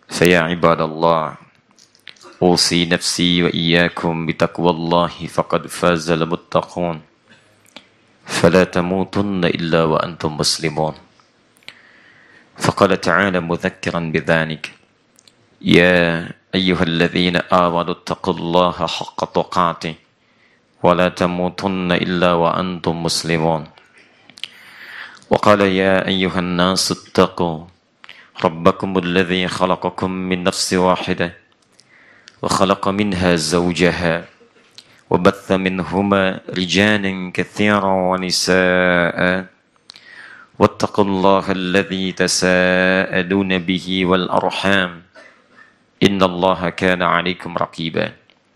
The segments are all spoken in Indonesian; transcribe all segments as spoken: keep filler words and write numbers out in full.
فيا عباد الله أوصي نفسي وإياكم بتقوى الله فقد فاز المتقون فلا تموتن إلا وأنتم مسلمون. فقال تعالى مذكرا بذلك يا أيها الذين آمنوا اتقوا الله حق تقاته ولا تموتن إلا وأنتم مسلمون. وقال يا أيها الناس اتقوا ربكم الذي خلقكم من نفس واحدة وخلق منها زوجها وبث منهما رجالا كثيرا ونساء واتقوا الله الذي تساءلون به والأرحام إن الله كان عليكم رقيبا.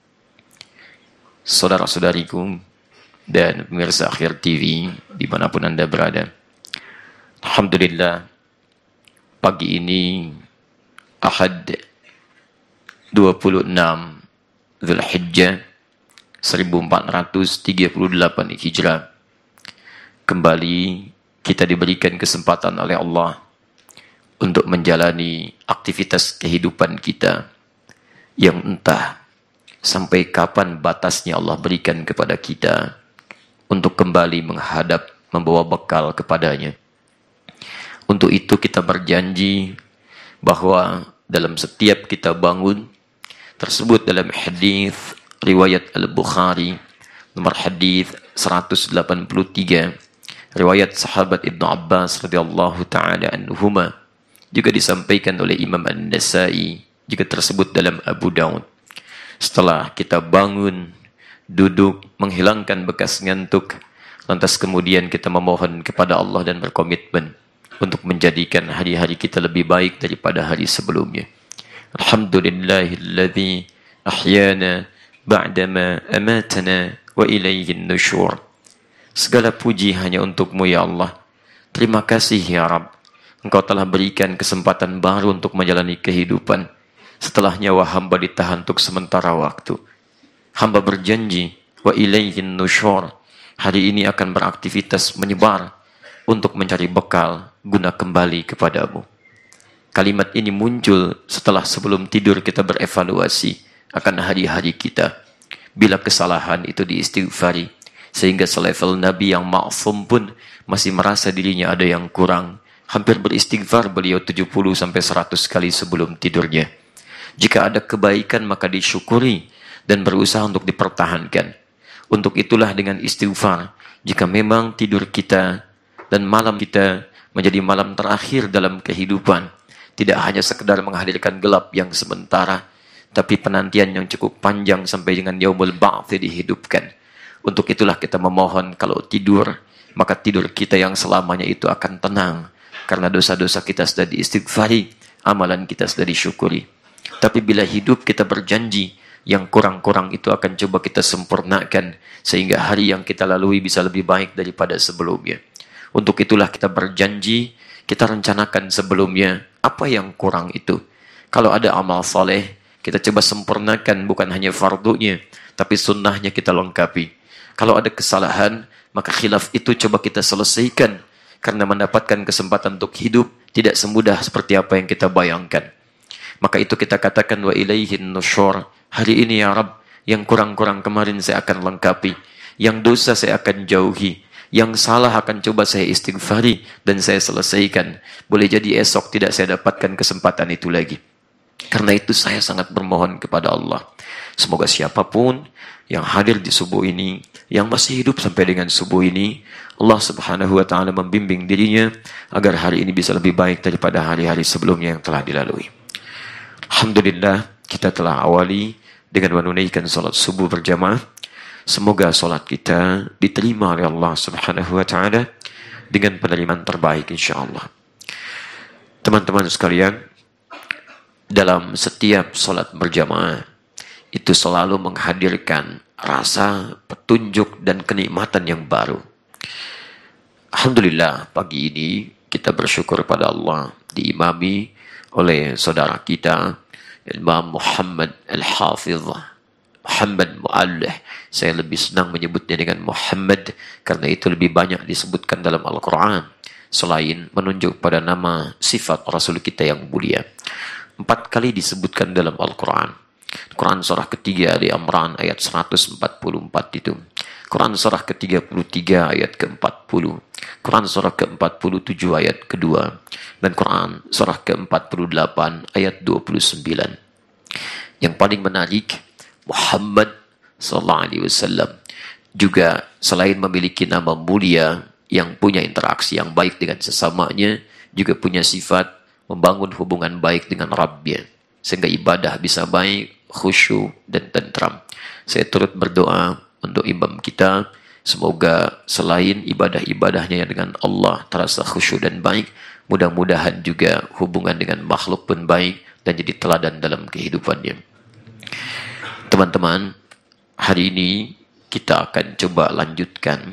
Saudara-saudariku dan pemirsa Akhir T V dimanapun Anda berada, alhamdulillah pagi ini Ahad dua puluh enam Zulhijjah seribu empat ratus tiga puluh delapan Hijrah, kembali kita diberikan kesempatan oleh Allah untuk menjalani aktivitas kehidupan kita yang entah sampai kapan batasnya Allah berikan kepada kita untuk kembali menghadap, membawa bekal kepadanya. Untuk itu kita berjanji bahwa dalam setiap kita bangun, tersebut dalam hadis riwayat Al-Bukhari nomor hadis seratus delapan puluh tiga, riwayat sahabat Ibnu Abbas radhiyallahu taala anhuma, juga disampaikan oleh Imam An-Nasa'i, juga tersebut dalam Abu Daud. Setelah kita bangun, duduk, menghilangkan bekas ngantuk, lantas kemudian kita memohon kepada Allah dan berkomitmen untuk menjadikan hari-hari kita lebih baik daripada hari sebelumnya. Alhamdulillahilladzi ahyana ba'dama amatana wa ilayhin nusyur. Segala puji hanya untukmu ya Allah. Terima kasih ya Rabb. Engkau telah berikan kesempatan baru untuk menjalani kehidupan setelah nyawa hamba ditahan untuk sementara waktu. Hamba berjanji wa ilayhin nusyur, hari ini akan beraktivitas menyebar untuk mencari bekal guna kembali kepadamu. Kalimat ini muncul setelah sebelum tidur kita berevaluasi akan hari-hari kita. Bila kesalahan itu diistighfari, sehingga selevel Nabi yang ma'sum pun masih merasa dirinya ada yang kurang. Hampir beristighfar beliau tujuh puluh sampai seratus kali sebelum tidurnya. Jika ada kebaikan maka disyukuri dan berusaha untuk dipertahankan. Untuk itulah dengan istighfar, jika memang tidur kita dan malam kita menjadi malam terakhir dalam kehidupan, tidak hanya sekedar menghadirkan gelap yang sementara, tapi penantian yang cukup panjang sampai dengan yaumul ba'ts dihidupkan. Untuk itulah kita memohon kalau tidur, maka tidur kita yang selamanya itu akan tenang, karena dosa-dosa kita sudah diistighfari, amalan kita sudah disyukuri. Tapi bila hidup kita berjanji, yang kurang-kurang itu akan coba kita sempurnakan, sehingga hari yang kita lalui bisa lebih baik daripada sebelumnya. Untuk itulah kita berjanji, kita rencanakan sebelumnya, apa yang kurang itu. Kalau ada amal soleh, kita coba sempurnakan, bukan hanya fardunya, tapi sunnahnya kita lengkapi. Kalau ada kesalahan, maka khilaf itu coba kita selesaikan, karena mendapatkan kesempatan untuk hidup tidak semudah seperti apa yang kita bayangkan. Maka itu kita katakan wa ilaihin nusyur. Hari ini ya Rabb, yang kurang-kurang kemarin saya akan lengkapi, yang dosa saya akan jauhi, yang salah akan coba saya istighfari dan saya selesaikan. Boleh jadi esok tidak saya dapatkan kesempatan itu lagi. Karena itu saya sangat bermohon kepada Allah. Semoga siapapun yang hadir di subuh ini, yang masih hidup sampai dengan subuh ini, Allah subhanahu wa ta'ala membimbing dirinya agar hari ini bisa lebih baik daripada hari-hari sebelumnya yang telah dilalui. Alhamdulillah, kita telah awali dengan menunaikan salat subuh berjamaah. Semoga salat kita diterima oleh Allah subhanahu wa ta'ala dengan penerimaan terbaik insyaAllah. Teman-teman sekalian, dalam setiap salat berjamaah itu selalu menghadirkan rasa petunjuk dan kenikmatan yang baru. Alhamdulillah, pagi ini kita bersyukur pada Allah diimami oleh saudara kita Imam Muhammad Al-Hafidh Muhammad Mu'allih. Saya lebih senang menyebutnya dengan Muhammad karena itu lebih banyak disebutkan dalam Al-Quran selain menunjuk pada nama sifat Rasul kita yang mulia. empat kali disebutkan dalam Al-Quran. Quran surah ketiga Ali Imran ayat seratus empat puluh empat itu. Quran surah ke tiga puluh tiga ayat ke empat puluh. Quran surah ke empat puluh tujuh ayat kedua. Dan Quran surah ke empat puluh delapan ayat dua puluh sembilan. Yang paling menarik, Muhammad sallallahu alaihi wasallam juga selain memiliki nama mulia yang punya interaksi yang baik dengan sesamanya, juga punya sifat membangun hubungan baik dengan Rabbnya, sehingga ibadah bisa baik, khusyuk dan tentram. Saya turut berdoa untuk imam kita, semoga selain ibadah-ibadahnya dengan Allah terasa khusyuk dan baik, mudah-mudahan juga hubungan dengan makhluk pun baik dan jadi teladan dalam kehidupannya. Teman-teman, hari ini kita akan coba lanjutkan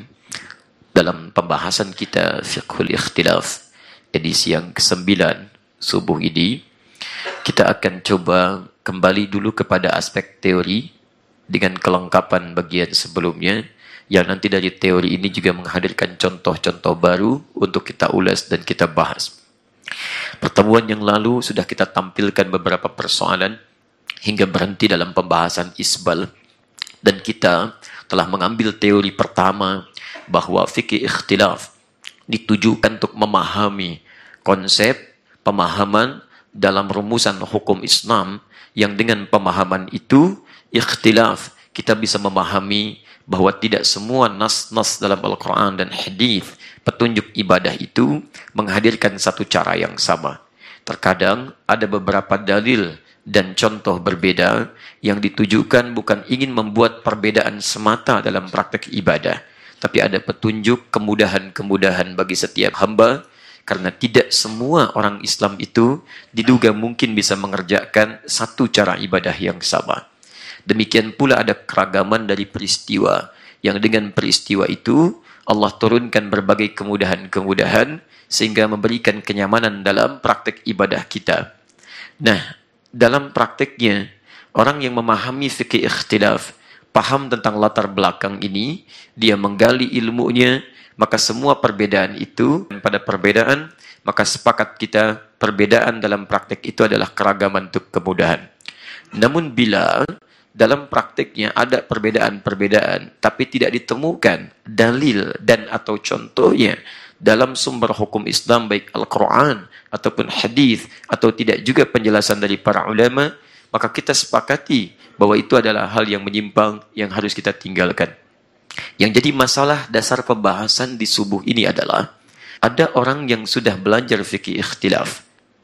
dalam pembahasan kita Fiqhul Ikhtilaf edisi yang kesembilan subuh ini. Kita akan coba kembali dulu kepada aspek teori dengan kelengkapan bagian sebelumnya, yang nanti dari teori ini juga menghadirkan contoh-contoh baru untuk kita ulas dan kita bahas. Pertemuan yang lalu sudah kita tampilkan beberapa persoalan hingga berhenti dalam pembahasan isbal, dan kita telah mengambil teori pertama bahwa fikih ikhtilaf ditujukan untuk memahami konsep pemahaman dalam rumusan hukum Islam, yang dengan pemahaman itu ikhtilaf kita bisa memahami bahwa tidak semua nas-nas dalam Al-Quran dan hadis petunjuk ibadah itu menghadirkan satu cara yang sama. Terkadang ada beberapa dalil dan contoh berbeda yang ditujukan bukan ingin membuat perbedaan semata dalam praktek ibadah, tapi ada petunjuk kemudahan-kemudahan bagi setiap hamba, karena tidak semua orang Islam itu diduga mungkin bisa mengerjakan satu cara ibadah yang sama. Demikian pula ada keragaman dari peristiwa, yang dengan peristiwa itu Allah turunkan berbagai kemudahan-kemudahan sehingga memberikan kenyamanan dalam praktek ibadah kita. Nah, dalam prakteknya, orang yang memahami fikih ikhtilaf, paham tentang latar belakang ini, dia menggali ilmunya, maka semua perbedaan itu, pada perbedaan, maka sepakat kita perbedaan dalam praktek itu adalah keragaman untuk kemudahan. Namun bila dalam prakteknya ada perbedaan-perbedaan, tapi tidak ditemukan dalil dan atau contohnya dalam sumber hukum Islam, baik Al-Quran ataupun hadis, atau tidak juga penjelasan dari para ulama, maka kita sepakati bahwa itu adalah hal yang menyimpang yang harus kita tinggalkan. Yang jadi masalah dasar pembahasan di subuh ini adalah ada orang yang sudah belajar fikih ikhtilaf.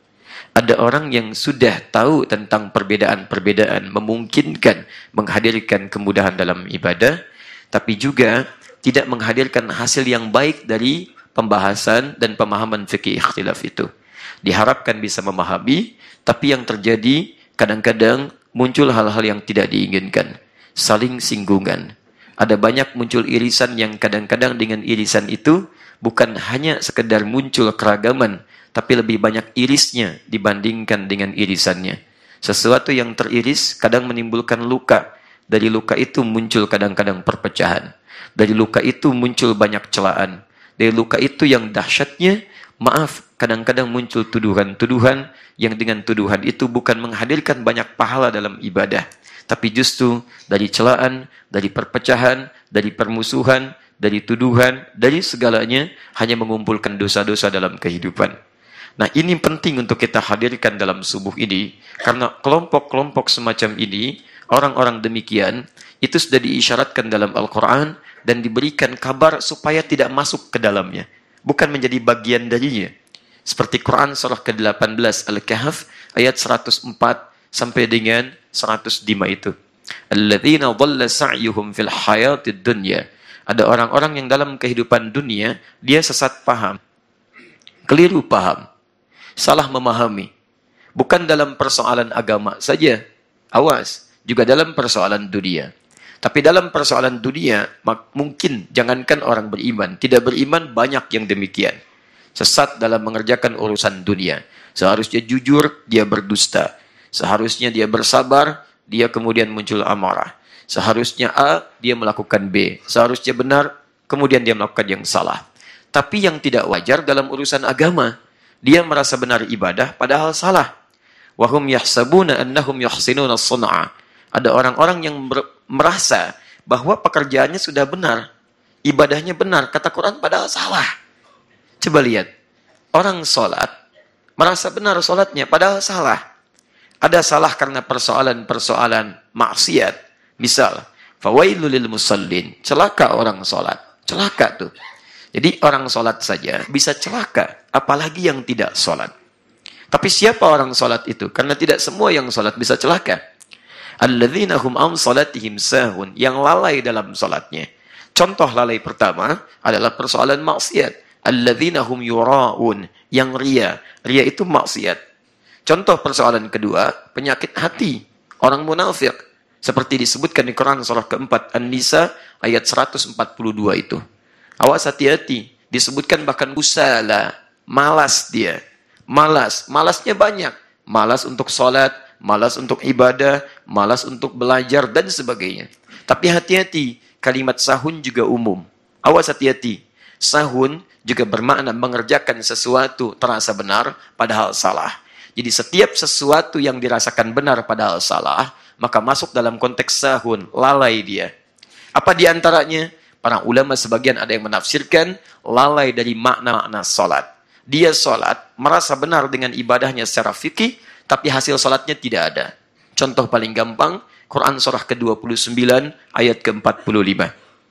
Ada orang yang sudah tahu tentang perbedaan-perbedaan memungkinkan menghadirkan kemudahan dalam ibadah, tapi juga tidak menghadirkan hasil yang baik dari pembahasan dan pemahaman fikih ikhtilaf itu. Diharapkan bisa memahami, tapi yang terjadi kadang-kadang muncul hal-hal yang tidak diinginkan. Saling singgungan. Ada banyak muncul irisan yang kadang-kadang dengan irisan itu bukan hanya sekedar muncul keragaman, tapi lebih banyak irisnya dibandingkan dengan irisannya. Sesuatu yang teriris kadang menimbulkan luka. Dari luka itu muncul kadang-kadang perpecahan. Dari luka itu muncul banyak celaan. Dari luka itu yang dahsyatnya, maaf, kadang-kadang muncul tuduhan-tuduhan yang dengan tuduhan itu bukan menghadirkan banyak pahala dalam ibadah, tapi justru dari celaan, dari perpecahan, dari permusuhan, dari tuduhan, dari segalanya hanya mengumpulkan dosa-dosa dalam kehidupan. Nah, ini penting untuk kita hadirkan dalam subuh ini, karena kelompok-kelompok semacam ini, orang-orang demikian, itu sudah diisyaratkan dalam Al-Quran dan diberikan kabar supaya tidak masuk ke dalamnya, bukan menjadi bagian darinya. Seperti Quran surah ke delapan belas Al-Kahf ayat seratus empat sampai dengan seratus lima itu. Alladzina dhalla sa'yuhum fil hayatid dunya. Ada orang-orang yang dalam kehidupan dunia dia sesat paham, keliru paham, salah memahami. Bukan dalam persoalan agama saja, awas, juga dalam persoalan dunia. Tapi dalam persoalan dunia, mungkin jangankan orang beriman, tidak beriman banyak yang demikian. Sesat dalam mengerjakan urusan dunia. Seharusnya jujur, dia berdusta. Seharusnya dia bersabar, dia kemudian muncul amarah. Seharusnya A, dia melakukan B. Seharusnya benar, kemudian dia melakukan yang salah. Tapi yang tidak wajar dalam urusan agama, dia merasa benar ibadah, padahal salah. Wa hum yahsabuna annahum yuhsinuna sun'a. Ada orang-orang yang merasa bahwa pekerjaannya sudah benar, ibadahnya benar, kata Quran padahal salah. Coba lihat, orang sholat, merasa benar sholatnya, padahal salah. Ada salah karena persoalan-persoalan maksiat. Misal, fawailul lil musallin, celaka orang sholat. Celaka tuh. Jadi orang sholat saja bisa celaka, apalagi yang tidak sholat. Tapi siapa orang sholat itu? Karena tidak semua yang sholat bisa celaka. Alladzina hum an salatihim sahun, yang lalai dalam sholatnya. Contoh lalai pertama adalah persoalan maksiat. Alladzina hum yura'un, yang ria. Ria itu maksiat. Contoh persoalan kedua, penyakit hati. Orang munafik. Seperti disebutkan di Quran surah keempat, An-Nisa ayat seratus empat puluh dua itu. Awas hati-hati. Disebutkan bahkan busala. Malas dia. Malas. Malasnya banyak. Malas untuk sholat. Malas untuk ibadah, malas untuk belajar, dan sebagainya. Tapi hati-hati, kalimat sahun juga umum. Awas hati-hati. Sahun juga bermakna mengerjakan sesuatu terasa benar, padahal salah. Jadi setiap sesuatu yang dirasakan benar padahal salah, maka masuk dalam konteks sahun, lalai dia. Apa diantaranya? Para ulama sebagian ada yang menafsirkan, lalai dari makna-makna sholat. Dia sholat, merasa benar dengan ibadahnya secara fikih, tapi hasil sholatnya tidak ada. Contoh paling gampang, Quran surah ke dua puluh sembilan, ayat ke empat puluh lima.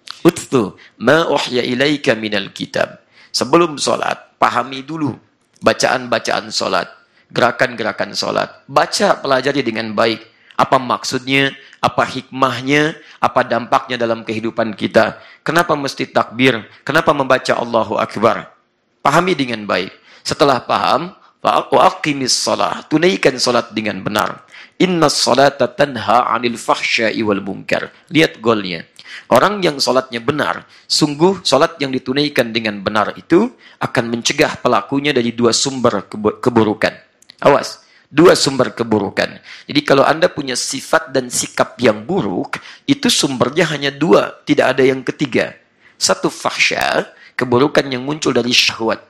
Utlu ma uhya ilaika minal kitab. Sebelum sholat, pahami dulu bacaan-bacaan sholat, gerakan-gerakan sholat. Baca, pelajari dengan baik. Apa maksudnya, apa hikmahnya, apa dampaknya dalam kehidupan kita. Kenapa mesti takbir? Kenapa membaca Allahu Akbar? Pahami dengan baik. Setelah paham, wa aqimis shalah, tunaikan salat dengan benar. Innas salata tanha 'anil fahsya'i wal munkar. Lihat golnya. Orang yang salatnya benar, sungguh salat yang ditunaikan dengan benar itu akan mencegah pelakunya dari dua sumber keburukan. Awas, dua sumber keburukan. Jadi kalau Anda punya sifat dan sikap yang buruk, itu sumbernya hanya dua, tidak ada yang ketiga. Satu fahsya, keburukan yang muncul dari syahwat.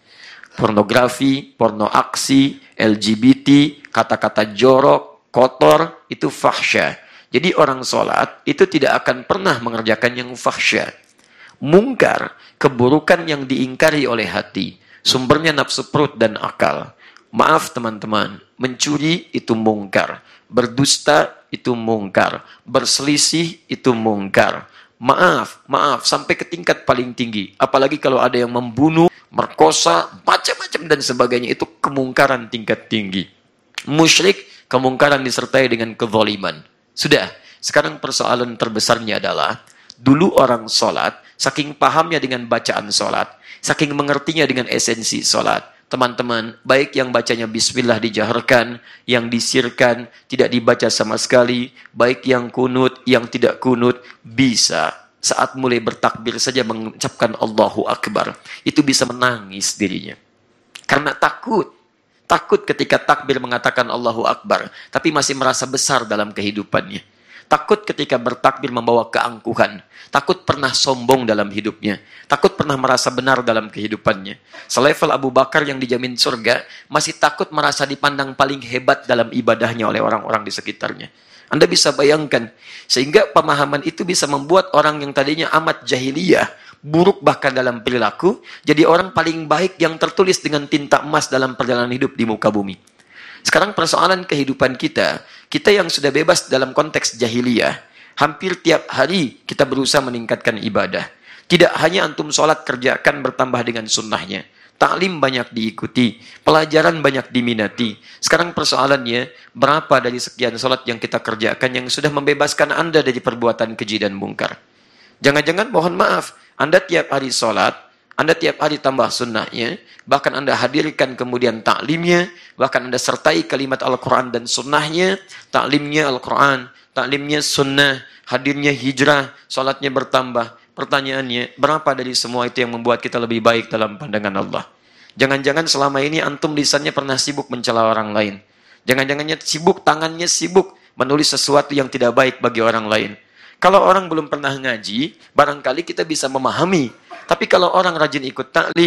Pornografi, porno aksi, L G B T, kata-kata jorok, kotor, itu fahsya. Jadi orang sholat itu tidak akan pernah mengerjakan yang fahsya. Mungkar, keburukan yang diingkari oleh hati. Sumbernya nafsu perut dan akal. Maaf teman-teman, mencuri itu mungkar. Berdusta itu mungkar. Berselisih itu mungkar. Maaf, maaf, sampai ke tingkat paling tinggi. Apalagi kalau ada yang membunuh, merkosa, macam-macam dan sebagainya. Itu kemungkaran tingkat tinggi. Musyrik, kemungkaran disertai dengan kezaliman. Sudah, sekarang persoalan terbesarnya adalah, dulu orang sholat, saking pahamnya dengan bacaan sholat, saking mengertinya dengan esensi sholat. Teman-teman, baik yang bacanya bismillah dijaharkan, yang disirkan, tidak dibaca sama sekali, baik yang kunut, yang tidak kunut, bisa saat mulai bertakbir saja mengucapkan Allahu Akbar, itu bisa menangis dirinya. Karena takut. Takut ketika takbir mengatakan Allahu Akbar, tapi masih merasa besar dalam kehidupannya. Takut ketika bertakbir membawa keangkuhan. Takut pernah sombong dalam hidupnya. Takut pernah merasa benar dalam kehidupannya. Selevel Abu Bakar yang dijamin surga, masih takut merasa dipandang paling hebat dalam ibadahnya oleh orang-orang di sekitarnya. Anda bisa bayangkan, sehingga pemahaman itu bisa membuat orang yang tadinya amat jahiliyah, buruk bahkan dalam perilaku, jadi orang paling baik yang tertulis dengan tinta emas dalam perjalanan hidup di muka bumi. Sekarang persoalan kehidupan kita, kita yang sudah bebas dalam konteks jahiliyah, hampir tiap hari kita berusaha meningkatkan ibadah. Tidak hanya antum sholat kerjakan bertambah dengan sunnahnya. Taklim banyak diikuti, pelajaran banyak diminati. Sekarang persoalannya, berapa dari sekian sholat yang kita kerjakan yang sudah membebaskan Anda dari perbuatan keji dan mungkar? Jangan-jangan mohon maaf, Anda tiap hari sholat, Anda tiap hari tambah sunnahnya, bahkan Anda hadirkan kemudian taklimnya, bahkan Anda sertai kalimat Al-Quran dan sunnahnya, taklimnya Al-Quran, taklimnya sunnah, hadirnya hijrah, sholatnya bertambah. Pertanyaannya, berapa dari semua itu yang membuat kita lebih baik dalam pandangan Allah? Jangan-jangan selama ini antum lisannya pernah sibuk mencela orang lain. Jangan-jangannya sibuk, tangannya sibuk menulis sesuatu yang tidak baik bagi orang lain. Kalau orang belum pernah ngaji, barangkali kita bisa memahami. Tapi kalau orang rajin ikut taklim,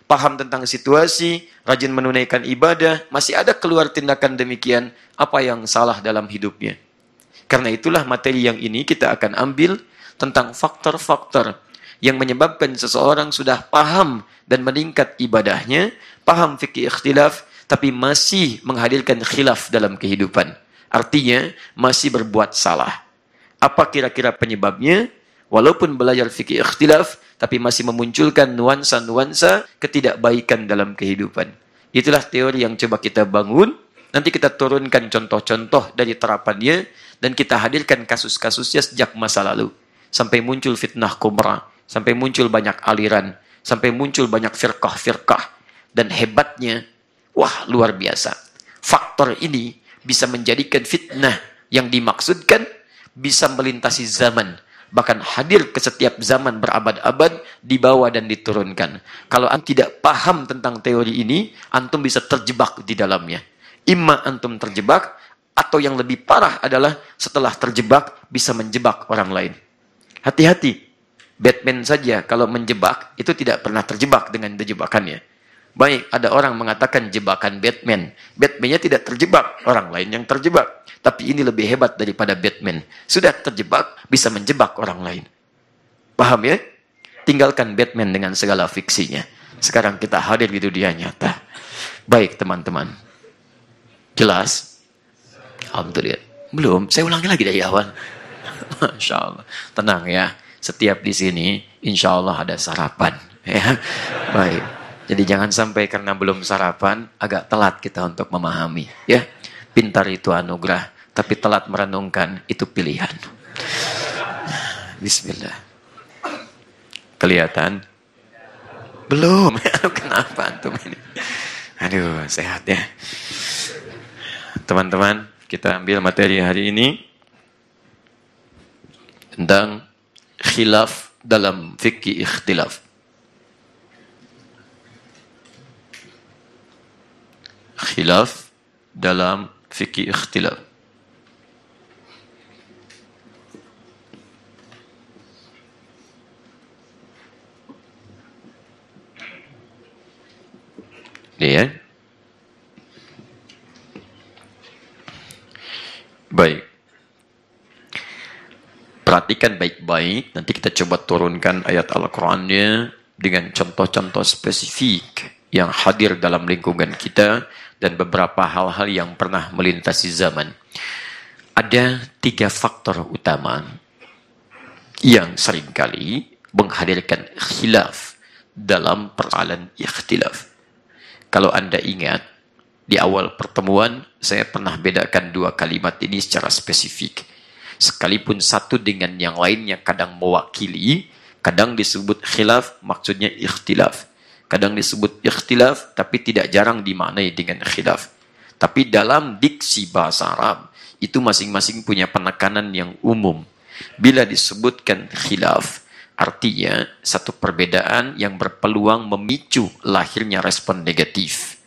paham tentang situasi, rajin menunaikan ibadah, masih ada keluar tindakan demikian, apa yang salah dalam hidupnya? Karena itulah materi yang ini kita akan ambil tentang faktor-faktor yang menyebabkan seseorang sudah paham dan meningkat ibadahnya, paham fikih ikhtilaf, tapi masih menghadirkan khilaf dalam kehidupan. Artinya, masih berbuat salah. Apa kira-kira penyebabnya? Walaupun belajar fikih ikhtilaf, tapi masih memunculkan nuansa-nuansa ketidakbaikan dalam kehidupan. Itulah teori yang coba kita bangun. Nanti kita turunkan contoh-contoh dari terapannya, dan kita hadirkan kasus-kasusnya sejak masa lalu. Sampai muncul fitnah kubra, sampai muncul banyak aliran, sampai muncul banyak firqah-firqah. Dan hebatnya, wah luar biasa. Faktor ini bisa menjadikan fitnah yang dimaksudkan bisa melintasi zaman. Bahkan hadir ke setiap zaman berabad-abad, dibawa dan diturunkan. Kalau antum tidak paham tentang teori ini, antum bisa terjebak di dalamnya. Imma antum terjebak, atau yang lebih parah adalah setelah terjebak, bisa menjebak orang lain. Hati-hati, Batman saja kalau menjebak, itu tidak pernah terjebak dengan jebakannya. Baik, ada orang mengatakan jebakan Batman. Batman-nya tidak terjebak, orang lain yang terjebak. Tapi ini lebih hebat daripada Batman. Sudah terjebak, bisa menjebak orang lain. Paham ya? Tinggalkan Batman dengan segala fiksinya. Sekarang kita hadir di dunia nyata. Baik teman-teman. Jelas? Alhamdulillah. Belum, saya ulangi lagi dari awal. Masya Allah. Tenang ya. Setiap di sini, insya Allah ada sarapan. Ya. Baik. Jadi jangan sampai karena belum sarapan, agak telat kita untuk memahami. Ya. Pintar itu anugerah, tapi telat merenungkan itu pilihan. Bismillah. Kelihatan? Belum. Kenapa antum ini? Aduh, sehat ya. Teman-teman, kita ambil materi hari ini tentang khilaf dalam fikih ikhtilaf. Khilaf dalam fikih ikhtilaf. Ya. Baik. Perhatikan baik-baik. Nanti kita coba turunkan ayat Al-Qur'annya dengan contoh-contoh spesifik yang hadir dalam lingkungan kita dan beberapa hal-hal yang pernah melintasi zaman. Ada tiga faktor utama yang seringkali menghadirkan khilaf dalam persoalan ikhtilaf. Kalau Anda ingat, di awal pertemuan saya pernah bedakan dua kalimat ini secara spesifik. Sekalipun satu dengan yang lainnya kadang mewakili, kadang disebut khilaf, maksudnya ikhtilaf. Kadang disebut ikhtilaf, tapi tidak jarang dimaknai dengan khilaf. Tapi dalam diksi bahasa Arab, itu masing-masing punya penekanan yang umum. Bila disebutkan khilaf, artinya satu perbedaan yang berpeluang memicu lahirnya respon negatif.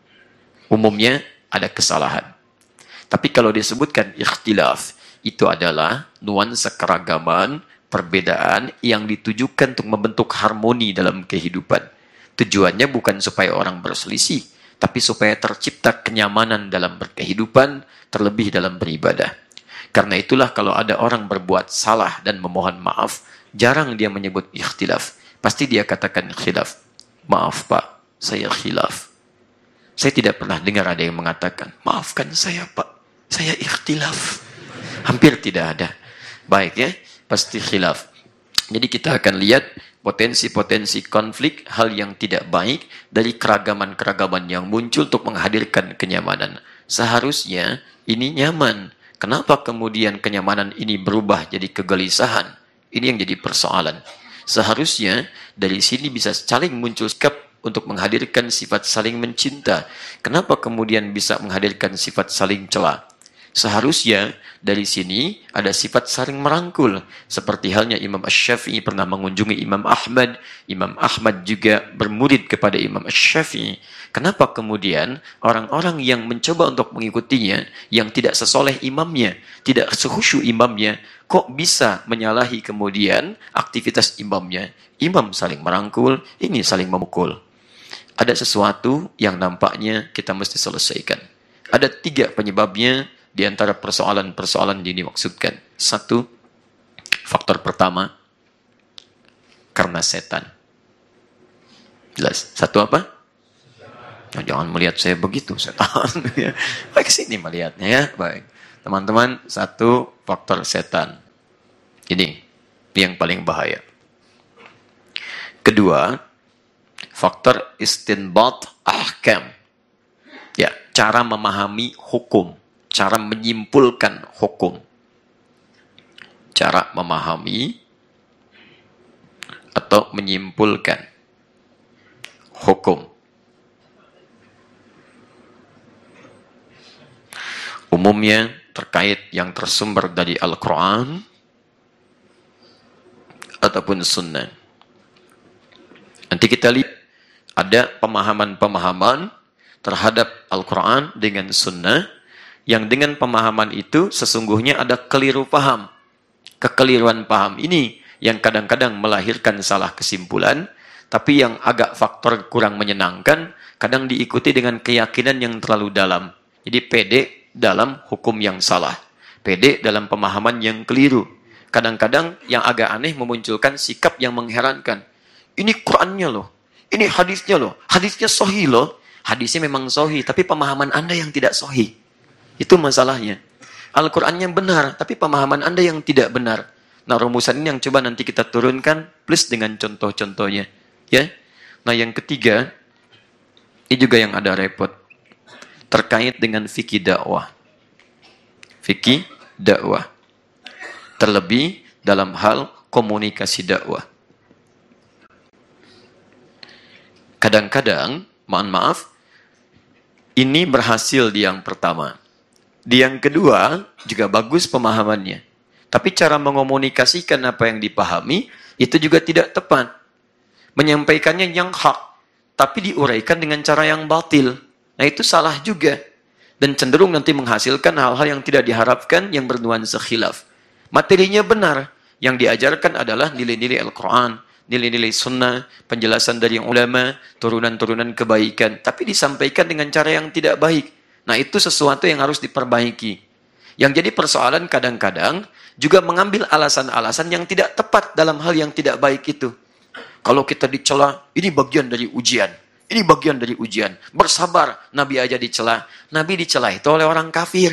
Umumnya ada kesalahan. Tapi kalau disebutkan ikhtilaf, itu adalah nuansa keragaman, perbedaan yang ditujukan untuk membentuk harmoni dalam kehidupan. Tujuannya bukan supaya orang berselisih, tapi supaya tercipta kenyamanan dalam berkehidupan, terlebih dalam beribadah. Karena itulah kalau ada orang berbuat salah dan memohon maaf, jarang dia menyebut ikhtilaf. Pasti dia katakan khilaf. Maaf Pak, saya khilaf. Saya tidak pernah dengar ada yang mengatakan, maafkan saya Pak, saya ikhtilaf. Hampir tidak ada. Baik ya, pasti khilaf. Jadi kita akan lihat potensi-potensi konflik, hal yang tidak baik dari keragaman-keragaman yang muncul untuk menghadirkan kenyamanan. Seharusnya ini nyaman. Kenapa kemudian kenyamanan ini berubah jadi kegelisahan? Ini yang jadi persoalan. Seharusnya dari sini bisa saling muncul sikap untuk menghadirkan sifat saling mencinta. Kenapa kemudian bisa menghadirkan sifat saling cela? Seharusnya dari sini ada sifat saling merangkul. Seperti halnya Imam Asy-Syafi'i pernah mengunjungi Imam Ahmad. Imam Ahmad juga bermurid kepada Imam Asy-Syafi'i. Kenapa kemudian orang-orang yang mencoba untuk mengikutinya, yang tidak sesoleh imamnya, tidak sekhusyuk imamnya, kok bisa menyalahi kemudian aktivitas imamnya? Imam saling merangkul, ini saling memukul. Ada sesuatu yang nampaknya kita mesti selesaikan. Ada tiga penyebabnya di antara persoalan-persoalan yang dimaksudkan. Satu, faktor pertama, karena setan. Jelas. Satu apa? Nah, jangan melihat saya begitu, setan. Baik, sini melihatnya ya. Baik. Teman-teman, satu faktor setan. Ini yang paling bahaya. Kedua, faktor istinbat ahkam. Ya, cara memahami hukum, cara menyimpulkan hukum. Cara memahami atau menyimpulkan hukum. Umumnya terkait yang tersumber dari Al-Quran ataupun Sunnah. Nanti kita lihat ada pemahaman-pemahaman terhadap Al-Quran dengan Sunnah yang dengan pemahaman itu sesungguhnya ada keliru paham. Kekeliruan paham ini yang kadang-kadang melahirkan salah kesimpulan, tapi yang agak faktor kurang menyenangkan, kadang diikuti dengan keyakinan yang terlalu dalam. Jadi pede dalam hukum yang salah. Pede dalam pemahaman yang keliru. Kadang-kadang yang agak aneh memunculkan sikap yang mengherankan. Ini Qur'annya loh. Ini hadisnya loh. Hadisnya sahih loh. Hadisnya memang sahih, tapi pemahaman Anda yang tidak sahih. Itu masalahnya. Al-Qur'annya benar, tapi pemahaman Anda yang tidak benar. Nah, rumusan ini yang coba nanti kita turunkan plus dengan contoh-contohnya, ya. Nah, yang ketiga, ini juga yang ada repot terkait dengan fikih dakwah. Fikih dakwah. Terlebih dalam hal komunikasi dakwah. Kadang-kadang, mohon maaf, ini berhasil di yang pertama. Di yang kedua, juga bagus pemahamannya. Tapi cara mengomunikasikan apa yang dipahami, itu juga tidak tepat. Menyampaikannya yang hak, tapi diuraikan dengan cara yang batil. Nah, itu salah juga. Dan cenderung nanti menghasilkan hal-hal yang tidak diharapkan, yang bernuansa khilaf. Materinya benar. Yang diajarkan adalah nilai-nilai Al-Quran, nilai-nilai sunnah, penjelasan dari ulama, turunan-turunan kebaikan. Tapi disampaikan dengan cara yang tidak baik. Nah, itu sesuatu yang harus diperbaiki. Yang jadi persoalan kadang-kadang juga mengambil alasan-alasan yang tidak tepat dalam hal yang tidak baik itu. Kalau kita dicela, ini bagian dari ujian. Ini bagian dari ujian. Bersabar, Nabi aja dicela. Nabi dicela itu oleh orang kafir.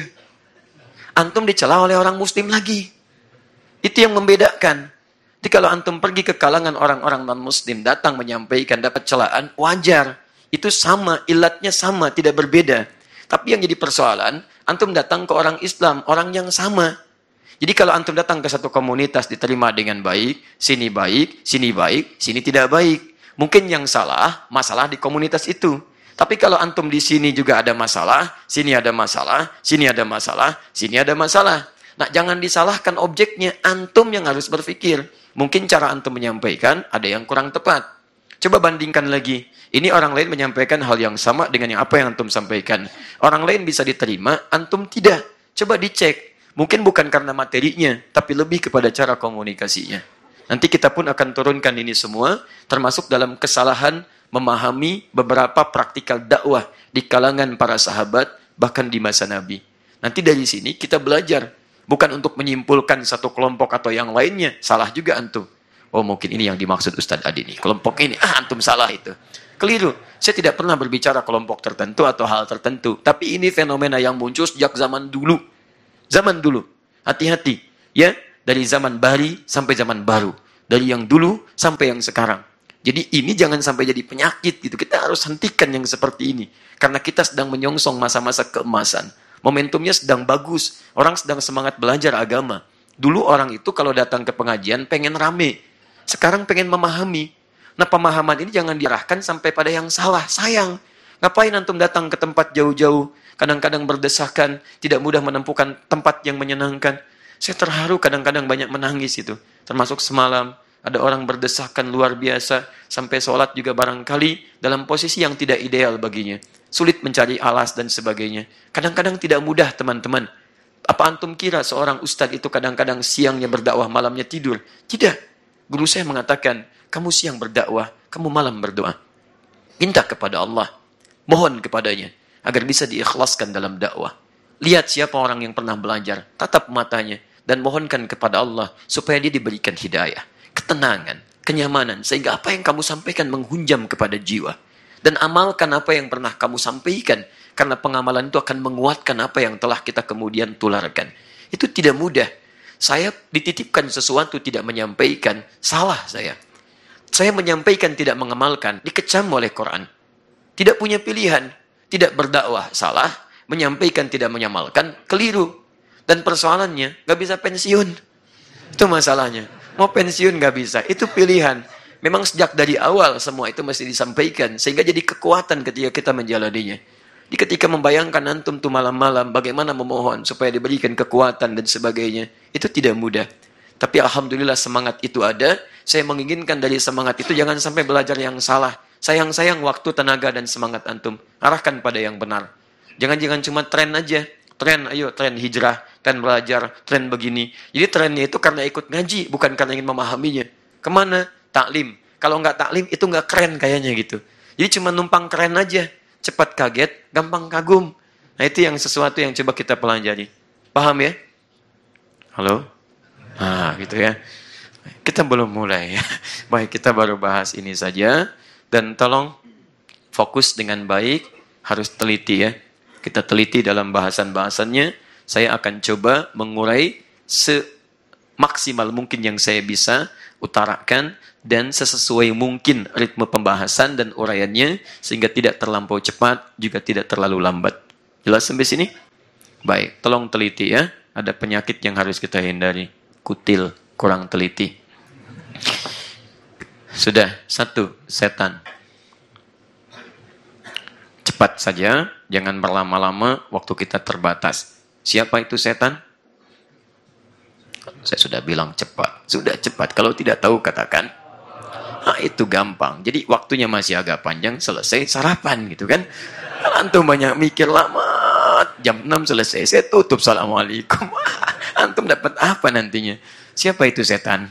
Antum dicela oleh orang muslim lagi. Itu yang membedakan. Jadi kalau antum pergi ke kalangan orang-orang non-muslim, datang menyampaikan, dapat celaan, wajar. Itu sama, ilatnya sama, tidak berbeda. Tapi yang jadi persoalan, antum datang ke orang Islam, orang yang sama. Jadi kalau antum datang ke satu komunitas, diterima dengan baik, sini baik, sini baik, sini tidak baik. Mungkin yang salah, masalah di komunitas itu. Tapi kalau antum di sini juga ada masalah, sini ada masalah, sini ada masalah, sini ada masalah. Nah, jangan disalahkan objeknya, antum yang harus berpikir. Mungkin cara antum menyampaikan ada yang kurang tepat. Coba bandingkan lagi. Ini orang lain menyampaikan hal yang sama dengan yang apa yang antum sampaikan. Orang lain bisa diterima, antum tidak. Coba dicek. Mungkin bukan karena materinya, tapi lebih kepada cara komunikasinya. Nanti kita pun akan turunkan ini semua, termasuk dalam kesalahan memahami beberapa praktikal dakwah di kalangan para sahabat, bahkan di masa Nabi. Nanti dari sini kita belajar. Bukan untuk menyimpulkan satu kelompok atau yang lainnya. Salah juga antum. Oh, mungkin ini yang dimaksud Ustadz Adi nih. Kelompok ini, ah antum salah itu. Keliru. Saya tidak pernah berbicara kelompok tertentu atau hal tertentu. Tapi ini fenomena yang muncul sejak zaman dulu. Zaman dulu. Hati-hati. Ya, dari zaman Bari sampai zaman baru. Dari yang dulu sampai yang sekarang. Jadi ini jangan sampai jadi penyakit gitu. Kita harus hentikan yang seperti ini. Karena kita sedang menyongsong masa-masa keemasan. Momentumnya sedang bagus. Orang sedang semangat belajar agama. Dulu orang itu kalau datang ke pengajian pengen rame. Sekarang pengen memahami. Nah, pemahaman ini jangan diarahkan sampai pada yang salah. Sayang. Ngapain antum datang ke tempat jauh-jauh? Kadang-kadang berdesakan. Tidak mudah menemukan tempat yang menyenangkan. Saya terharu kadang-kadang banyak menangis itu. Termasuk semalam. Ada orang berdesakan luar biasa. Sampai sholat juga barangkali dalam posisi yang tidak ideal baginya. Sulit mencari alas dan sebagainya. Kadang-kadang tidak mudah, teman-teman. Apa antum kira seorang ustadz itu kadang-kadang siangnya berdakwah, malamnya tidur? Tidak. Guru saya mengatakan, kamu siang berdakwah, kamu malam berdoa. Minta kepada Allah, mohon kepadanya agar bisa diikhlaskan dalam dakwah. Lihat siapa orang yang pernah belajar, tatap matanya dan mohonkan kepada Allah supaya dia diberikan hidayah, ketenangan, kenyamanan, sehingga apa yang kamu sampaikan menghunjam kepada jiwa. Dan amalkan apa yang pernah kamu sampaikan, karena pengamalan itu akan menguatkan apa yang telah kita kemudian tularkan. Itu tidak mudah. Saya dititipkan sesuatu tidak menyampaikan, salah saya. Saya menyampaikan tidak mengamalkan, dikecam oleh Quran. Tidak punya pilihan, tidak berdakwah, salah. Menyampaikan tidak mengamalkan, keliru. Dan persoalannya, gak bisa pensiun. Itu masalahnya. Mau pensiun gak bisa, itu pilihan. Memang sejak dari awal semua itu mesti disampaikan, sehingga jadi kekuatan ketika kita menjalaninya. Di ketika membayangkan antum tuh malam-malam, bagaimana memohon supaya diberikan kekuatan dan sebagainya, itu tidak mudah. Tapi alhamdulillah semangat itu ada. Saya menginginkan dari semangat itu jangan sampai belajar yang salah. Sayang-sayang waktu, tenaga, dan semangat antum. Arahkan pada yang benar. Jangan-jangan cuma tren aja. Tren, ayo, tren hijrah, tren belajar, tren begini. Jadi trennya itu karena ikut ngaji, bukan karena ingin memahaminya. Kemana? Taklim. Kalau nggak taklim, itu nggak keren kayaknya gitu. Jadi cuma numpang keren aja. Cepat kaget, gampang kagum. Nah itu yang sesuatu yang coba kita pelajari. Paham ya? Halo? Nah gitu ya. Kita belum mulai ya. Baik, kita baru bahas ini saja. Dan tolong fokus dengan baik. Harus teliti ya. Kita teliti dalam bahasan-bahasannya. Saya akan coba mengurai semaksimal mungkin yang saya bisa utarakan. Dan sesesuai mungkin ritme pembahasan dan uraiannya. Sehingga tidak terlampau cepat, juga tidak terlalu lambat. Jelas sampai sini? Baik, tolong teliti ya. Ada penyakit yang harus kita hindari. Kutil, kurang teliti. Sudah, satu, setan. Cepat saja, jangan berlama-lama, waktu kita terbatas. Siapa itu setan? Saya sudah bilang cepat. Sudah cepat, kalau tidak tahu katakan. Nah, itu gampang. Jadi waktunya masih agak panjang, selesai sarapan gitu kan. Antum banyak mikir lama, jam enam selesai, saya tutup, assalamualaikum. Antum dapat apa nantinya? Siapa itu setan?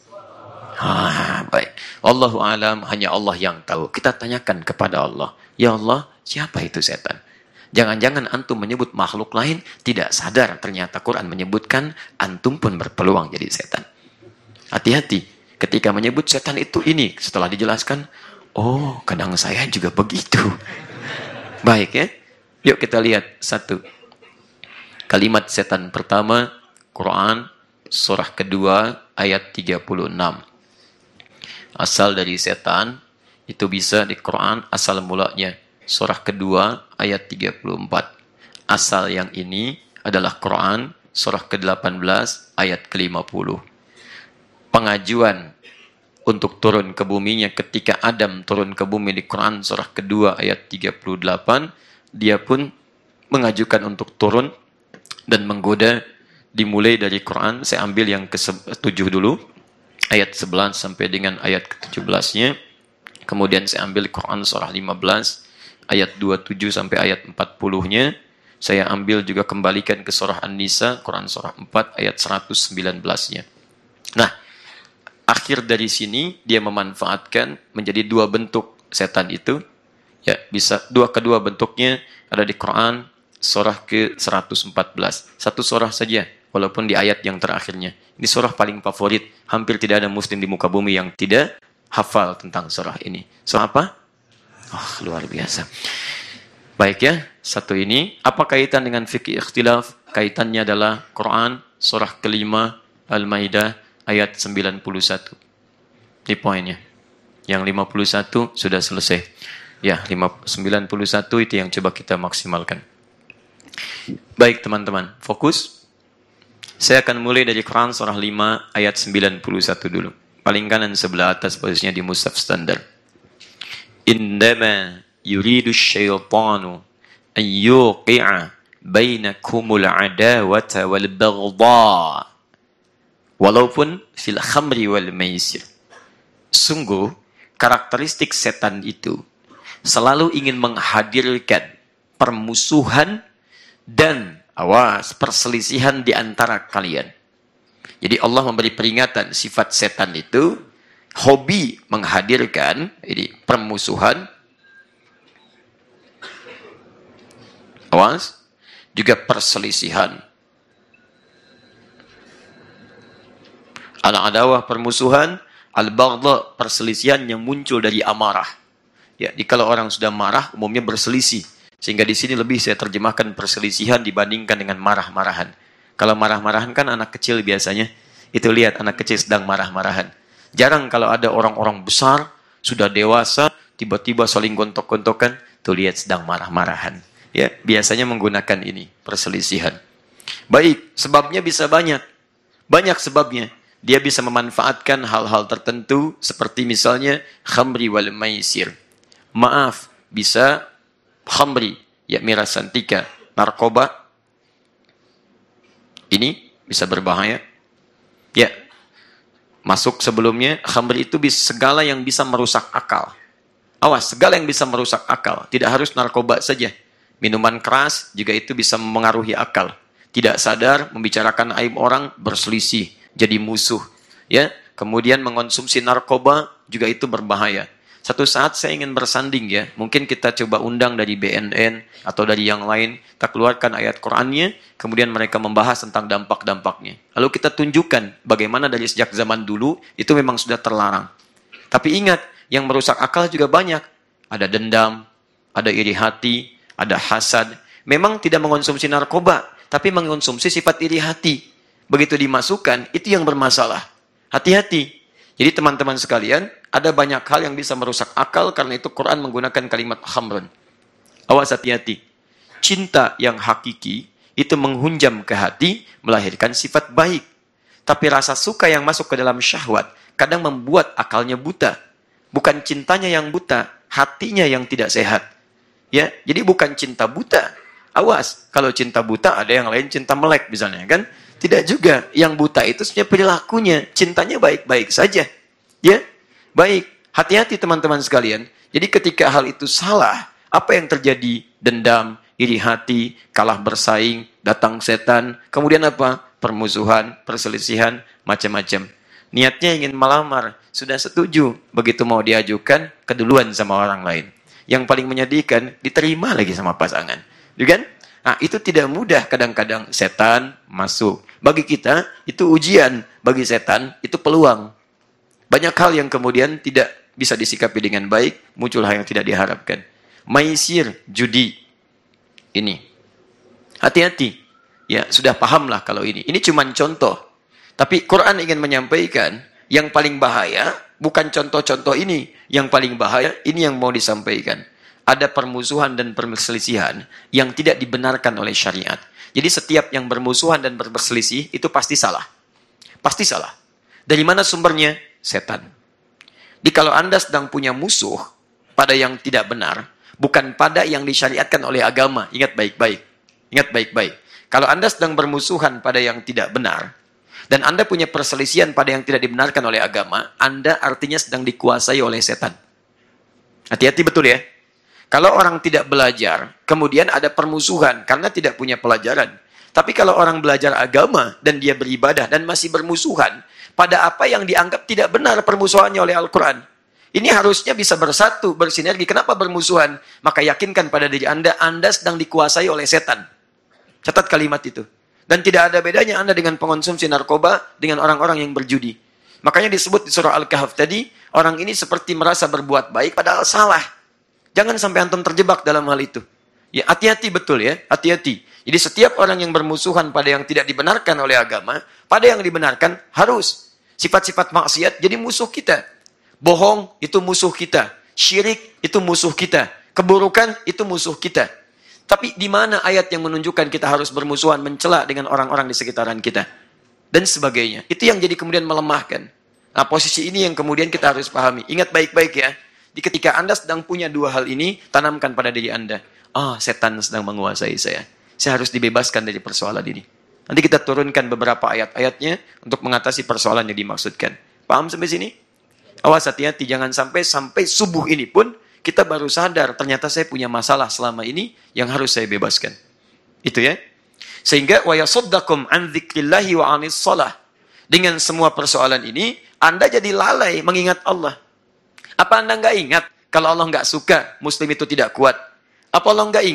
Ah, baik. Allahu alam, hanya Allah yang tahu. Kita tanyakan kepada Allah. Ya Allah, siapa itu setan? Jangan-jangan antum menyebut makhluk lain, tidak sadar ternyata Quran menyebutkan antum pun berpeluang jadi setan. Hati-hati. Ketika menyebut setan itu ini, setelah dijelaskan, oh, kadang saya juga begitu. Baik ya. Yuk kita lihat satu. Kalimat setan pertama, Quran, surah kedua, ayat tiga puluh enam. Asal dari setan, itu bisa di Quran, asal mulanya. Surah kedua, ayat tiga puluh empat. Asal yang ini adalah Quran, surah ke delapan belas, ayat ke lima puluh. Pengajuan untuk turun ke buminya ketika Adam turun ke bumi di Quran, surah kedua, ayat tiga puluh delapan. Dia pun mengajukan untuk turun dan menggoda. Dimulai dari Quran, saya ambil yang ke tujuh dulu, ayat sebelas sampai dengan ayat ke tujuh belas-nya. Kemudian saya ambil Quran surah lima belas, ayat dua puluh tujuh sampai ayat empat puluh-nya. Saya ambil juga kembalikan ke surah An-Nisa, Quran surah empat, ayat seratus sembilan belas-nya. Nah, akhir dari sini, dia memanfaatkan menjadi dua bentuk setan itu. Ya, bisa dua kedua bentuknya ada di Quran, surah ke seratus empat belas. Satu surah saja, walaupun di ayat yang terakhirnya. Ini surah paling favorit. Hampir tidak ada muslim di muka bumi yang tidak hafal tentang surah ini. Surah apa? Oh, luar biasa. Baik ya, satu ini. Apa kaitan dengan fikih ikhtilaf? Kaitannya adalah Quran, surah kelima, Al-Maidah, ayat sembilan puluh satu. Ini poinnya. Yang lima puluh satu sudah selesai. Ya, sembilan puluh satu itu yang coba kita maksimalkan. Baik teman-teman, fokus. Saya akan mulai dari Quran surah lima ayat sembilan puluh satu dulu. Paling kanan sebelah atas posisinya di mushaf standar. Indama yuridu syaitanu an yuqi'a bainakumul adawata wal baghdha. Walaupun fil khamri wal maisir. Sungguh karakteristik setan itu selalu ingin menghadirkan permusuhan dan awas perselisihan di antara kalian. Jadi Allah memberi peringatan sifat setan itu hobi menghadirkan ini permusuhan Awas. Juga perselisihan. Al-adawah permusuhan, al-baghdha perselisihan yang muncul dari amarah. Ya, kalau orang sudah marah umumnya berselisih. Sehingga di sini lebih saya terjemahkan perselisihan dibandingkan dengan marah-marahan. Kalau marah-marahan kan anak kecil biasanya. Itu lihat anak kecil sedang marah-marahan. Jarang kalau ada orang-orang besar, sudah dewasa, tiba-tiba saling gontok-gontokan, tuh lihat sedang marah-marahan. Ya, biasanya menggunakan ini, perselisihan. Baik, sebabnya bisa banyak. Banyak sebabnya. Dia bisa memanfaatkan hal-hal tertentu, seperti misalnya khamri wal maisir. Maaf, bisa khamri, ya miras santika, narkoba. Ini bisa berbahaya. Ya, masuk sebelumnya, khamri itu bisa segala yang bisa merusak akal. Awas, segala yang bisa merusak akal. Tidak harus narkoba saja. Minuman keras juga itu bisa memengaruhi akal. Tidak sadar, membicarakan aib orang, berselisih, jadi musuh. Ya, kemudian mengonsumsi narkoba juga itu berbahaya. Satu saat saya ingin bersanding ya, mungkin kita coba undang dari B N N atau dari yang lain, kita keluarkan ayat Qur'annya, kemudian mereka membahas tentang dampak-dampaknya. Lalu kita tunjukkan bagaimana dari sejak zaman dulu itu memang sudah terlarang. Tapi ingat, yang merusak akal juga banyak. Ada dendam, ada iri hati, ada hasad. Memang tidak mengonsumsi narkoba, tapi mengonsumsi sifat iri hati. Begitu dimasukkan, itu yang bermasalah. Hati-hati. Jadi teman-teman sekalian, ada banyak hal yang bisa merusak akal, karena itu Quran menggunakan kalimat khamrun. Awas, hati-hati. Cinta yang hakiki, itu menghunjam ke hati, melahirkan sifat baik. Tapi rasa suka yang masuk ke dalam syahwat, kadang membuat akalnya buta. Bukan cintanya yang buta, hatinya yang tidak sehat. Ya, jadi bukan cinta buta. Awas, kalau cinta buta ada yang lain cinta melek misalnya kan? Tidak juga. Yang buta itu sebenarnya perilakunya, cintanya baik-baik saja. Ya, baik. Hati-hati teman-teman sekalian. Jadi ketika hal itu salah, apa yang terjadi? Dendam, iri hati, kalah bersaing, datang setan, kemudian apa? Permusuhan, perselisihan, macam-macam. Niatnya ingin melamar, sudah setuju, begitu mau diajukan, keduluan sama orang lain. Yang paling menyedihkan, diterima lagi sama pasangan. Kan? Nah, itu tidak mudah kadang-kadang setan masuk. Bagi kita, itu ujian. Bagi setan, itu peluang. Banyak hal yang kemudian tidak bisa disikapi dengan baik, muncul hal yang tidak diharapkan. Maisir, judi. Ini. Hati-hati. Ya, sudah pahamlah kalau ini. Ini cuma contoh. Tapi Quran ingin menyampaikan, yang paling bahaya, bukan contoh-contoh ini. Yang paling bahaya, ini yang mau disampaikan. Ada permusuhan dan perselisihan yang tidak dibenarkan oleh syariat. Jadi setiap yang bermusuhan dan berselisih, itu pasti salah. Pasti salah. Dari mana sumbernya? Setan. Jadi kalau Anda sedang punya musuh pada yang tidak benar, bukan pada yang disyariatkan oleh agama. Ingat baik-baik. Ingat baik-baik. Kalau Anda sedang bermusuhan pada yang tidak benar, dan Anda punya perselisihan pada yang tidak dibenarkan oleh agama, Anda artinya sedang dikuasai oleh setan. Hati-hati betul ya. Kalau orang tidak belajar, kemudian ada permusuhan karena tidak punya pelajaran. Tapi kalau orang belajar agama dan dia beribadah dan masih bermusuhan pada apa yang dianggap tidak benar permusuhannya oleh Al-Quran, ini harusnya bisa bersatu, bersinergi. Kenapa bermusuhan? Maka yakinkan pada diri Anda, Anda sedang dikuasai oleh setan. Catat kalimat itu. Dan tidak ada bedanya Anda dengan pengonsumsi narkoba, dengan orang-orang yang berjudi. Makanya disebut di surah Al-Kahf tadi, orang ini seperti merasa berbuat baik, padahal salah. Jangan sampai antum terjebak dalam hal itu. Ya, hati-hati betul ya, hati-hati. Jadi setiap orang yang bermusuhan pada yang tidak dibenarkan oleh agama, pada yang dibenarkan harus. Sifat-sifat maksiat jadi musuh kita. Bohong itu musuh kita. Syirik itu musuh kita. Keburukan itu musuh kita. Tapi di mana ayat yang menunjukkan kita harus bermusuhan, mencela dengan orang-orang di sekitaran kita? Dan sebagainya. Itu yang jadi kemudian melemahkan. Nah, posisi ini yang kemudian kita harus pahami. Ingat baik-baik ya. Di ketika Anda sedang punya dua hal ini, tanamkan pada diri Anda. Ah, oh, setan sedang menguasai saya. Saya harus dibebaskan dari persoalan ini. Nanti kita turunkan beberapa ayat-ayatnya untuk mengatasi persoalan yang dimaksudkan. Paham sampai sini? Awas hati-hati, jangan sampai sampai subuh ini pun kita baru sadar, ternyata saya punya masalah selama ini yang harus saya bebaskan. Itu ya. Sehingga, وَيَصُدَّكُمْ عَنْ ذِكْرِ اللَّهِ وَعَنِ الصَّلَةِ. Dengan semua persoalan ini, Anda jadi lalai mengingat Allah. Apa Anda nggak ingat, kalau Allah nggak suka, Muslim itu tidak kuat? Apa Allah nggak ingat,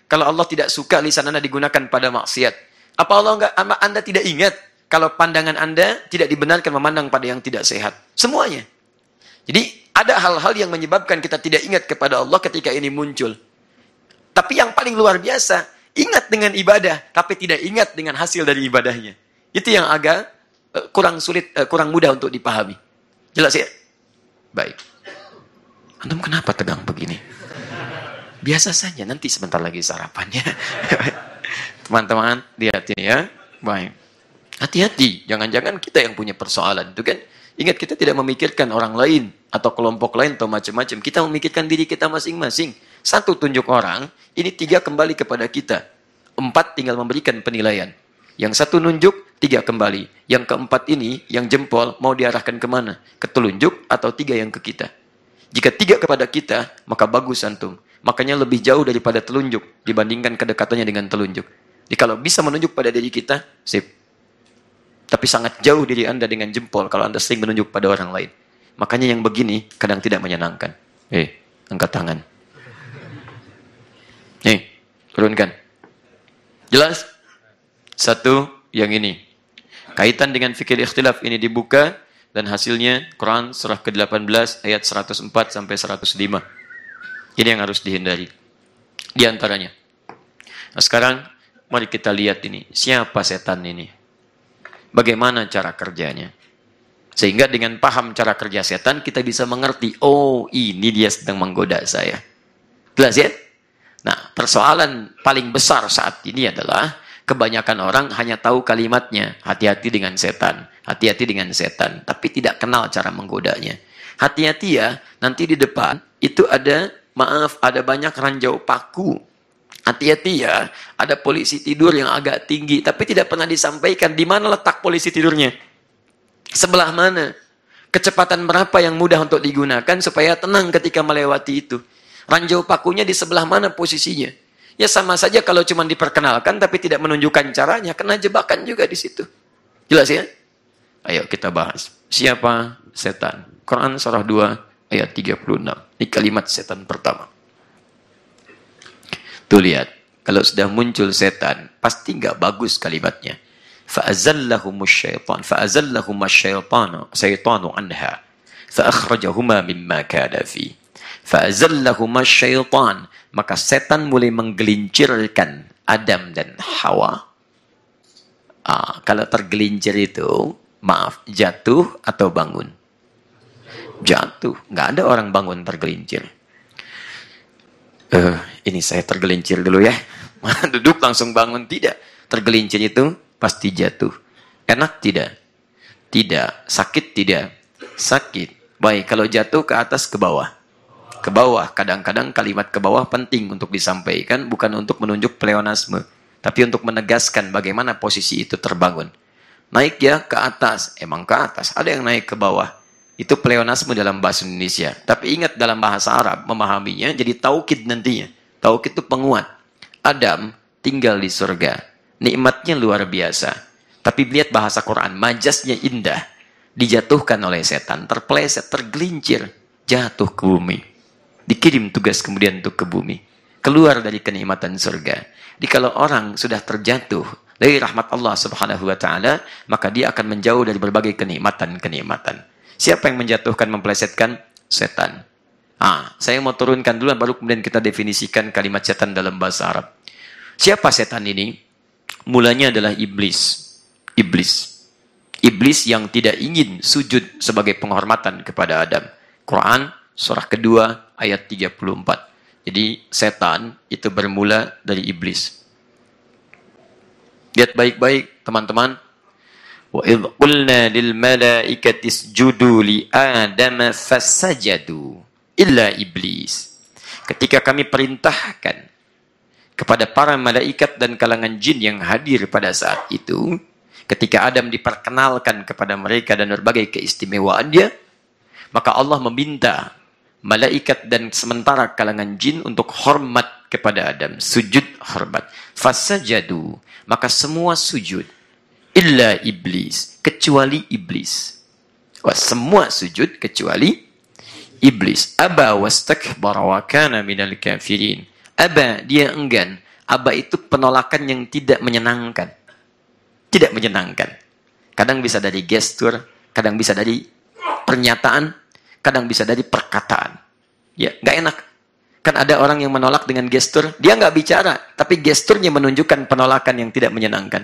kalau Allah tidak suka lisan Anda digunakan pada maksiat? Apa Allah enggak, Anda tidak ingat kalau pandangan Anda tidak dibenarkan memandang pada yang tidak sehat? Semuanya. Jadi ada hal-hal yang menyebabkan kita tidak ingat kepada Allah ketika ini muncul. Tapi yang paling luar biasa, ingat dengan ibadah, tapi tidak ingat dengan hasil dari ibadahnya. Itu yang agak uh, kurang sulit, uh, kurang mudah untuk dipahami. Jelas ya? Baik. Antum kenapa tegang begini? Biasa saja, nanti sebentar lagi sarapannya. Teman-teman, lihat ini ya. Baik. Hati-hati, jangan-jangan kita yang punya persoalan itu kan. Ingat, kita tidak memikirkan orang lain atau kelompok lain atau macam-macam. Kita memikirkan diri kita masing-masing. Satu, tunjuk orang, ini tiga kembali kepada kita. Empat, tinggal memberikan penilaian. Yang satu nunjuk, tiga kembali. Yang keempat ini, yang jempol, mau diarahkan kemana? Ke telunjuk atau tiga yang ke kita? Jika tiga kepada kita, maka bagus antum. Makanya lebih jauh daripada telunjuk dibandingkan kedekatannya dengan telunjuk. Jadi kalau bisa menunjuk pada diri kita, sip. Tapi sangat jauh diri Anda dengan jempol kalau Anda sering menunjuk pada orang lain. Makanya yang begini kadang tidak menyenangkan. Eh, angkat tangan. Nih, turunkan. Jelas? Satu, yang ini. Kaitan dengan fikir ikhtilaf ini dibuka dan hasilnya Quran surah ke delapan belas ayat seratus empat sampai seratus lima. Ini yang harus dihindari. Di antaranya. Nah, sekarang mari kita lihat ini. Siapa setan ini? Bagaimana cara kerjanya? Sehingga dengan paham cara kerja setan, kita bisa mengerti, oh ini dia sedang menggoda saya. Jelas ya? Nah, persoalan paling besar saat ini adalah, kebanyakan orang hanya tahu kalimatnya, hati-hati dengan setan, hati-hati dengan setan, tapi tidak kenal cara menggodanya. Hati-hati ya, nanti di depan, itu ada, maaf, ada banyak ranjau paku. Hati-hati ya, ada polisi tidur yang agak tinggi, tapi tidak pernah disampaikan di mana letak polisi tidurnya. Sebelah mana? Kecepatan berapa yang mudah untuk digunakan supaya tenang ketika melewati itu. Ranjau pakunya di sebelah mana posisinya. Ya sama saja kalau cuma diperkenalkan tapi tidak menunjukkan caranya, kena jebakan juga di situ. Jelas ya? Ayo kita bahas. Siapa setan? Quran surah dua ayat tiga puluh enam. Ini kalimat setan pertama. Tuh lihat, kalau sudah muncul setan, pasti nggak bagus kalimatnya. Fa'azallahumus syaitan, fa'azallahumus syaitanu, syaitanu anha, fa'akhrajahuma mimma kada fi. Fa'azallahumus syaitan, maka setan mulai menggelincirkan Adam dan Hawa. Ah, kalau tergelincir itu, maaf, jatuh atau bangun? Jatuh, nggak ada orang bangun tergelincir. Uh, ini saya tergelincir dulu ya. Duduk langsung bangun, tidak. Tergelincir itu pasti jatuh. Enak tidak? Tidak. Sakit tidak? Sakit. Baik, kalau jatuh ke atas ke bawah. Ke bawah. Kadang-kadang kalimat ke bawah penting untuk disampaikan, bukan untuk menunjuk pleonasme, tapi untuk menegaskan bagaimana posisi itu terbangun. Naik ya ke atas, emang ke atas. Ada yang naik ke bawah. Itu pleonasme dalam bahasa Indonesia. Tapi ingat dalam bahasa Arab, memahaminya jadi taukid nantinya. Taukid itu penguat. Adam tinggal di surga. Nikmatnya luar biasa. Tapi lihat bahasa Quran, majasnya indah. Dijatuhkan oleh setan, terpeleset, tergelincir, jatuh ke bumi. Dikirim tugas kemudian untuk ke bumi. Keluar dari kenikmatan surga. Jadi kalau orang sudah terjatuh dari rahmat Allah subhanahu wa ta'ala, maka dia akan menjauh dari berbagai kenikmatan-kenikmatan. Siapa yang menjatuhkan, memplesetkan? Setan. Ah, saya mau turunkan dulu, baru kemudian kita definisikan kalimat setan dalam bahasa Arab. Siapa setan ini? Mulanya adalah iblis. Iblis. Iblis yang tidak ingin sujud sebagai penghormatan kepada Adam. Quran, surah kedua, ayat tiga puluh empat. Jadi, setan itu bermula dari iblis. Lihat baik-baik, teman-teman. وَإِذْ قُلْنَا لِلْمَلَائِكَةِ اسْجُدُوا لِآدَمَ فَسَجَدُوا إِلَّا إِبْلِيسَ. Ketika kami perintahkan kepada para malaikat dan kalangan jin yang hadir pada saat itu, ketika Adam diperkenalkan kepada mereka dan berbagai keistimewaannya, maka Allah meminta malaikat dan sementara kalangan jin untuk hormat kepada Adam, sujud hormat. Fasajadu, maka semua sujud. Illa iblis, kecuali iblis. Wah, semua sujud kecuali iblis. Aba wastakbara wa kana minal kafirin. Aba, dia enggan aba itu penolakan yang tidak menyenangkan. Tidak menyenangkan. Kadang bisa dari gestur, kadang bisa dari pernyataan, kadang bisa dari perkataan. Ya, nggak enak. Kan ada orang yang menolak dengan gestur, dia nggak bicara, tapi gesturnya menunjukkan penolakan yang tidak menyenangkan.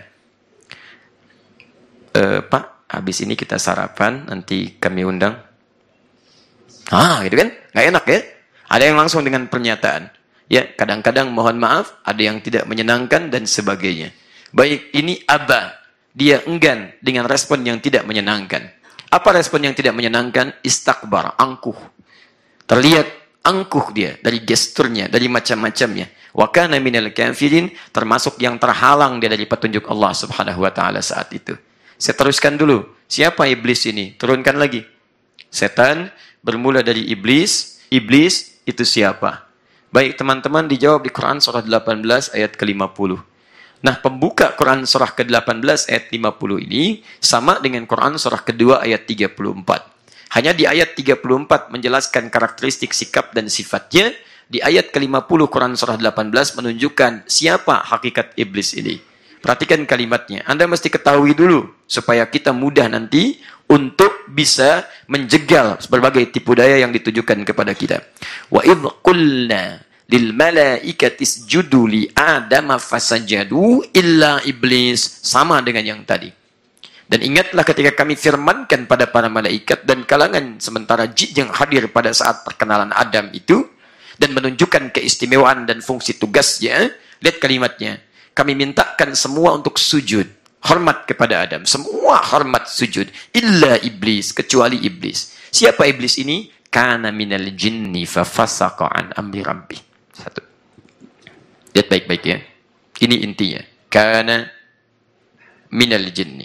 E, Pak, habis ini kita sarapan, nanti kami undang. Ah, gitu kan? Nggak enak ya? Ada yang langsung dengan pernyataan. Ya, kadang-kadang mohon maaf, ada yang tidak menyenangkan dan sebagainya. Baik, ini aba. Dia enggan dengan respon yang tidak menyenangkan. Apa respon yang tidak menyenangkan? Istakbar, angkuh. Terlihat angkuh dia dari gesturnya, dari macam-macamnya. Wa kana minal kafirin, termasuk yang terhalang dia dari petunjuk Allah Subhanahu wa taala saat itu. Saya teruskan dulu. Siapa iblis ini? Turunkan lagi. Setan bermula dari iblis. Iblis itu siapa? Baik, teman-teman, dijawab di Quran surah delapan belas ayat ke lima puluh. Nah, pembuka Quran surah ke delapan belas ayat lima puluh ini sama dengan Quran surah kedua ayat tiga puluh empat. Hanya di ayat tiga puluh empat menjelaskan karakteristik sikap dan sifatnya. Di ayat ke lima puluh Quran surah delapan belas menunjukkan siapa hakikat iblis ini. Perhatikan kalimatnya. Anda mesti ketahui dulu supaya kita mudah nanti untuk bisa menjegal berbagai tipu daya yang ditujukan kepada kita. Wa idh qulna lil malaikati isjudu li adama fasajadu illa iblis, sama dengan yang tadi. Dan ingatlah ketika kami firmankan pada para malaikat dan kalangan sementara jin yang hadir pada saat perkenalan Adam itu, dan menunjukkan keistimewaan dan fungsi tugasnya. Lihat kalimatnya. Kami mintakan semua untuk sujud. Hormat kepada Adam. Semua hormat sujud. Illa iblis. Kecuali iblis. Siapa iblis ini? Kana minal jinni fafasaqa an amri rabbi. Satu. Lihat baik-baik ya. Ini intinya. Kana minal jinni.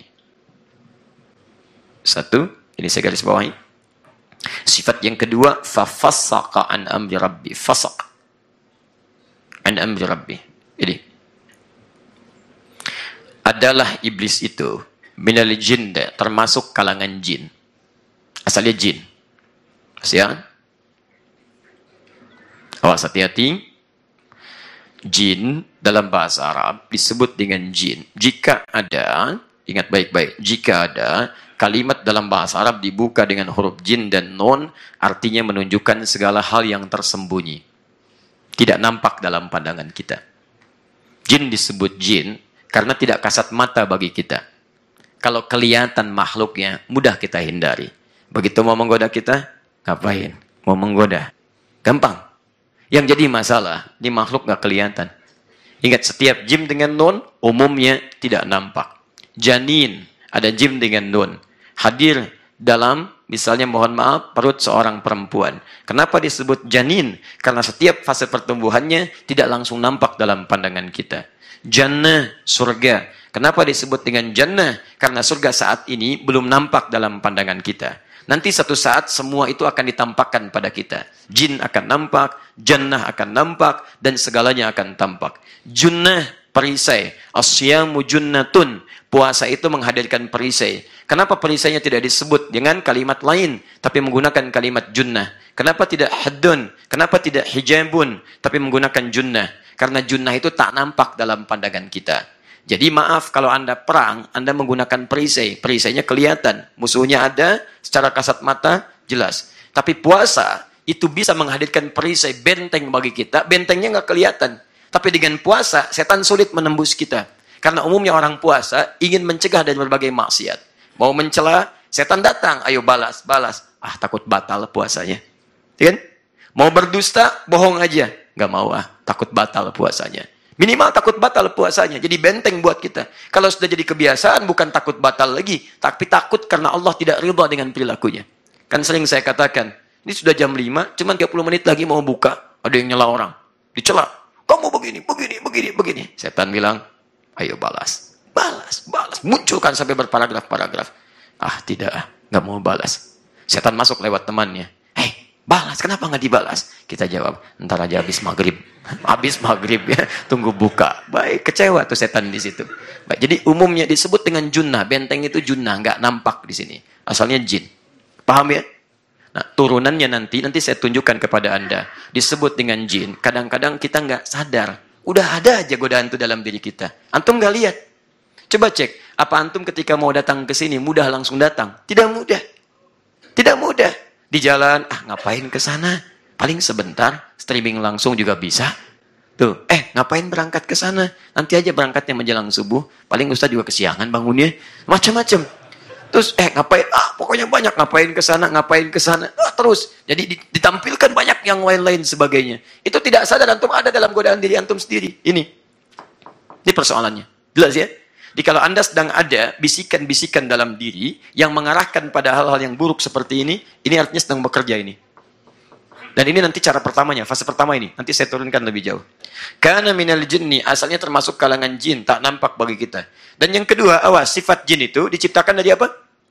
Satu, ini saya garis bawahi. Sifat yang kedua, fafasaqa an amri rabbi. Fasaq an amri rabbi. Ini adalah iblis itu minal jin, termasuk kalangan jin. Asalnya jin. Siap? Awas, hati-hati. Jin dalam bahasa Arab disebut dengan jin. Jika ada, ingat baik-baik, jika ada kalimat dalam bahasa Arab dibuka dengan huruf jin dan nun, artinya menunjukkan segala hal yang tersembunyi. Tidak nampak dalam pandangan kita. Jin disebut jin karena tidak kasat mata bagi kita. Kalau kelihatan makhluknya, mudah kita hindari. Begitu mau menggoda kita, ngapain? Mau menggoda. Gampang. Yang jadi masalah, di makhluk nggak kelihatan. Ingat, setiap jim dengan nun, umumnya tidak nampak. Janin, ada jim dengan nun. Hadir dalam, misalnya mohon maaf, perut seorang perempuan. Kenapa disebut janin? Karena setiap fase pertumbuhannya tidak langsung nampak dalam pandangan kita. Jannah, surga. Kenapa disebut dengan jannah? Karena surga saat ini belum nampak dalam pandangan kita. Nanti satu saat semua itu akan ditampakkan pada kita. Jin akan nampak, jannah akan nampak, dan segalanya akan tampak. Junnah, perisai. Asyamu junnatun. Puasa itu menghadirkan perisai. Kenapa perisainya tidak disebut dengan kalimat lain, tapi menggunakan kalimat junnah? Kenapa tidak haddun? Kenapa tidak hijabun, tapi menggunakan junnah? Karena junnah itu tak nampak dalam pandangan kita. Jadi maaf kalau Anda perang, Anda menggunakan perisai. Perisainya kelihatan. Musuhnya ada, secara kasat mata, jelas. Tapi puasa, itu bisa menghadirkan perisai, benteng bagi kita. Bentengnya nggak kelihatan. Tapi dengan puasa, setan sulit menembus kita. Karena umumnya orang puasa ingin mencegah dari berbagai maksiat. Mau mencela, setan datang. Ayo balas, balas. Ah, takut batal puasanya. Kan? Mau berdusta, bohong aja. Nggak mau ah, takut batal puasanya. Minimal takut batal puasanya. Jadi benteng buat kita. Kalau sudah jadi kebiasaan, bukan takut batal lagi. Tapi takut karena Allah tidak ridha dengan perilakunya. Kan sering saya katakan, ini sudah jam lima, cuma tiga puluh menit lagi mau buka. Ada yang nyela orang. Dicela. Kamu begini, begini, begini, begini. Setan bilang, ayo balas. Balas, balas. Munculkan sampai berparagraf-paragraf. Ah, tidak. Nggak mau balas. Setan masuk lewat temannya. Balas, kenapa nggak dibalas? Kita jawab, ntar aja habis maghrib. Habis maghrib ya, tunggu buka. Baik, kecewa tuh setan di situ. Baik, jadi umumnya disebut dengan junnah. Benteng itu junnah, nggak nampak di sini. Asalnya jin. Paham ya? Nah, turunannya nanti, nanti saya tunjukkan kepada Anda. Disebut dengan jin. Kadang-kadang kita nggak sadar. Udah ada aja godaan itu dalam diri kita. Antum nggak lihat. Coba cek, apa antum ketika mau datang ke sini mudah langsung datang? Tidak mudah. Tidak mudah. Di jalan, ah ngapain ke sana? Paling sebentar, streaming langsung juga bisa. Tuh, eh ngapain berangkat ke sana? Nanti aja berangkatnya menjelang subuh. Paling Ustaz juga kesiangan bangunnya. Macam-macam. Terus eh ngapain? Ah pokoknya banyak ngapain ke sana, ngapain ke sana. Ah, terus. Jadi ditampilkan banyak yang lain-lain sebagainya. Itu tidak sadar antum ada dalam godaan diri antum sendiri. Ini. Ini persoalannya. Jelas ya? Jadi kalau Anda sedang ada bisikan-bisikan dalam diri yang mengarahkan pada hal-hal yang buruk seperti ini, ini artinya sedang bekerja ini. Dan ini nanti cara pertamanya, fase pertama ini. Nanti saya turunkan lebih jauh. Kana minal jinni, asalnya termasuk kalangan jin, tak nampak bagi kita. Dan yang kedua, awas, sifat jin itu diciptakan dari apa?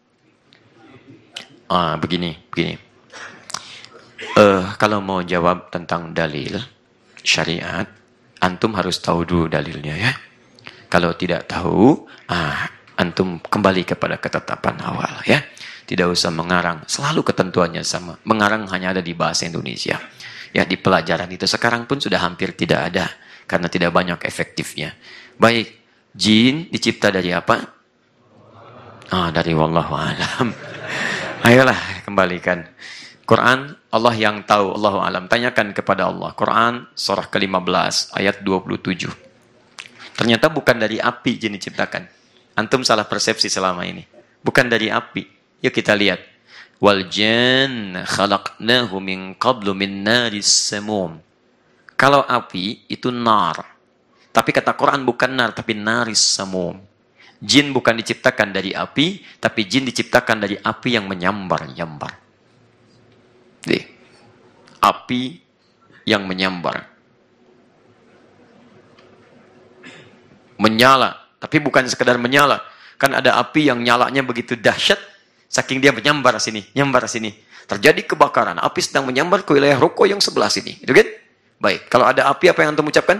Ah, begini, begini. Uh, kalau mau jawab tentang dalil syariat, antum harus tahu dulu dalilnya ya. Kalau tidak tahu, ah, antum kembali kepada ketetapan awal ya. Tidak usah mengarang, selalu ketentuannya sama. Mengarang hanya ada di bahasa Indonesia. Ya, di pelajaran itu sekarang pun sudah hampir tidak ada. Karena tidak banyak efektifnya. Baik, jin dicipta dari apa? Ah, dari wallahu alam. Ayolah, kembalikan. Quran, Allah yang tahu, Allahu alam. Tanyakan kepada Allah. Quran, surah ke lima belas, ayat dua puluh tujuh. Ternyata bukan dari api jin diciptakan. Antum salah persepsi selama ini. Bukan dari api. Yuk kita lihat. Wal jan khalaqnahu min qablu min naris samum. Kalau api itu nar. Tapi kata Quran bukan nar tapi naris samum. Jin bukan diciptakan dari api, tapi jin diciptakan dari api yang menyambar-nyambar. Jadi, api yang menyambar. Menyala, tapi bukan sekedar menyala. Kan ada api yang nyalanya begitu dahsyat. Saking dia menyambar sini, nyambar sini. Terjadi kebakaran. Api sedang menyambar ke wilayah ruko yang sebelah sini. Itu kan? Baik. Kalau ada api, apa yang antum ucapkan?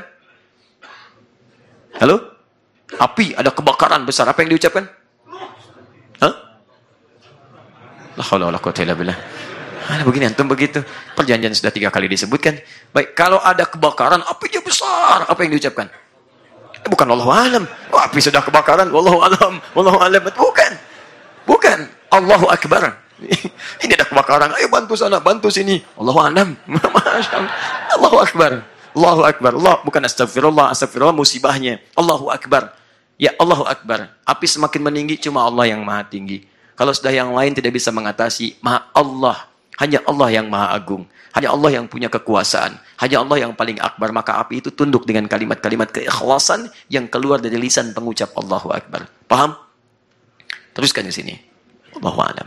Halo? Api, ada kebakaran besar. Apa yang diucapkan? Hah? La haula wala quwwata illa billah. Ada begini, antum begitu. Perjanjian sudah tiga kali disebutkan. Baik. Kalau ada kebakaran, apinya besar. Apa yang diucapkan? Eh, bukan wallahu alam. Oh, api sudah kebakaran. Wallahu alam. Wallahu alam. Bukan. Bukan. Allahu Akbar. Ini ada kebakaran. Ayo bantu sana, bantu sini. Allahu a'lam. Masya Allah. Allahu Akbar. Allahu Akbar. Allah bukan astagfirullah, astagfirullah musibahnya. Allahu Akbar. Ya Allahu Akbar. Api semakin meninggi cuma Allah yang maha tinggi. Kalau sudah yang lain tidak bisa mengatasi, maha Allah. Hanya Allah yang maha agung. Hanya Allah yang punya kekuasaan. Hanya Allah yang paling akbar. Maka api itu tunduk dengan kalimat-kalimat keikhlasan yang keluar dari lisan pengucap Allahu Akbar. Paham? Teruskan di sini. Allahu a'lam.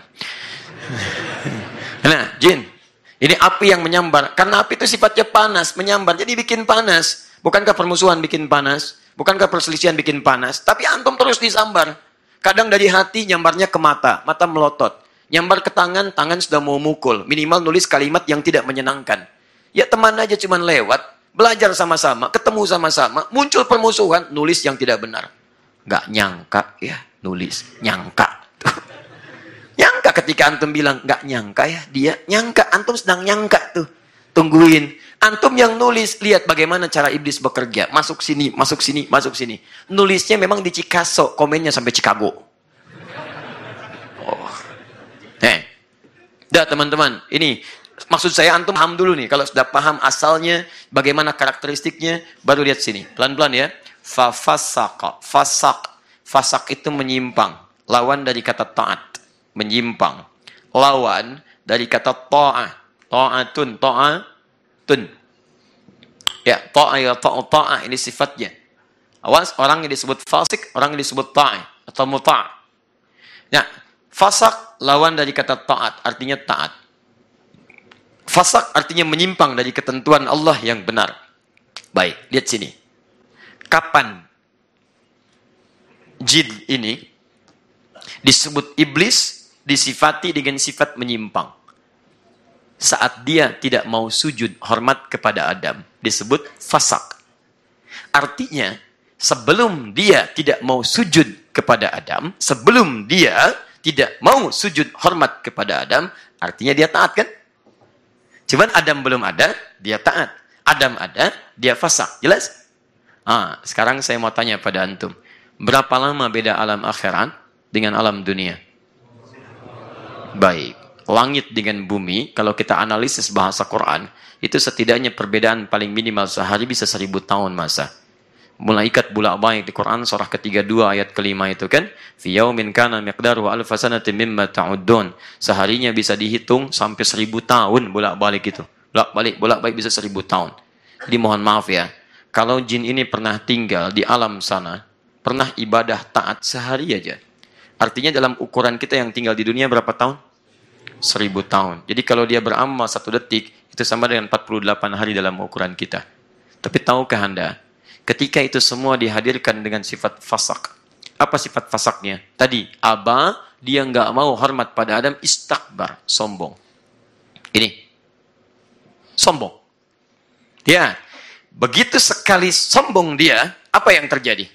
Nah, jin. Ini api yang menyambar. Karena api itu sifatnya panas, menyambar. Jadi bikin panas. Bukankah permusuhan bikin panas? Bukankah perselisihan bikin panas? Tapi antum terus disambar. Kadang dari hati nyambarnya ke mata. Mata melotot. Nyambar ke tangan, tangan sudah mau mukul. Minimal nulis kalimat yang tidak menyenangkan. Ya teman aja cuman lewat. Belajar sama-sama. Ketemu sama-sama. Muncul permusuhan. Nulis yang tidak benar. Nggak nyangka ya. Nulis. Nyangka. Nyangka ketika antum bilang nggak nyangka ya, dia nyangka, antum sedang nyangka tuh. Tungguin. Antum yang nulis, lihat bagaimana cara iblis bekerja. Masuk sini, masuk sini, masuk sini. Nulisnya memang di Chicago, komennya sampai Chicago. Oh. Eh. Dah teman-teman, ini maksud saya antum paham dulu nih. Kalau sudah paham asalnya, bagaimana karakteristiknya, baru lihat sini. Pelan-pelan ya. Fafasaka, fasak. Fasak itu menyimpang. Lawan dari kata taat. Menyimpang. Lawan dari kata ta'ah. Ta'atun, ta'atun. Ya, ta'ah ya ta'ah, ta'ah ini sifatnya. Awas, orang yang disebut fasik, orang yang disebut ta'ah atau muta'. Nah, fasak lawan dari kata ta'at, artinya taat. Fasak artinya menyimpang dari ketentuan Allah yang benar. Baik, lihat sini. Kapan jin ini disebut iblis, disifati dengan sifat menyimpang? Saat dia tidak mau sujud hormat kepada Adam, disebut fasak. Artinya, sebelum dia tidak mau sujud kepada Adam, sebelum dia tidak mau sujud hormat kepada Adam, artinya dia taat kan? Cuman Adam belum ada, dia taat. Adam ada, dia fasak. Jelas? Ah, sekarang saya mau tanya pada antum. Berapa lama beda alam akhirat dengan alam dunia? Baik. Langit dengan bumi, kalau kita analisis bahasa Quran, itu setidaknya perbedaan paling minimal sehari bisa seribu tahun masa. Malaikat bolak-balik di Quran surah ketiga dua ayat kelima itu kan, fi yaumin kana miqdaruhu alfa sanatin mimma ta'uddun. Seharinya bisa dihitung sampai seribu tahun bolak-balik itu. Bolak-balik, bolak-balik bisa seribu tahun. Jadi mohon maaf ya, kalau jin ini pernah tinggal di alam sana, pernah ibadah taat sehari aja. Artinya dalam ukuran kita yang tinggal di dunia berapa tahun? Seribu tahun. Jadi kalau dia beramal satu detik, itu sama dengan empat puluh delapan hari dalam ukuran kita. Tapi tahukah Anda, ketika itu semua dihadirkan dengan sifat fasak. Apa sifat fasaknya? Tadi, Aba, dia nggak mau hormat pada Adam, istakbar, sombong. Ini, sombong. Ya, begitu sekali sombong dia, apa yang terjadi?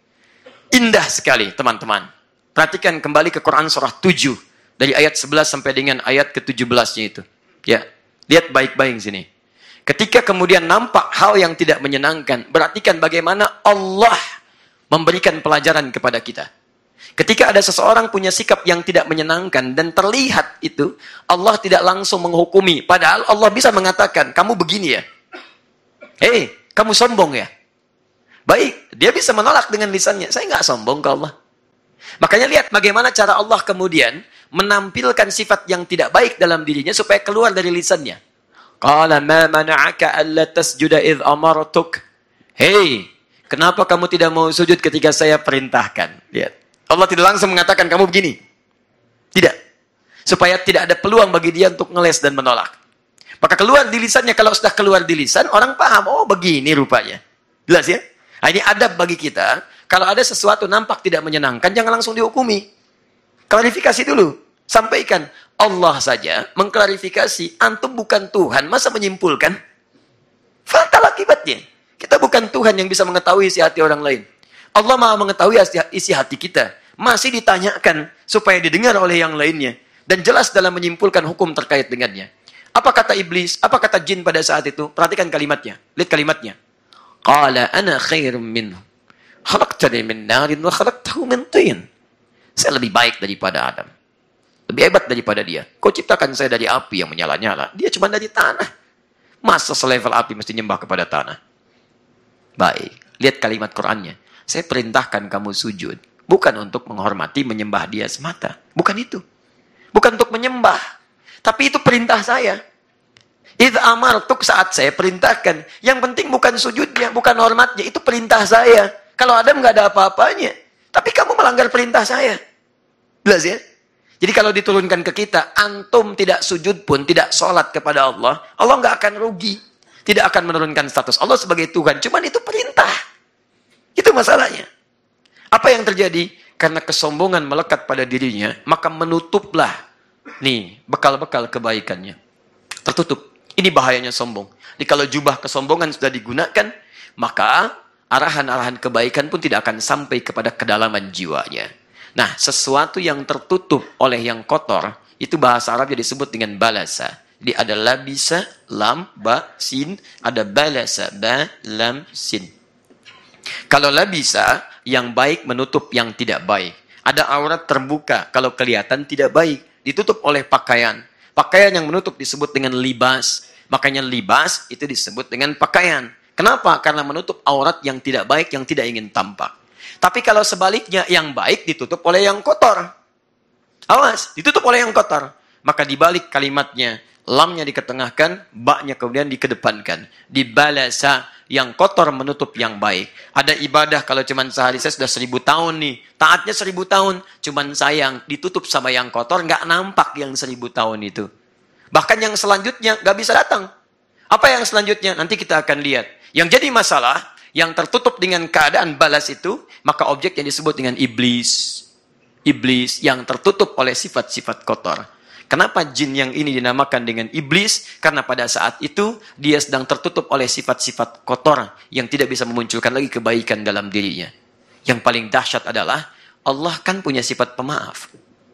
Indah sekali, teman-teman. Perhatikan kembali ke Quran surah tujuh. Dari ayat sebelas sampai dengan ayat ke tujuh belas-nya itu. Ya, lihat baik-baik sini. Ketika kemudian nampak hal yang tidak menyenangkan, perhatikan bagaimana Allah memberikan pelajaran kepada kita. Ketika ada seseorang punya sikap yang tidak menyenangkan dan terlihat itu, Allah tidak langsung menghukumi. Padahal Allah bisa mengatakan, kamu begini ya. Hei, kamu sombong ya. Baik, dia bisa menolak dengan lisannya. Saya nggak sombong ke Allah. Makanya lihat bagaimana cara Allah kemudian menampilkan sifat yang tidak baik dalam dirinya supaya keluar dari lisannya. Qala ma mana'aka alla tasjuda idh amartuk. Hei, kenapa kamu tidak mau sujud ketika saya perintahkan? Lihat. Allah tidak langsung mengatakan kamu begini. Tidak. Supaya tidak ada peluang bagi dia untuk ngeles dan menolak. Maka keluar di lisannya, kalau sudah keluar di lisan, orang paham, oh begini rupanya. Jelas ya? Nah, ini adab bagi kita. Kalau ada sesuatu nampak tidak menyenangkan, jangan langsung dihukumi. Klarifikasi dulu. Sampaikan. Allah saja mengklarifikasi. Antum bukan Tuhan. Masa menyimpulkan? Fatal akibatnya. Kita bukan Tuhan yang bisa mengetahui isi hati orang lain. Allah maha mengetahui isi hati kita. Masih ditanyakan supaya didengar oleh yang lainnya. Dan jelas dalam menyimpulkan hukum terkait dengannya. Apa kata iblis? Apa kata jin pada saat itu? Perhatikan kalimatnya. Lihat kalimatnya. Qala ana khairum minhu. Khalaqtani min narin wa khalaqtahu min tin. Saya lebih baik daripada Adam. Lebih hebat daripada dia. Kau ciptakan saya dari api yang menyala-nyala. Dia cuma dari tanah. Masa selevel api mesti nyembah kepada tanah? Baik. Lihat kalimat Qur'annya. Saya perintahkan kamu sujud. Bukan untuk menghormati, menyembah dia semata. Bukan itu. Bukan untuk menyembah. Tapi itu perintah saya. Idh amartuk, saat saya perintahkan. Yang penting bukan sujudnya, bukan hormatnya. Itu perintah saya. Kalau Adam nggak ada apa-apanya. Tapi kamu melanggar perintah saya. Jelas ya? Jadi kalau diturunkan ke kita, antum tidak sujud pun, tidak sholat kepada Allah, Allah nggak akan rugi. Tidak akan menurunkan status Allah sebagai Tuhan. Cuman itu perintah. Itu masalahnya. Apa yang terjadi? Karena kesombongan melekat pada dirinya, maka menutuplah nih bekal-bekal kebaikannya. Tertutup. Ini bahayanya sombong. Jadi kalau jubah kesombongan sudah digunakan, maka arahan-arahan kebaikan pun tidak akan sampai kepada kedalaman jiwanya. Nah, sesuatu yang tertutup oleh yang kotor, itu bahasa Arabnya disebut dengan balasa. Jadi ada labisa, lam, ba, sin, ada balasa, ba, lam, sin. Kalau labisa, yang baik menutup yang tidak baik. Ada aurat terbuka, kalau kelihatan tidak baik. Ditutup oleh pakaian. Pakaian yang menutup disebut dengan libas. Makanya libas itu disebut dengan pakaian. Kenapa? Karena menutup aurat yang tidak baik, yang tidak ingin tampak. Tapi kalau sebaliknya, yang baik ditutup oleh yang kotor. Awas, ditutup oleh yang kotor. Maka dibalik kalimatnya, lamnya diketengahkan, baknya kemudian dikedepankan. Dibalasa, yang kotor menutup yang baik. Ada ibadah kalau cuman sehari, saya sudah seribu tahun nih. Taatnya seribu tahun. Cuman sayang, ditutup sama yang kotor, nggak nampak yang seribu tahun itu. Bahkan yang selanjutnya nggak bisa datang. Apa yang selanjutnya? Nanti kita akan lihat. Yang jadi masalah, yang tertutup dengan keadaan balas itu, maka objek yang disebut dengan iblis. Iblis yang tertutup oleh sifat-sifat kotor. Kenapa jin yang ini dinamakan dengan iblis? Karena pada saat itu, dia sedang tertutup oleh sifat-sifat kotor yang tidak bisa memunculkan lagi kebaikan dalam dirinya. Yang paling dahsyat adalah, Allah kan punya sifat pemaaf.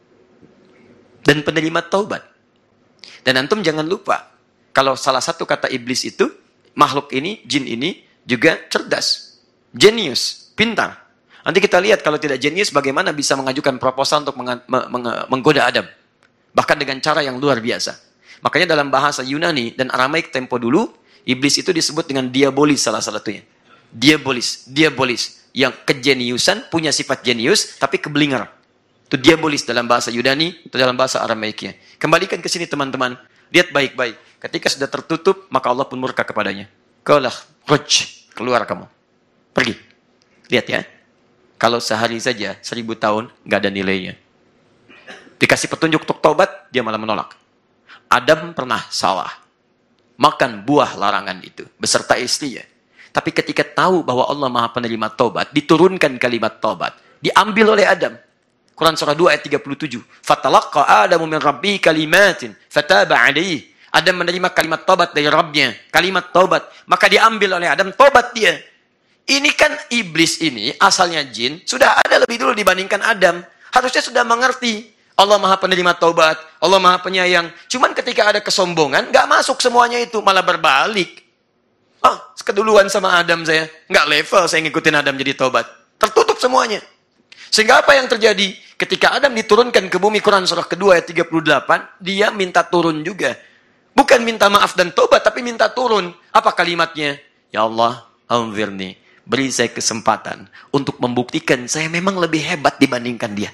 Dan penerima taubat. Dan antum jangan lupa, kalau salah satu kata iblis itu, makhluk ini, jin ini, juga cerdas. Jenius, pintar. Nanti kita lihat kalau tidak jenius bagaimana bisa mengajukan proposal untuk meng meng menggoda Adam. Bahkan dengan cara yang luar biasa. Makanya dalam bahasa Yunani dan Aramaik tempo dulu, iblis itu disebut dengan diabolis salah satunya. Diabolis, diabolis. Yang kejeniusan, punya sifat jenius, tapi keblinger. Itu diabolis dalam bahasa Yunani, atau dalam bahasa Aramaiknya. Kembalikan ke sini teman-teman. Lihat baik-baik. Ketika sudah tertutup, maka Allah pun murka kepadanya. Kaulah, ruj, keluar kamu. Pergi. Lihat ya. Kalau sehari saja, seribu tahun, nggak ada nilainya. Dikasih petunjuk untuk taubat, dia malah menolak. Adam pernah salah. Makan buah larangan itu, beserta istrinya. Tapi ketika tahu bahwa Allah maha penerima taubat, diturunkan kalimat taubat. Diambil oleh Adam. Quran surah dua ayat tiga puluh tujuh. Fatalaqqa Adamu min rabbi kalimatin, fataba alaihi. Adam menerima kalimat taubat dari Rabbnya. Kalimat taubat. Maka diambil oleh Adam, taubat dia. Ini kan iblis ini, asalnya jin, sudah ada lebih dulu dibandingkan Adam. Harusnya sudah mengerti. Allah maha penerima taubat, Allah maha penyayang. Cuman ketika ada kesombongan, nggak masuk semuanya itu, malah berbalik. Ah, keduluan sama Adam saya. Nggak level saya ngikutin Adam jadi taubat. Tertutup semuanya. Sehingga apa yang terjadi? Ketika Adam diturunkan ke bumi, Quran surah kedua ayat tiga puluh delapan, dia minta turun juga. Bukan minta maaf dan taubat, tapi minta turun. Apa kalimatnya? Ya Allah, anzirni. Beri saya kesempatan untuk membuktikan saya memang lebih hebat dibandingkan dia.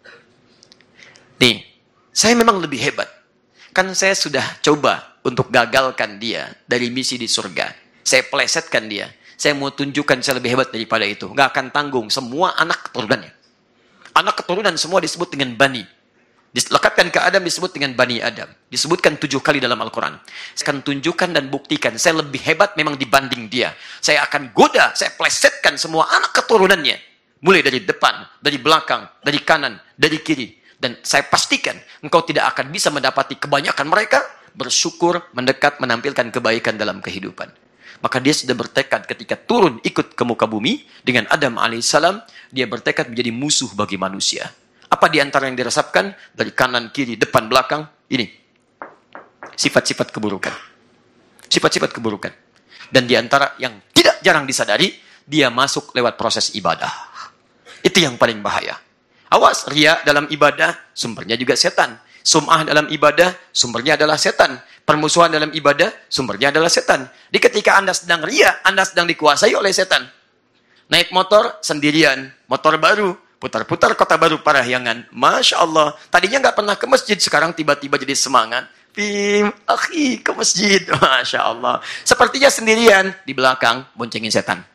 Nih, saya memang lebih hebat. Kan saya sudah coba untuk gagalkan dia dari misi di surga. Saya plesetkan dia. Saya mau tunjukkan saya lebih hebat daripada itu. Nggak akan tanggung semua anak keturunannya. Anak keturunan semua disebut dengan Bani. Dilekatkan ke Adam disebut dengan Bani Adam. Disebutkan tujuh kali dalam Al-Quran. Saya akan tunjukkan dan buktikan. Saya lebih hebat memang dibanding dia. Saya akan goda, saya plesetkan semua anak keturunannya. Mulai dari depan, dari belakang, dari kanan, dari kiri. Dan saya pastikan engkau tidak akan bisa mendapati kebanyakan mereka bersyukur, mendekat, menampilkan kebaikan dalam kehidupan. Maka dia sudah bertekad ketika turun ikut ke muka bumi dengan Adam alaihissalam, dia bertekad menjadi musuh bagi manusia. Apa di antara yang dirasakan dari kanan, kiri, depan, belakang? Ini. Sifat-sifat keburukan. Sifat-sifat keburukan. Dan di antara yang tidak jarang disadari, dia masuk lewat proses ibadah. Itu yang paling bahaya. Awas, riya dalam ibadah, sumbernya juga setan. Sum'ah dalam ibadah, sumbernya adalah setan. Permusuhan dalam ibadah, sumbernya adalah setan. Di ketika Anda sedang riya, Anda sedang dikuasai oleh setan. Naik motor sendirian, motor baru, putar-putar kota baru Parahyangan. Masya Allah. Tadinya nggak pernah ke masjid, sekarang tiba-tiba jadi semangat. Pim, akhi, ke masjid. Masya Allah. Sepertinya sendirian, di belakang, boncengin setan.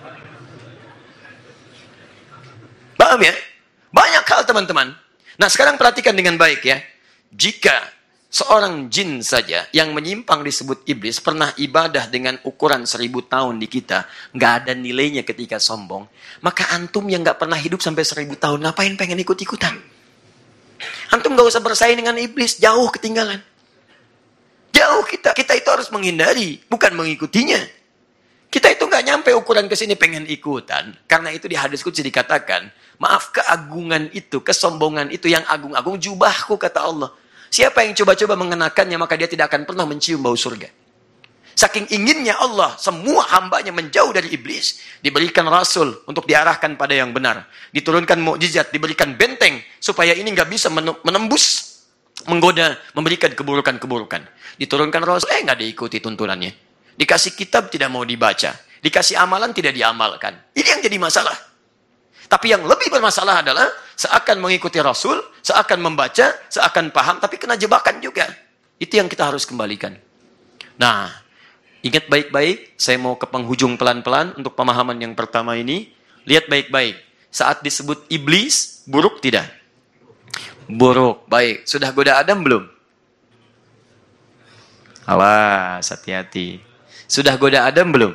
Paham ya? Banyak hal teman-teman. Nah sekarang perhatikan dengan baik ya. Jika seorang jin saja yang menyimpang disebut iblis pernah ibadah dengan ukuran seribu tahun di kita, nggak ada nilainya ketika sombong, maka antum yang nggak pernah hidup sampai seribu tahun, ngapain pengen ikut-ikutan? Antum nggak usah bersaing dengan iblis, jauh ketinggalan. Jauh kita, kita itu harus menghindari, bukan mengikutinya. Kita itu nggak nyampe ukuran ke sini pengen ikutan. Karena itu di hadis qudsi dikatakan, maaf keagungan itu, kesombongan itu yang agung-agung jubahku kata Allah. Siapa yang coba-coba mengenakannya maka dia tidak akan pernah mencium bau surga. Saking inginnya Allah semua hambanya menjauh dari iblis, diberikan rasul untuk diarahkan pada yang benar, diturunkan mukjizat, diberikan benteng supaya ini nggak bisa menembus, menggoda, memberikan keburukan-keburukan. Diturunkan rasul, eh nggak diikuti tuntunannya. Dikasih kitab tidak mau dibaca. Dikasih amalan tidak diamalkan. Ini yang jadi masalah. Tapi yang lebih bermasalah adalah seakan mengikuti Rasul, seakan membaca, seakan paham, tapi kena jebakan juga. Itu yang kita harus kembalikan. Nah, ingat baik-baik. Saya mau ke penghujung pelan-pelan untuk pemahaman yang pertama ini. Lihat baik-baik. Saat disebut iblis, buruk tidak? Buruk. Baik. Sudah goda Adam belum? Awas, hati-hati. Sudah goda Adam belum?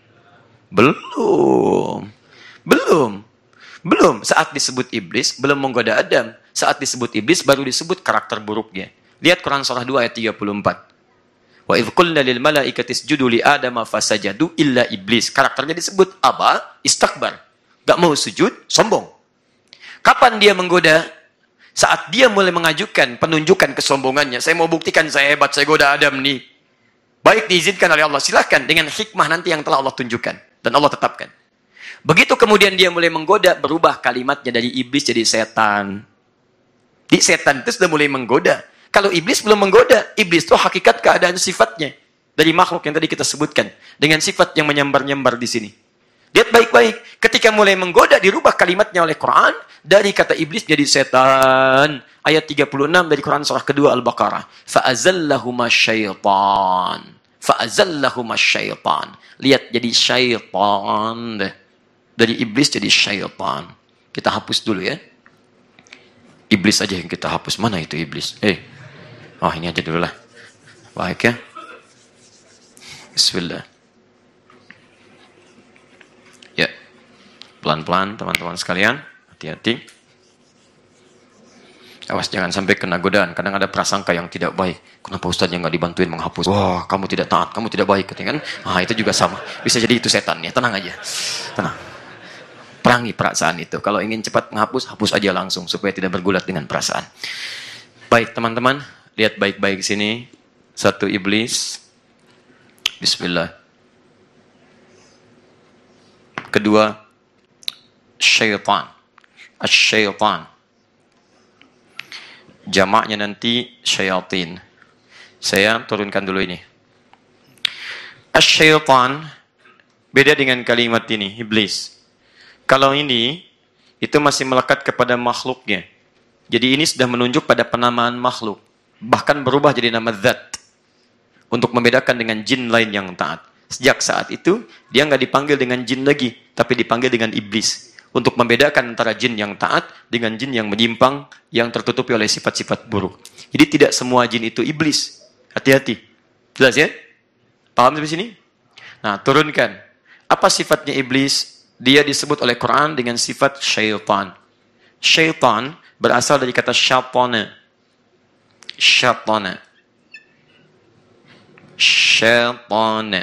Belum. Belum. Belum. Saat disebut iblis, belum menggoda Adam. Saat disebut iblis, baru disebut karakter buruknya. Lihat Quran surah dua ayat tiga puluh empat. Wa idh qulna lil malaikati isjudu li Adama fasajadu illa iblis. Karakternya disebut aba, istakbar. Gak mau sujud, sombong. Kapan dia menggoda? Saat dia mulai mengajukan penunjukan kesombongannya. Saya mau buktikan saya hebat, saya goda Adam nih. Baik diizinkan oleh Allah, silahkan dengan hikmah nanti yang telah Allah tunjukkan dan Allah tetapkan. Begitu kemudian dia mulai menggoda, berubah kalimatnya dari iblis jadi setan. Di setan itu sudah mulai menggoda. Kalau iblis belum menggoda, iblis itu hakikat keadaan sifatnya. Dari makhluk yang tadi kita sebutkan. Dengan sifat yang menyambar-nyambar di sini. Lihat baik-baik. Ketika mulai menggoda, dirubah kalimatnya oleh Quran. Dari kata iblis jadi setan. Ayat tiga puluh enam dari Quran surah kedua Al-Baqarah. Fa'azallahuma syaitan. Fa'azallahuma syaitan. Lihat jadi syaitan. Dari iblis jadi syaitan. Kita hapus dulu ya. Iblis aja yang kita hapus. Mana itu iblis? Eh. Oh ini aja dulu lah. Baik ya. Bismillah. Ya. Pelan-pelan teman-teman sekalian. Hati-hati. Awas jangan sampai kena godaan. Kadang ada prasangka yang tidak baik. Kenapa Ustaz yang nggak dibantuin menghapus? Wah, kamu tidak taat, kamu tidak baik, kan? Ah, itu juga sama. Bisa jadi itu setan ya. Tenang aja. Tenang. Perangi perasaan itu. Kalau ingin cepat menghapus, hapus aja langsung supaya tidak bergulat dengan perasaan. Baik, teman-teman, lihat baik-baik sini. Satu iblis. Bismillah. Kedua, syaitan. Asy-syaitan. Jamaknya nanti syayatin. Saya turunkan dulu ini. Asy-syaitan beda dengan kalimat ini, iblis. Kalau ini itu masih melekat kepada makhluknya. Jadi ini sudah menunjuk pada penamaan makhluk. Bahkan berubah jadi nama zat. Untuk membedakan dengan jin lain yang taat. Sejak saat itu, dia nggak dipanggil dengan jin lagi. Tapi dipanggil dengan iblis. Untuk membedakan antara jin yang taat dengan jin yang menyimpang, yang tertutupi oleh sifat-sifat buruk. Jadi tidak semua jin itu iblis. Hati-hati. Jelas ya? Paham sampai sini? Nah, turunkan. Apa sifatnya iblis? Dia disebut oleh Quran dengan sifat syaitan. Syaitan berasal dari kata syaitana. Syaitana. Syaitana.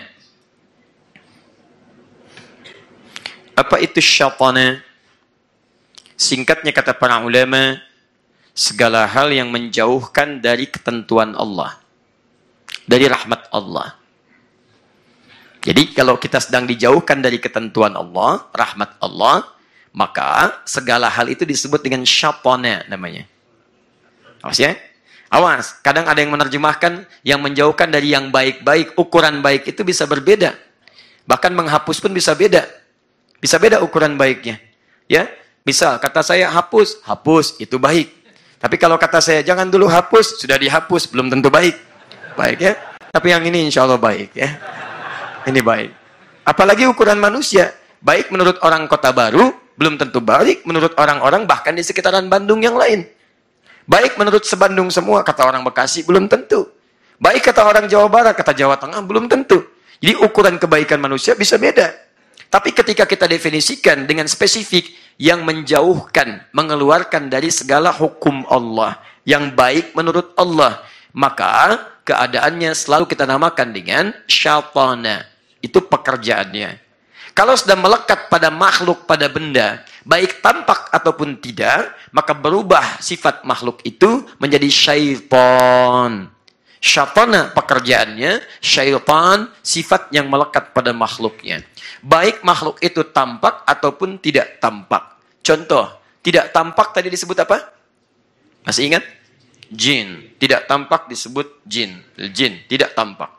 Apa itu syaitana? Singkatnya kata para ulama, segala hal yang menjauhkan dari ketentuan Allah. Dari rahmat Allah. Jadi kalau kita sedang dijauhkan dari ketentuan Allah, rahmat Allah, maka segala hal itu disebut dengan syaitana namanya. Awas ya. Awas, kadang ada yang menerjemahkan yang menjauhkan dari yang baik-baik, ukuran baik itu bisa berbeda. Bahkan menghapus pun bisa beda. Bisa beda ukuran baiknya. Ya, misal kata saya hapus, hapus itu baik. Tapi kalau kata saya jangan dulu hapus, sudah dihapus, belum tentu baik. Baik ya. Tapi yang ini insya Allah baik ya. Ini baik. Apalagi ukuran manusia. Baik menurut orang Kota Baru, belum tentu baik menurut orang-orang bahkan di sekitaran Bandung yang lain. Baik menurut sebandung semua, kata orang Bekasi, belum tentu. Baik kata orang Jawa Barat, kata Jawa Tengah, belum tentu. Jadi ukuran kebaikan manusia bisa beda. Tapi ketika kita definisikan dengan spesifik yang menjauhkan, mengeluarkan dari segala hukum Allah, yang baik menurut Allah, maka keadaannya selalu kita namakan dengan syaitana. Itu pekerjaannya. Kalau sudah melekat pada makhluk, pada benda, baik tampak ataupun tidak, maka berubah sifat makhluk itu menjadi syaitan. Syaitana pekerjaannya, syaitan sifat yang melekat pada makhluknya. Baik makhluk itu tampak ataupun tidak tampak. Contoh, tidak tampak tadi disebut apa? Masih ingat? Jin. Tidak tampak disebut jin. Jin, tidak tampak.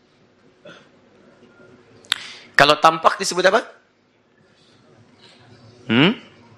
Kalau tampak disebut apa? Hmm?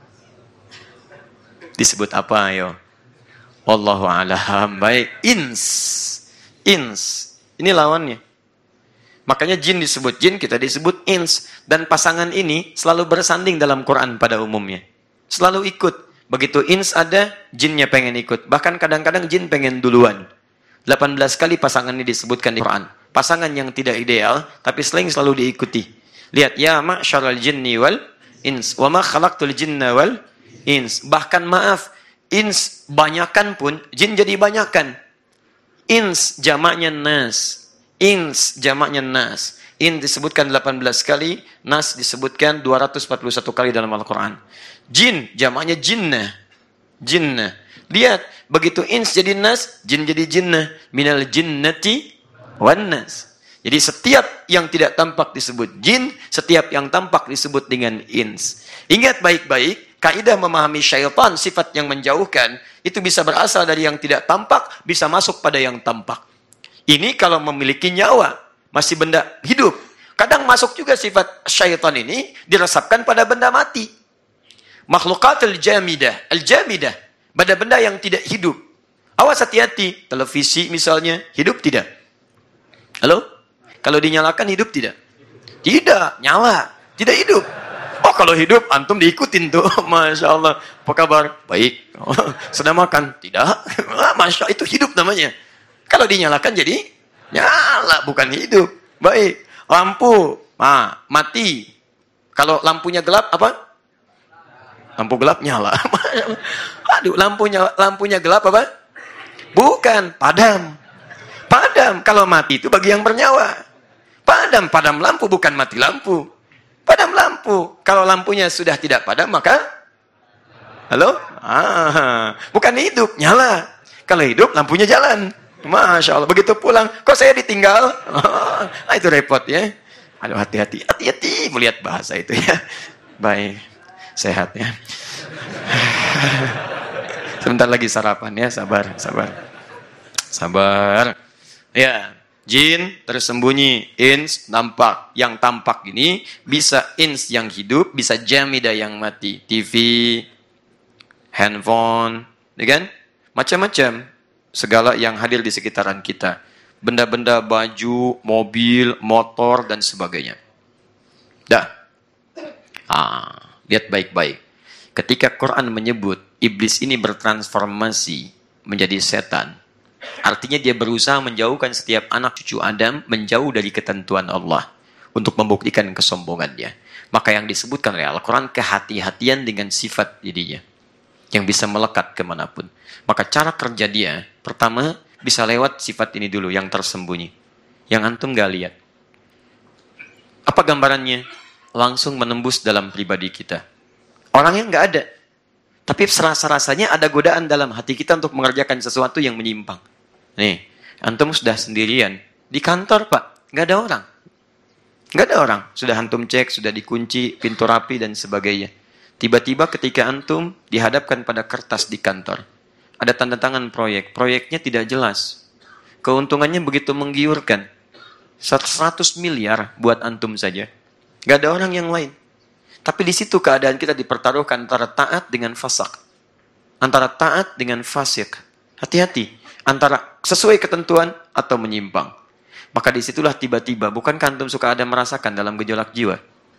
Disebut apa ayo? Wallahu a'lam. Baik, ins. Ins. Ini lawannya. Makanya jin disebut jin, kita disebut ins. Dan pasangan ini selalu bersanding dalam Quran pada umumnya. Selalu ikut. Begitu ins ada, jinnya pengen ikut. Bahkan kadang-kadang jin pengen duluan. delapan belas kali pasangan ini disebutkan di Quran. Pasangan yang tidak ideal, tapi sering selalu diikuti. Lihat, ya ma'syaral jinni wal ins. Wa ma khalaqtul jinna wal ins. Bahkan maaf, ins banyakan pun, jin jadi banyakan. Ins jamaknya nas. Ins jamaknya nas. In disebutkan delapan belas kali, nas disebutkan dua ratus empat puluh satu kali dalam Al-Quran. Jin jamaknya jinnah. Jinnah. Lihat, begitu ins jadi nas, jin jadi jinnah. Minal jinnati wan nas. Jadi setiap yang tidak tampak disebut jin, setiap yang tampak disebut dengan ins. Ingat baik-baik, kaidah memahami syaitan, sifat yang menjauhkan, itu bisa berasal dari yang tidak tampak, bisa masuk pada yang tampak. Ini kalau memiliki nyawa, masih benda hidup. Kadang masuk juga sifat syaitan ini, diresapkan pada benda mati. Makhlukat al-jamidah, al-jamidah, benda-benda yang tidak hidup. Awas hati-hati, televisi misalnya, hidup tidak? Halo? Kalau dinyalakan hidup tidak? Tidak, nyala, tidak hidup. Oh, kalau hidup, antum diikutin tuh. Masya Allah. Apa kabar? Baik. Oh, sedang makan? Tidak. Masya Allah, itu hidup namanya. Kalau dinyalakan jadi nyala, bukan hidup. Baik. Lampu, ah, mati. Kalau lampunya gelap, apa? Lampu gelap nyala. Aduh, lampunya lampunya gelap apa? Bukan, padam. Padam. Kalau mati itu bagi yang bernyawa. Padam, padam lampu, bukan mati lampu. Padam lampu. Kalau lampunya sudah tidak padam, maka halo? Ah, bukan hidup, nyala. Kalau hidup, lampunya jalan. Masya Allah. Begitu pulang, kok saya ditinggal? Ah, itu repot ya. Aduh, hati-hati. Hati-hati melihat bahasa itu ya. Baik. Sehat ya. Sebentar lagi sarapan ya. Sabar, sabar. Sabar. Ya. Jin tersembunyi, ins nampak. Yang tampak ini bisa ins yang hidup, bisa jamidah yang mati. T V, handphone, ya kan? Macam-macam. Segala yang hadir di sekitaran kita. Benda-benda, baju, mobil, motor, dan sebagainya. Dah. Ah, lihat baik-baik. Ketika Quran menyebut iblis ini bertransformasi menjadi setan, artinya dia berusaha menjauhkan setiap anak cucu Adam menjauh dari ketentuan Allah untuk membuktikan kesombongannya. Maka yang disebutkan oleh Al-Quran kehati-hatian dengan sifat dirinya yang bisa melekat kemanapun. Maka cara kerja dia, pertama bisa lewat sifat ini dulu yang tersembunyi, yang antum gak lihat. Apa gambarannya? Langsung menembus dalam pribadi kita. Orangnya gak ada, tapi serasa-rasanya ada godaan dalam hati kita untuk mengerjakan sesuatu yang menyimpang. Nih, antum sudah sendirian di kantor, Pak, nggak ada orang, nggak ada orang. Sudah antum cek, sudah dikunci, pintu rapi dan sebagainya. Tiba-tiba ketika antum dihadapkan pada kertas di kantor, ada tanda tangan proyek, proyeknya tidak jelas, keuntungannya begitu menggiurkan, seratus miliar buat antum saja, nggak ada orang yang lain. Tapi di situ keadaan kita dipertaruhkan antara taat dengan fasik, antara taat dengan fasik. Hati-hati. Antara sesuai ketentuan atau menyimpang. Maka disitulah tiba-tiba, bukankah antum suka ada merasakan dalam gejolak jiwa?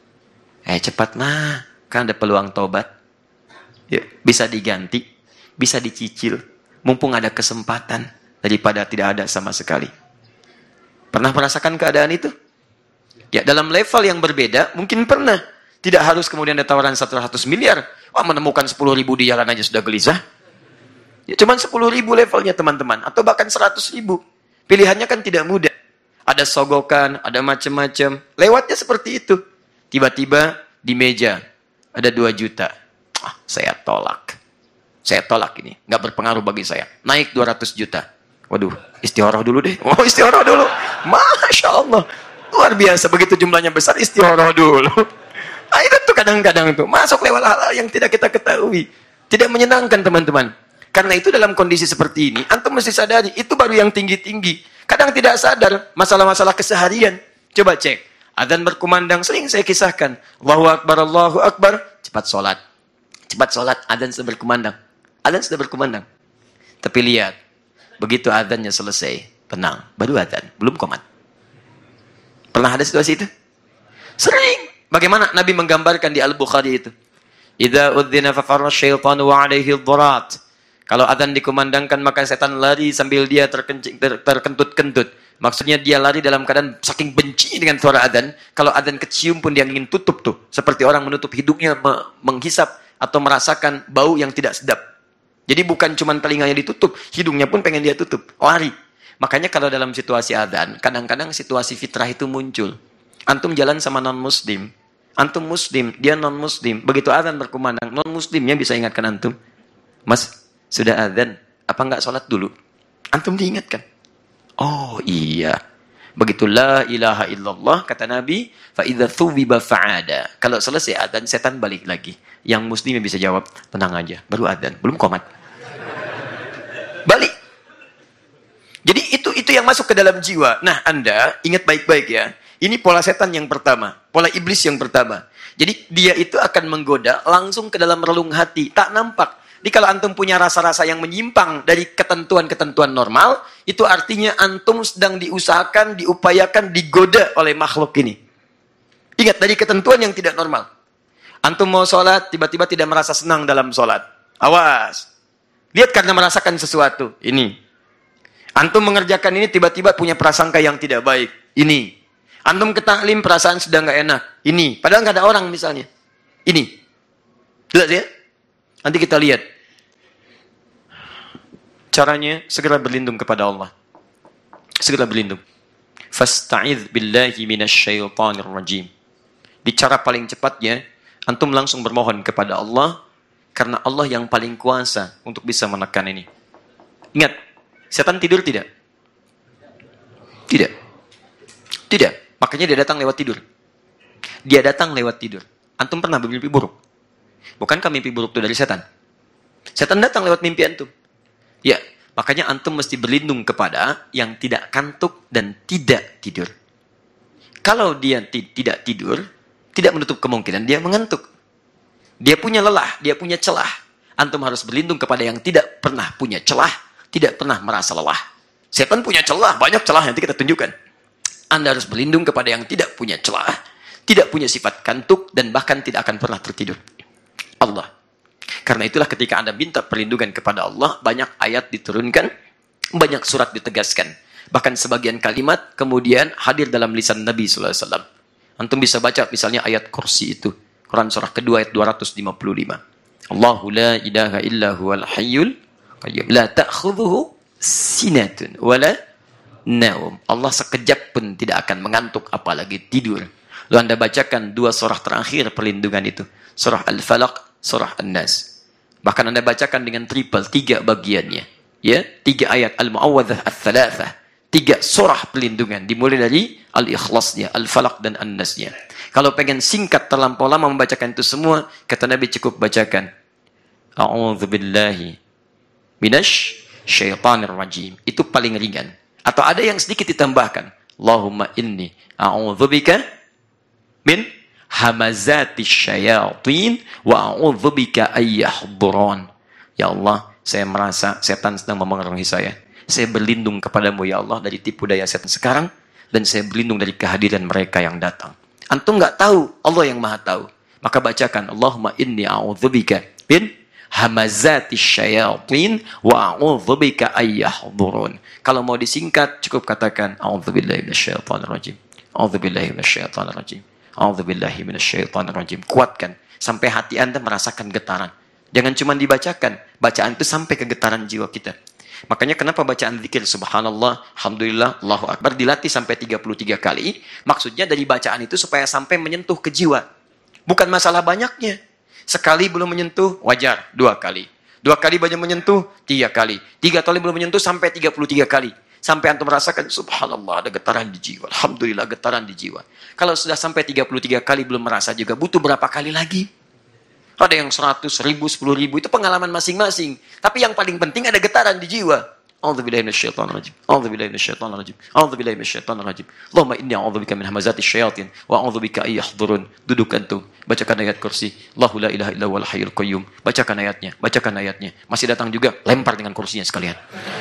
Eh cepatlah, kan ada peluang tobat. Ya, bisa diganti, bisa dicicil. Mumpung ada kesempatan daripada tidak ada sama sekali. Pernah merasakan keadaan itu? Ya, dalam level yang berbeda, mungkin pernah. Tidak harus kemudian ada tawaran seratus miliar. Wah, menemukan sepuluh ribu di jalan aja sudah gelisah. Ya, cuma sepuluh ribu levelnya teman-teman. Atau bahkan seratus ribu. Pilihannya kan tidak mudah. Ada sogokan, ada macam-macam. Lewatnya seperti itu. Tiba-tiba di meja ada dua juta. Ah, saya tolak. Saya tolak ini. Nggak berpengaruh bagi saya. Naik dua ratus juta. Waduh, istikharah dulu deh. Oh, istikharah dulu. Masya Allah. Luar biasa. Begitu jumlahnya besar, istikharah dulu. Nah, itu tuh kadang-kadang tuh. Masuk lewat hal-hal yang tidak kita ketahui. Tidak menyenangkan teman-teman. Karena itu dalam kondisi seperti ini, antum mesti sadari, itu baru yang tinggi-tinggi. Kadang tidak sadar, masalah-masalah keseharian. Coba cek. Adzan berkumandang, sering saya kisahkan. Allahu Akbar, Allahu Akbar. Cepat sholat. Cepat sholat, adzan sudah berkumandang. Adzan sudah berkumandang. Tapi lihat, begitu adzannya selesai, tenang. Baru adzan, belum qomat. Pernah ada situasi itu? Sering. Bagaimana Nabi menggambarkan di Al-Bukhari itu? Idza udzina fafarra syaitanu wa alaihi dharat. Kalau adzan dikumandangkan maka setan lari sambil dia terkencing, ter, terkentut-kentut. Maksudnya dia lari dalam keadaan saking benci dengan suara adzan. Kalau adzan kecium pun dia ingin tutup tuh. Seperti orang menutup hidungnya me menghisap atau merasakan bau yang tidak sedap. Jadi bukan cuma telinganya ditutup, hidungnya pun pengen dia tutup. Lari. Makanya kalau dalam situasi adzan, kadang-kadang situasi fitrah itu muncul. Antum jalan sama non-muslim. Antum muslim, dia non-muslim. Begitu adzan berkumandang, non-muslimnya bisa ingatkan antum. Mas, sudah adzan, apa enggak sholat dulu? Antum diingatkan. Oh iya, Begitu la ilaha illallah, kata Nabi, fa idza thuwiba fa'ada. Kalau selesai adzan, setan balik lagi. Yang muslim bisa jawab, tenang aja, baru adzan, belum qomat. Balik. Jadi itu itu yang masuk ke dalam jiwa. Nah, Anda ingat baik-baik ya. Ini pola setan yang pertama, pola iblis yang pertama. Jadi dia itu akan menggoda langsung ke dalam relung hati, tak nampak. Jadi kalau antum punya rasa-rasa yang menyimpang dari ketentuan-ketentuan normal, itu artinya antum sedang diusahakan, diupayakan, digoda oleh makhluk ini. Ingat, dari ketentuan yang tidak normal. Antum mau sholat, tiba-tiba tidak merasa senang dalam sholat. Awas. Lihat karena merasakan sesuatu. Ini. Antum mengerjakan ini, tiba-tiba punya prasangka yang tidak baik. Ini. Antum ke taklim, perasaan sedang nggak enak. Ini. Padahal nggak ada orang misalnya. Ini. Jelas ya? Nanti kita lihat. Caranya, segera berlindung kepada Allah. Segera berlindung. Fasta'idh billahi minasyaitonir rajim. Di cara paling cepatnya, antum langsung bermohon kepada Allah, karena Allah yang paling kuasa untuk bisa menekan ini. Ingat, setan tidur tidak? Tidak. Tidak. Makanya dia datang lewat tidur. Dia datang lewat tidur. Antum pernah bermimpi buruk? Bukankah mimpi buruk itu dari setan? Setan datang lewat mimpi antum. Ya, makanya antum mesti berlindung kepada yang tidak kantuk dan tidak tidur. Kalau dia tidak tidur, tidak menutup kemungkinan dia mengantuk. Dia punya lelah, dia punya celah. Antum harus berlindung kepada yang tidak pernah punya celah, tidak pernah merasa lelah. Setan punya celah, banyak celah, nanti kita tunjukkan. Anda harus berlindung kepada yang tidak punya celah, tidak punya sifat kantuk, dan bahkan tidak akan pernah tertidur. Allah. Karena itulah ketika Anda minta perlindungan kepada Allah, banyak ayat diturunkan, banyak surat ditegaskan. Bahkan sebagian kalimat kemudian hadir dalam lisan Nabi sallallahu alaihi wasallam. Antum bisa baca misalnya ayat kursi itu. Quran surah kedua ayat dua ratus lima puluh lima. Allahu la ilaha illa huwal hayyul qayyum. La ta'khudhuhu sinatun wala naum. Allah sekejap pun tidak akan mengantuk apalagi tidur. Lalu Anda bacakan dua surah terakhir perlindungan itu. Surah Al-Falaq, surah An-Nas. Bahkan Anda bacakan dengan triple, tiga bagiannya. Ya, tiga ayat Al-Mu'awwadhah Al-Thalathah. Tiga surah perlindungan. Dimulai dari Al-Ikhlasnya, Al-Falaq dan An-Nasnya. Kalau pengen singkat terlampau lama membacakan itu semua, kata Nabi cukup bacakan. A'udzubillahi minasy syaitanir rajim. Itu paling ringan. Atau ada yang sedikit ditambahkan. Allahumma inni a'udzubika min hamazati syayatin wa a'udzubika ayyahduran. Ya Allah, saya merasa setan sedang memengaruhi saya. Saya berlindung kepadamu ya Allah dari tipu daya setan sekarang, dan saya berlindung dari kehadiran mereka yang datang. Antum nggak tahu, Allah yang maha tahu. Maka bacakan Allahumma inni a'udzubika min hamazati syayatin wa a'udzubika ayyahduran. Kalau mau disingkat cukup katakan a'udzubillahi minasyaitonir rajim. A'udzubillahi minasyaitonir rajim. A'udzubillahi minasyaitonir rajim. Kuatkan sampai hati Anda merasakan getaran. Jangan cuma dibacakan, bacaan itu sampai ke getaran jiwa kita. Makanya kenapa bacaan zikir subhanallah, alhamdulillah, Allahu akbar dilatih sampai tiga puluh tiga kali? Maksudnya dari bacaan itu supaya sampai menyentuh ke jiwa. Bukan masalah banyaknya. Sekali belum menyentuh, wajar, dua kali. Dua kali banyak menyentuh, tiga kali. Tiga kali belum menyentuh, sampai tiga puluh tiga kali. Sampai antum merasakan, subhanallah, ada getaran di jiwa. Alhamdulillah, getaran di jiwa. Kalau sudah sampai tiga puluh tiga kali belum merasa juga, butuh berapa kali lagi? Ada yang seratus, seribu, sepuluh ribu, itu pengalaman masing-masing. Tapi yang paling penting ada getaran di jiwa. A'udzubillahi minasyaitonirrajim. A'udzubillahi minasyaitonirrajim. A'udzubillahi minasyaitonirrajim. Allahumma inni a'udzubika min hamazati syayatin wa a'udzubika ay yahdurun. Duduk antum, bacakan ayat kursi. Allahu la ilaha illa huwal hayyul qayyum. Bacakan ayatnya, bacakan ayatnya. Masih datang juga, lempar dengan kursinya sekalian.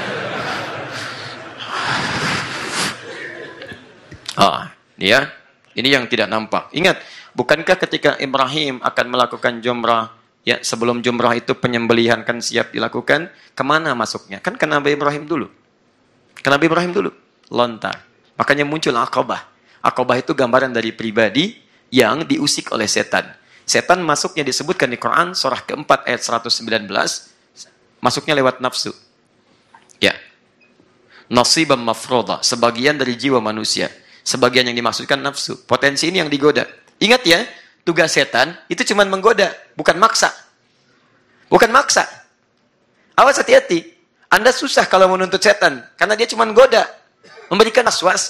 Ah, ini ya. Ini yang tidak nampak. Ingat, bukankah ketika Ibrahim akan melakukan jumrah, ya sebelum jumrah itu penyembelihan kan siap dilakukan, kemana masuknya? Kan ke Nabi Ibrahim dulu. Ke Nabi Ibrahim dulu. Lontar. Makanya muncul Aqabah. Aqabah itu gambaran dari pribadi yang diusik oleh setan. Setan masuknya disebutkan di Quran, surah keempat ayat seratus sembilan belas, masuknya lewat nafsu. Ya. Nasibam mafroda, sebagian dari jiwa manusia. Sebagian yang dimaksudkan nafsu. Potensi ini yang digoda. Ingat ya, tugas setan itu cuma menggoda, bukan maksa. Bukan maksa. Awas hati-hati. Anda susah kalau menuntut setan, karena dia cuma goda, memberikan waswas.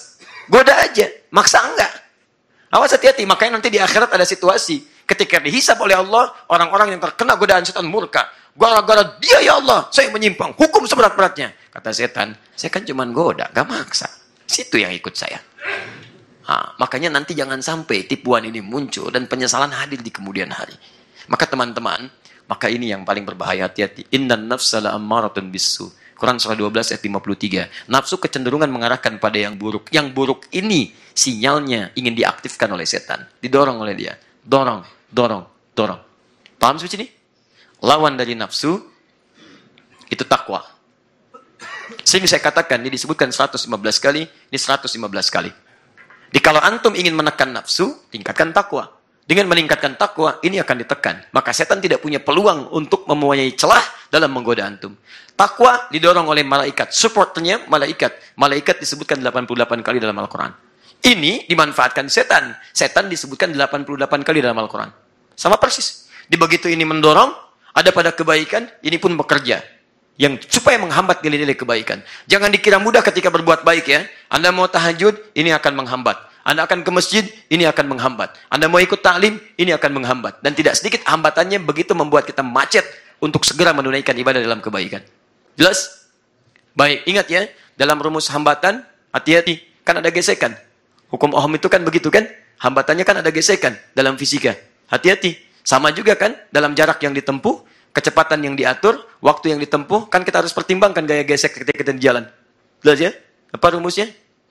Goda aja, maksa enggak. Awas hati-hati, makanya nanti di akhirat ada situasi. Ketika dihisab oleh Allah, orang-orang yang terkena godaan setan murka. Gara-gara dia ya Allah, saya menyimpang. Hukum seberat-beratnya. Kata setan, saya kan cuma goda, gak maksa. Situ yang ikut saya. Nah, makanya nanti jangan sampai tipuan ini muncul dan penyesalan hadir di kemudian hari. Maka teman-teman, maka ini yang paling berbahaya, hati-hati. Innan nafsa la'ammaratun bisu. Quran surah dua belas ayat lima puluh tiga. Nafsu kecenderungan mengarahkan pada yang buruk. Yang buruk ini sinyalnya ingin diaktifkan oleh setan. Didorong oleh dia. Dorong, dorong, dorong. Paham seperti ini? Lawan dari nafsu itu takwa. Sehingga saya katakan, ini disebutkan seratus lima belas kali, ini seratus lima belas kali. Di kalau antum ingin menekan nafsu, tingkatkan takwa. Dengan meningkatkan takwa, ini akan ditekan. Maka setan tidak punya peluang untuk mempunyai celah dalam menggoda antum. Takwa didorong oleh malaikat. Supportnya malaikat. Malaikat disebutkan delapan puluh delapan kali dalam Al-Quran. Ini dimanfaatkan setan. Setan disebutkan delapan puluh delapan kali dalam Al-Quran. Sama persis. Di begitu ini mendorong, ada pada kebaikan, ini pun bekerja. Yang supaya menghambat nilai-nilai kebaikan. Jangan dikira mudah ketika berbuat baik ya. Anda mau tahajud, ini akan menghambat. Anda akan ke masjid, ini akan menghambat. Anda mau ikut ta'lim, ini akan menghambat. Dan tidak sedikit hambatannya begitu membuat kita macet untuk segera menunaikan ibadah dalam kebaikan. Jelas? Baik, ingat ya. Dalam rumus hambatan, hati-hati. Kan ada gesekan. Hukum Ohm itu kan begitu kan? Hambatannya kan ada gesekan dalam fisika. Hati-hati. Sama juga kan dalam jarak yang ditempuh, kecepatan yang diatur, waktu yang ditempuh, kan kita harus pertimbangkan gaya gesek ketika kita di jalan. Jelas ya? Apa rumusnya?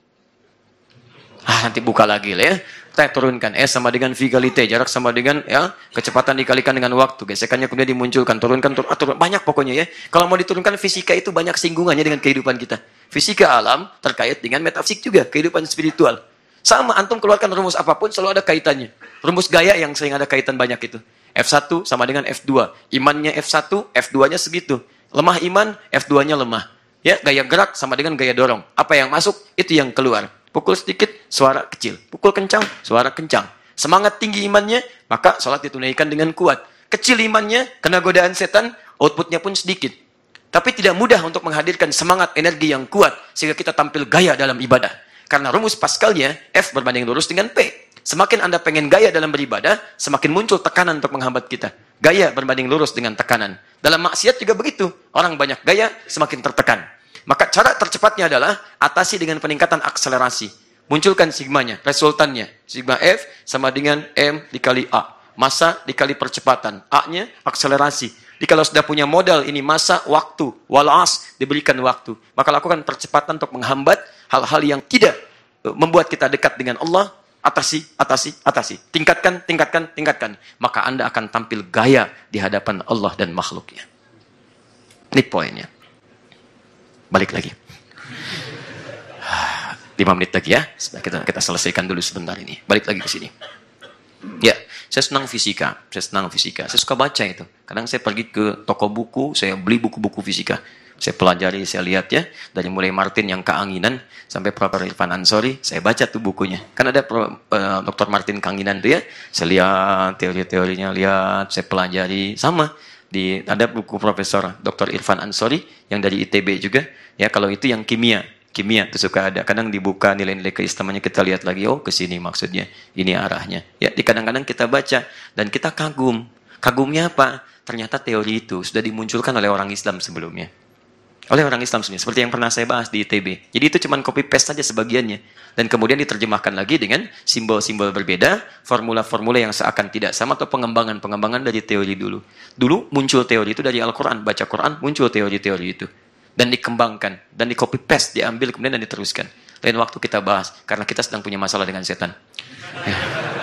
Ah, nanti buka lagi lah ya. Kita turunkan. S sama dengan V kali T. Jarak sama dengan ya kecepatan dikalikan dengan waktu. Gesekannya kemudian dimunculkan. Turunkan, turun, ah, turun. Banyak pokoknya ya. Kalau mau diturunkan fisika itu banyak singgungannya dengan kehidupan kita. Fisika alam terkait dengan metafisik juga. Kehidupan spiritual. Sama, antum keluarkan rumus apapun selalu ada kaitannya. Rumus gaya yang sering ada kaitan banyak itu. F satu sama dengan F dua. Imannya F satu, F dua-nya segitu. Lemah iman, F dua-nya lemah. Ya, gaya gerak sama dengan gaya dorong. Apa yang masuk, itu yang keluar. Pukul sedikit, suara kecil. Pukul kencang, suara kencang. Semangat tinggi imannya, maka sholat ditunaikan dengan kuat. Kecil imannya, kena godaan setan, outputnya pun sedikit. Tapi tidak mudah untuk menghadirkan semangat energi yang kuat, sehingga kita tampil gaya dalam ibadah. Karena rumus Pascalnya, F berbanding lurus dengan P. Semakin Anda pengen gaya dalam beribadah, semakin muncul tekanan untuk menghambat kita. Gaya berbanding lurus dengan tekanan. Dalam maksiat juga begitu. Orang banyak gaya, semakin tertekan. Maka cara tercepatnya adalah atasi dengan peningkatan akselerasi. Munculkan sigmanya, resultannya. Sigma F sama dengan M dikali A. Massa dikali percepatan. A-nya akselerasi. Jadi kalau sudah punya modal ini massa, waktu, walas, diberikan waktu. Maka lakukan percepatan untuk menghambat hal-hal yang tidak membuat kita dekat dengan Allah. Atasi, atasi, atasi. Tingkatkan, tingkatkan, tingkatkan. Maka Anda akan tampil gaya di hadapan Allah dan makhluknya. Ini poinnya. Balik lagi. Lima menit lagi ya. Kita, kita selesaikan dulu sebentar ini. Balik lagi ke sini. Ya, saya senang fisika. Saya senang fisika. Saya suka baca itu. Kadang saya pergi ke toko buku, saya beli buku-buku fisika. Saya pelajari, saya lihat ya. Dari mulai Martin yang keanginan, sampai Profesor Irfan Ansori, saya baca tuh bukunya. Kan ada uh, Doktor Martin keanginan tuh ya. Saya lihat teori-teorinya, lihat, saya pelajari. Sama. Di, ada buku Profesor Doktor Irfan Ansori, yang dari I T B juga. Ya, kalau itu yang kimia. Kimia itu suka ada. Kadang dibuka nilai-nilai keislamannya, kita lihat lagi, oh ke sini maksudnya. Ini arahnya. Ya, di kadang-kadang kita baca dan kita kagum. Kagumnya apa? Ternyata teori itu sudah dimunculkan oleh orang Islam sebelumnya. Oleh orang Islam sebelumnya. Seperti yang pernah saya bahas di I T B. Jadi itu cuma copy paste saja sebagiannya. Dan kemudian diterjemahkan lagi dengan simbol-simbol berbeda, formula-formula yang seakan tidak sama, atau pengembangan-pengembangan dari teori dulu. Dulu muncul teori itu dari Al-Quran. Baca Quran, muncul teori-teori itu. Dan dikembangkan, dan di copy paste, diambil kemudian dan diteruskan. Lain waktu kita bahas, karena kita sedang punya masalah dengan setan. Ya.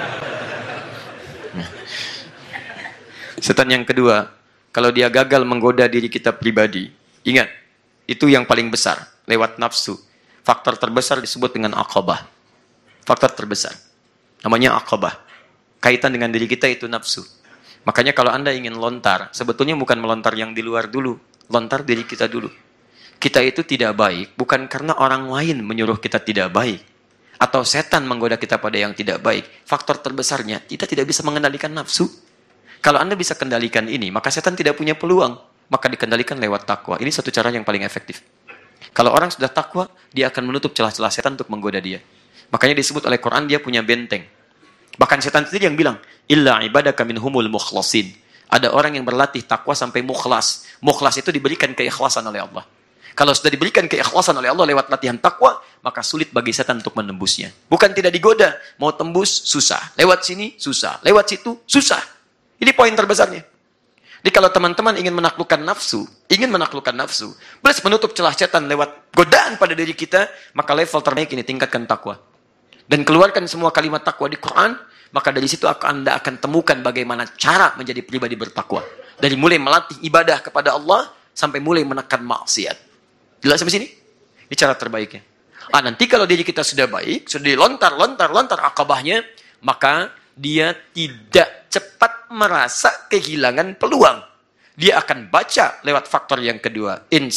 Ya. Setan yang kedua, kalau dia gagal menggoda diri kita pribadi, ingat, itu yang paling besar, lewat nafsu. Faktor terbesar disebut dengan aqabah. Faktor terbesar. Namanya aqabah. Kaitan dengan diri kita itu nafsu. Makanya kalau Anda ingin lontar, sebetulnya bukan melontar yang di luar dulu. Lontar diri kita dulu. Kita itu tidak baik, bukan karena orang lain menyuruh kita tidak baik. Atau setan menggoda kita pada yang tidak baik. Faktor terbesarnya, kita tidak bisa mengendalikan nafsu. Kalau Anda bisa kendalikan ini, maka setan tidak punya peluang. Maka dikendalikan lewat takwa. Ini satu cara yang paling efektif. Kalau orang sudah takwa, dia akan menutup celah-celah setan untuk menggoda dia. Makanya disebut oleh Quran dia punya benteng. Bahkan setan sendiri yang bilang, illa ibadaka minhumul mukhlasin. Ada orang yang berlatih takwa sampai mukhlas. Mukhlas itu diberikan keikhlasan oleh Allah. Kalau sudah diberikan keikhlasan oleh Allah lewat latihan takwa, maka sulit bagi setan untuk menembusnya. Bukan tidak digoda, mau tembus susah. Lewat sini susah, lewat situ susah. Ini poin terbesarnya. Jadi kalau teman-teman ingin menaklukkan nafsu, ingin menaklukkan nafsu, plus menutup celah setan lewat godaan pada diri kita, maka level terbaik ini tingkatkan takwa. Dan keluarkan semua kalimat takwa di Quran, maka dari situ Anda akan temukan bagaimana cara menjadi pribadi bertakwa. Dari mulai melatih ibadah kepada Allah, sampai mulai menekan maksiat. Jelas sampai sini? Ini cara terbaiknya. Ah, nanti kalau diri kita sudah baik, sudah dilontar, lontar, lontar akabahnya, maka dia tidak cepat merasa kehilangan peluang. Dia akan baca lewat faktor yang kedua, ins,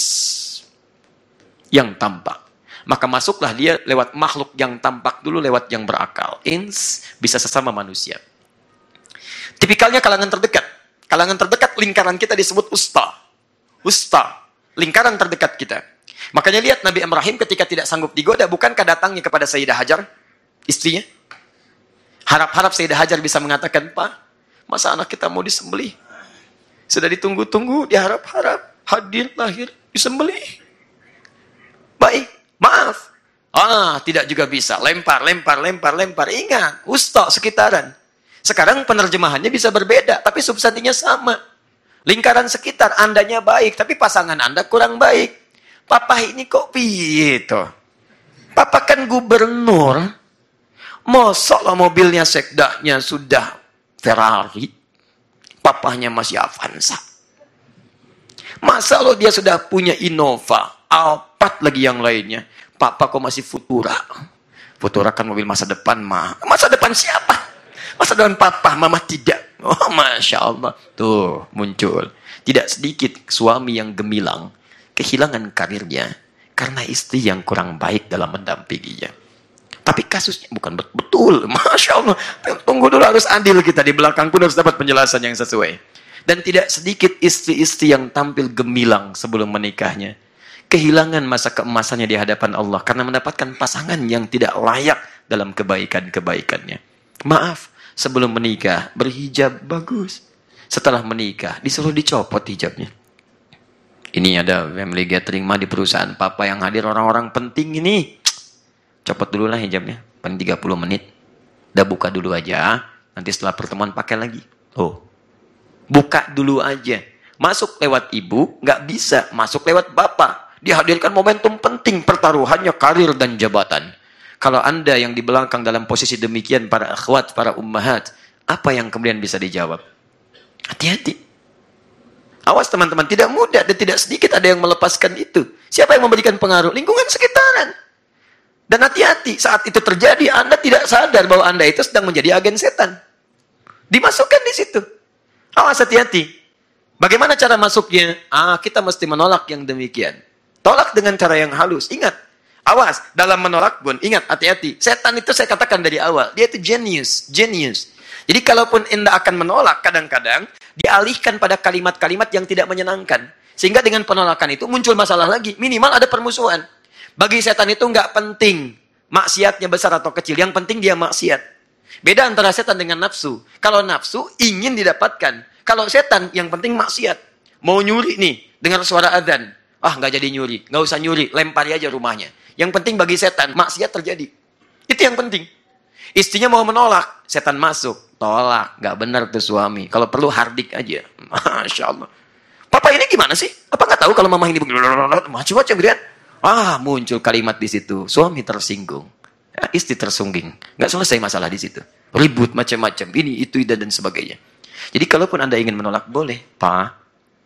yang tampak. Maka masuklah dia lewat makhluk yang tampak dulu, lewat yang berakal. Ins, bisa sesama manusia. Tipikalnya kalangan terdekat. Kalangan terdekat, lingkaran kita disebut usta. Usta, lingkaran terdekat kita. Makanya lihat Nabi Ibrahim ketika tidak sanggup digoda, bukankah datangnya kepada Sayyidah Hajar, istrinya? Harap-harap Sayyidah Hajar bisa mengatakan, Pak, masa anak kita mau disembelih? Sudah ditunggu-tunggu, diharap-harap, hadir, lahir, disembelih. Baik, maaf. Ah, tidak juga bisa. Lempar, lempar, lempar, lempar. Ingat, usta sekitaran. Sekarang penerjemahannya bisa berbeda, tapi substansinya sama. Lingkaran sekitar, andanya baik, tapi pasangan Anda kurang baik. Papa ini kok piye toh? Papa kan gubernur. Masa lah mobilnya sekdanya sudah Ferrari, papahnya masih Avanza. Masa lo dia sudah punya Innova, Alphard lagi yang lainnya. Papa kok masih Futura. Futura kan mobil masa depan, mah. Masa depan siapa? Masa depan papa, mama tidak. Oh, Masya Allah. Tuh, muncul. Tidak sedikit suami yang gemilang, kehilangan karirnya, karena istri yang kurang baik dalam mendampinginya. Tapi kasusnya bukan betul. Masya Allah. Tunggu dulu, harus adil kita. Di belakang pun harus dapat penjelasan yang sesuai. Dan tidak sedikit istri-istri yang tampil gemilang sebelum menikahnya. Kehilangan masa keemasannya di hadapan Allah. Karena mendapatkan pasangan yang tidak layak dalam kebaikan-kebaikannya. Maaf, sebelum menikah, berhijab bagus. Setelah menikah, disuruh dicopot hijabnya. Ini ada family gathering mah di perusahaan papa yang hadir orang-orang penting ini. Copot dulu lah hijabnya, paling tiga puluh menit. Udah buka dulu aja, nanti setelah pertemuan pakai lagi. Oh, buka dulu aja. Masuk lewat ibu, nggak bisa. Masuk lewat bapak. Dihadirkan momentum penting, pertaruhannya karir dan jabatan. Kalau Anda yang di belakang dalam posisi demikian, para akhwat, para ummahat, apa yang kemudian bisa dijawab? Hati-hati. Awas teman-teman, tidak mudah dan tidak sedikit ada yang melepaskan itu. Siapa yang memberikan pengaruh? Lingkungan sekitaran. Dan hati-hati, saat itu terjadi, Anda tidak sadar bahwa Anda itu sedang menjadi agen setan. Dimasukkan di situ. Awas, hati-hati. Bagaimana cara masuknya? Ah, kita mesti menolak yang demikian. Tolak dengan cara yang halus. Ingat, awas, dalam menolak pun, ingat, hati-hati. Setan itu saya katakan dari awal, dia itu genius, genius. Jadi kalaupun Anda akan menolak, kadang-kadang dialihkan pada kalimat-kalimat yang tidak menyenangkan. Sehingga dengan penolakan itu muncul masalah lagi. Minimal ada permusuhan. Bagi setan itu nggak penting maksiatnya besar atau kecil. Yang penting dia maksiat. Beda antara setan dengan nafsu. Kalau nafsu ingin didapatkan. Kalau setan yang penting maksiat. Mau nyuri nih, dengar suara adzan. Ah, nggak jadi nyuri. Nggak usah nyuri, lempari aja rumahnya. Yang penting bagi setan, maksiat terjadi. Itu yang penting. Istrinya mau menolak, setan masuk. Tolak, nggak benar tuh suami. Kalau perlu hardik aja. Masya Allah. Papa ini gimana sih? Apa nggak tahu kalau mama ini macam-macam gitu. Ah, muncul kalimat di situ. Suami tersinggung. Ya, istri tersungging. Nggak selesai masalah di situ. Ribut macam-macam. Ini, itu, dan sebagainya. Jadi kalaupun Anda ingin menolak, boleh. Pak,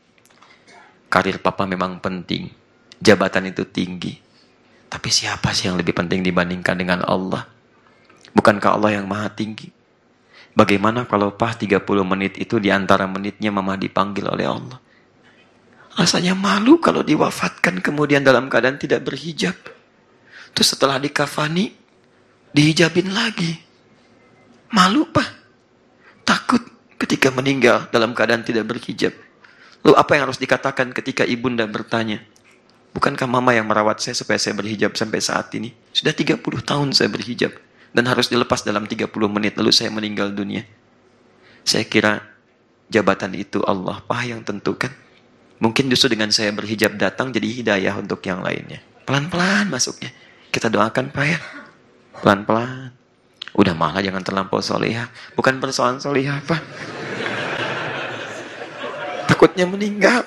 karir papa memang penting. Jabatan itu tinggi. Tapi siapa sih yang lebih penting dibandingkan dengan Allah? Bukankah Allah yang maha tinggi? Bagaimana kalau Pak tiga puluh menit itu di antara menitnya mama dipanggil oleh Allah? Rasanya malu kalau diwafatkan kemudian dalam keadaan tidak berhijab. Terus setelah dikafani, dihijabin lagi. Malu, Pak. Takut ketika meninggal dalam keadaan tidak berhijab. Lalu apa yang harus dikatakan ketika ibunda bertanya? Bukankah mama yang merawat saya supaya saya berhijab sampai saat ini? Sudah tiga puluh tahun saya berhijab. Dan harus dilepas dalam tiga puluh menit, lalu saya meninggal dunia. Saya kira jabatan itu Allah Pak yang tentukan. Mungkin justru dengan saya berhijab datang jadi hidayah untuk yang lainnya. Pelan-pelan masuknya. Kita doakan Pak ya. Pelan-pelan. Udah malah jangan terlampau solehah. Bukan persoalan solehah Pak. Takutnya meninggal.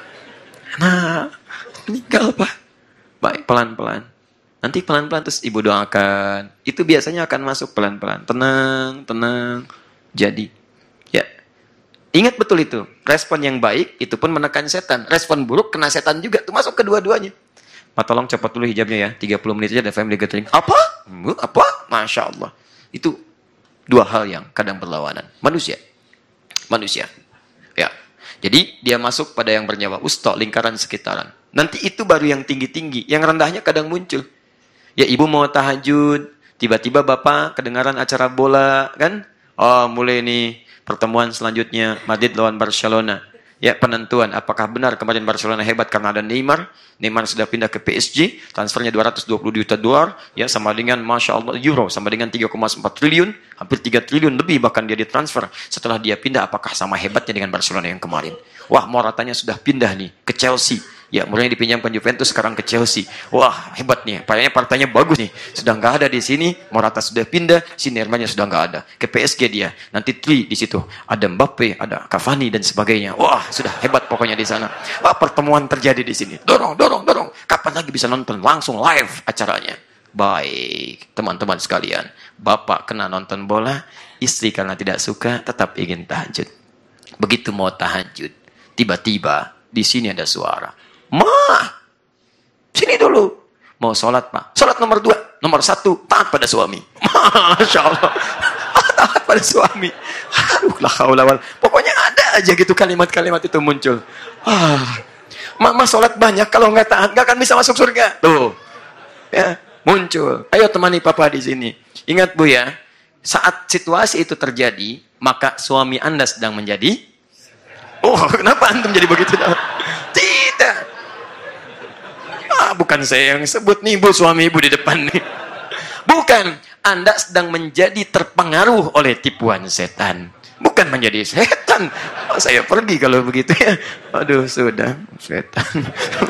Nah, meninggal Pak. Baik, pelan-pelan. Nanti pelan-pelan terus ibu doakan. Itu biasanya akan masuk pelan-pelan. Tenang, tenang. Jadi, ya. Ingat betul itu. Respon yang baik, itu pun menekan setan. Respon buruk, kena setan juga. Itu masuk kedua-duanya. Pak, tolong cepat dulu hijabnya ya. tiga puluh menit aja ada family gathering. Apa? Apa? Masya Allah. Itu dua hal yang kadang berlawanan. Manusia. Manusia. Ya. Jadi dia masuk pada yang bernyawa usta, lingkaran sekitaran. Nanti itu baru yang tinggi-tinggi. Yang rendahnya kadang muncul. Ya ibu mau tahajud, tiba-tiba bapak kedengaran acara bola, kan? Oh mulai nih pertemuan selanjutnya Madrid lawan Barcelona. Ya penentuan apakah benar kemarin Barcelona hebat karena ada Neymar. Neymar sudah pindah ke P S G, transfernya dua ratus dua puluh juta dolar, ya sama dengan Masya Allah euro, sama dengan tiga koma empat triliun, hampir tiga triliun lebih bahkan dia ditransfer. Setelah dia pindah, apakah sama hebatnya dengan Barcelona yang kemarin? Wah, Moratanya sudah pindah nih ke Chelsea. Ya, mulai dipinjamkan Juventus, sekarang ke Chelsea. Wah, hebat nih. Partainya partainya bagus nih. Sudah nggak ada di sini. Morata sudah pindah. Sinermanya sudah nggak ada. Ke P S G dia. Nanti Tri di situ. Ada Mbappe, ada Cavani dan sebagainya. Wah, sudah hebat pokoknya di sana. Wah, pertemuan terjadi di sini. Dorong, dorong, dorong. Kapan lagi bisa nonton langsung live acaranya? Baik, teman-teman sekalian. Bapak kena nonton bola. Istri karena tidak suka tetap ingin tahajud. Begitu mau tahajud, tiba-tiba di sini ada suara. Ma, sini dulu. Mau sholat Pak. Sholat nomor dua. Nomor satu, taat pada suami. Masya Allah. Taat pada suami. Aduh, lah kaulawal. Pokoknya ada aja gitu kalimat-kalimat itu muncul. Ah, Mama sholat banyak, kalau nggak taat, nggak akan bisa masuk surga. Tuh, ya, muncul. Ayo temani Papa di sini. Ingat Bu ya, saat situasi itu terjadi, maka suami Anda sedang menjadi. Oh, kenapa antum jadi begitu? Tidak. Ah, bukan saya yang sebut nih, Bu, suami ibu di depan nih. Bukan, Anda sedang menjadi terpengaruh oleh tipuan setan. Bukan menjadi setan. Oh, saya pergi kalau begitu ya. Aduh, sudah setan.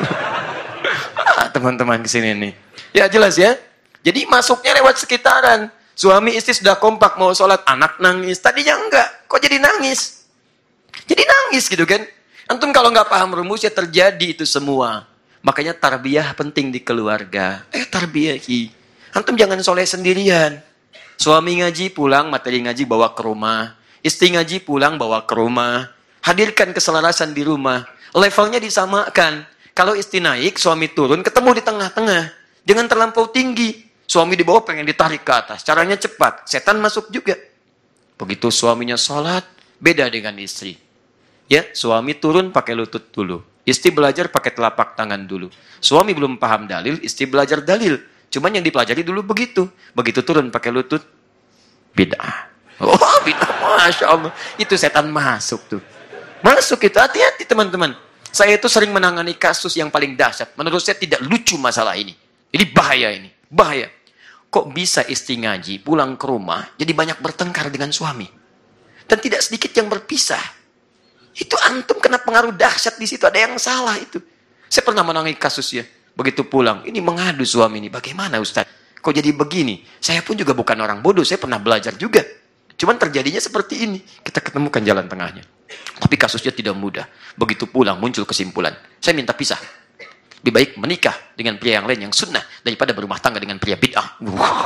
Ah, teman-teman kesini nih. Ya jelas ya. Jadi masuknya lewat sekitaran. Suami istri sudah kompak mau sholat, anak nangis. Tadinya enggak, kok jadi nangis? Jadi nangis gitu kan? Antum kalau nggak paham rumusnya terjadi itu semua. Makanya tarbiyah penting di keluarga. Eh tarbiyah ki. Antum jangan soleh sendirian. Suami ngaji pulang, materi ngaji bawa ke rumah. Istri ngaji pulang bawa ke rumah. Hadirkan keselarasan di rumah. Levelnya disamakan. Kalau istri naik, suami turun, ketemu di tengah-tengah. Jangan terlampau tinggi. Suami di bawah pengen ditarik ke atas. Caranya cepat. Setan masuk juga. Begitu suaminya sholat, beda dengan istri. Ya, suami turun pakai lutut dulu. Istri belajar pakai telapak tangan dulu. Suami belum paham dalil, istri belajar dalil. Cuman yang dipelajari dulu begitu. Begitu turun pakai lutut, bid'ah. Oh, bid'ah, Masya Allah. Itu setan masuk tuh. Masuk itu, hati-hati teman-teman. Saya itu sering menangani kasus yang paling dahsyat. Menurut saya tidak lucu masalah ini. Jadi bahaya ini, bahaya. Kok bisa istri ngaji, pulang ke rumah, jadi banyak bertengkar dengan suami. Dan tidak sedikit yang berpisah. Itu antum kena pengaruh dahsyat di situ. Ada yang salah itu. Saya pernah menangani kasus ya. Begitu pulang, ini mengadu suami ini. Bagaimana Ustaz? Kok jadi begini? Saya pun juga bukan orang bodoh. Saya pernah belajar juga. Cuman terjadinya seperti ini. Kita ketemukan jalan tengahnya. Tapi kasusnya tidak mudah. Begitu pulang muncul kesimpulan. Saya minta pisah. Lebih baik menikah dengan pria yang lain yang sunnah. Daripada berumah tangga dengan pria bid'ah. Wow.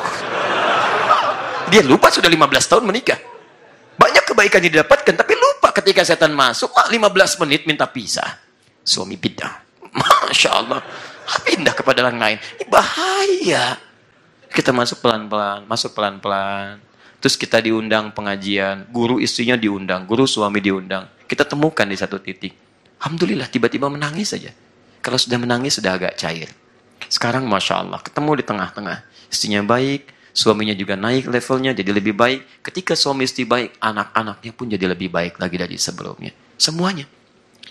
Dia lupa sudah lima belas tahun menikah. Banyak kebaikan yang didapatkan. Tapi lupa ketika setan masuk. lima belas menit minta pisah. Suami bid'ah. Masya Allah. Pindah kepada orang lain. Ini bahaya. Kita masuk pelan-pelan. Masuk pelan-pelan. Terus kita diundang pengajian. Guru istrinya diundang. Guru suami diundang. Kita temukan di satu titik. Alhamdulillah tiba-tiba menangis saja. Kalau sudah menangis sudah agak cair. Sekarang Masya Allah. Ketemu di tengah-tengah. Istrinya baik. Suaminya juga naik levelnya jadi lebih baik. Ketika suami istri baik. Anak-anaknya pun jadi lebih baik lagi dari sebelumnya. Semuanya.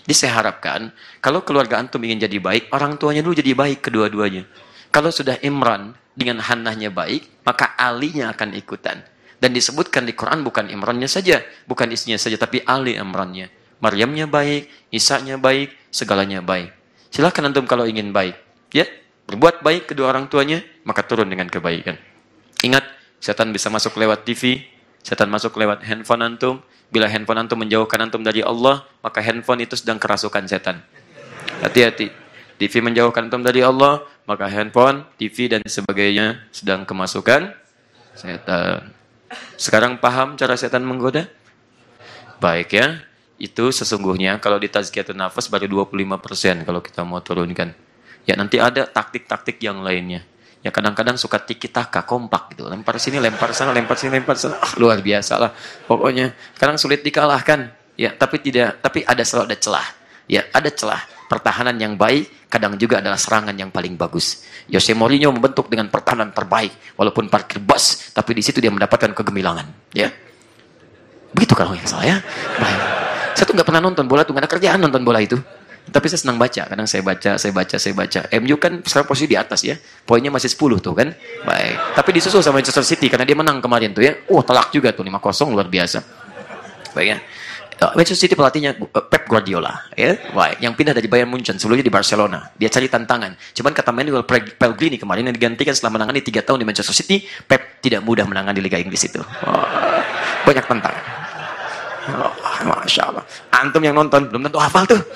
Jadi saya harapkan, kalau keluarga antum ingin jadi baik, orang tuanya dulu jadi baik kedua-duanya. Kalau sudah Imran dengan Hannahnya baik, maka Alinya akan ikutan. Dan disebutkan di Quran bukan Imrannya saja, bukan istrinya saja, tapi Ali Imrannya. Maryamnya baik, Isanya baik, segalanya baik. Silakan antum kalau ingin baik, ya, berbuat baik kedua orang tuanya, maka turun dengan kebaikan. Ingat, setan bisa masuk lewat T V, setan masuk lewat handphone antum. Bila handphone antum menjauhkan antum dari Allah, maka handphone itu sedang kerasukan setan. Hati-hati. T V menjauhkan antum dari Allah, maka handphone, T V dan sebagainya sedang kemasukan setan. Sekarang paham cara setan menggoda? Baik ya. Itu sesungguhnya kalau di tazkiyatun nafas baru dua puluh lima persen kalau kita mau turunkan. Ya nanti ada taktik-taktik yang lainnya. Ya kadang-kadang suka tiki-taka, kompak gitu. Lempar sini, lempar sana, lempar sini, lempar sana. Ah, luar biasa lah. Pokoknya kadang sulit dikalahkan. Ya, tapi tidak, tapi ada selalu ada celah. Ya, ada celah. Pertahanan yang baik kadang juga adalah serangan yang paling bagus. Jose Mourinho membentuk dengan pertahanan terbaik walaupun parkir bus, tapi di situ dia mendapatkan kegemilangan, ya. Begitu kalau yang salah ya. Baik. Saya tuh nggak pernah nonton bola tuh, nggak ada kerjaan nonton bola itu. Tapi saya senang baca, kadang saya baca, saya baca, saya baca. M U kan sekarang posisi di atas ya, poinnya masih sepuluh tuh kan. Baik. Tapi disusul sama Manchester City karena dia menang kemarin tuh ya. Wah, telak juga tuh lima kosong, luar biasa. Baik ya. Manchester City pelatihnya Pep Guardiola, ya, baik. Yang pindah dari Bayern Munchen, sebelumnya di Barcelona. Dia cari tantangan. Cuman kata Manuel Pellegrini kemarin yang digantikan setelah menangani tiga tahun di Manchester City, Pep tidak mudah menangani Liga Inggris itu. Oh, banyak tantangan. Oh, Masya Allah. Antum yang nonton belum tentu hafal tuh.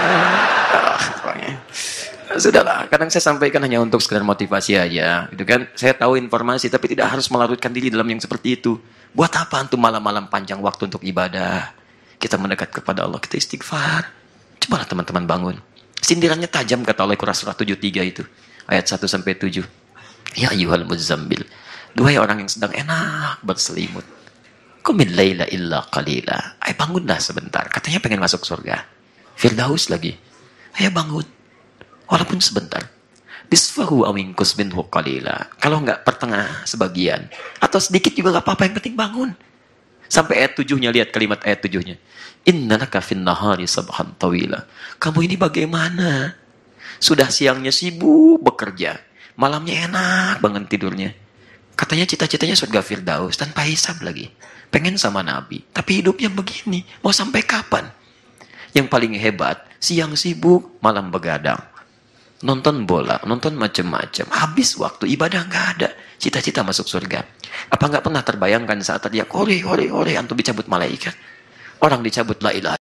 Oh, sudahlah. Kadang saya sampaikan hanya untuk sekedar motivasi aja, gitu kan? Saya tahu informasi, tapi tidak harus melarutkan diri dalam yang seperti itu. Buat apa antum malam-malam panjang waktu untuk ibadah? Kita mendekat kepada Allah, kita istighfar. Cobalah teman-teman bangun. Sindirannya tajam kata Allah Quran surah tujuh puluh tiga itu. Ayat satu sampai tujuh. Ya ayyuhal muzammil. Duhai orang yang sedang enak berselimut. Qumil laila illa qalila. Ayo bangunlah sebentar. Katanya pengen masuk surga. Firdaus lagi. Ayo bangun. Walaupun sebentar. Nisfahu awinkus minhu qalila. Kalau enggak pertengah sebagian. Atau sedikit juga enggak apa-apa, yang penting bangun. Sampai ayat tujuhnya, lihat kalimat ayat tujuhnya. Innalaka fin nahari sabhan tawila. Kamu ini bagaimana? Sudah siangnya sibuk bekerja. Malamnya enak banget tidurnya. Katanya cita-citanya surga Firdaus tanpa hisab lagi. Pengen sama Nabi. Tapi hidupnya begini. Mau sampai kapan? Yang paling hebat, siang sibuk, malam begadang. Nonton bola, nonton macam-macam. Habis waktu, ibadah nggak ada. Cita-cita masuk surga. Apa nggak pernah terbayangkan saat dia ore, ore, ore, antum dicabut malaikat. Orang dicabut la ilaha.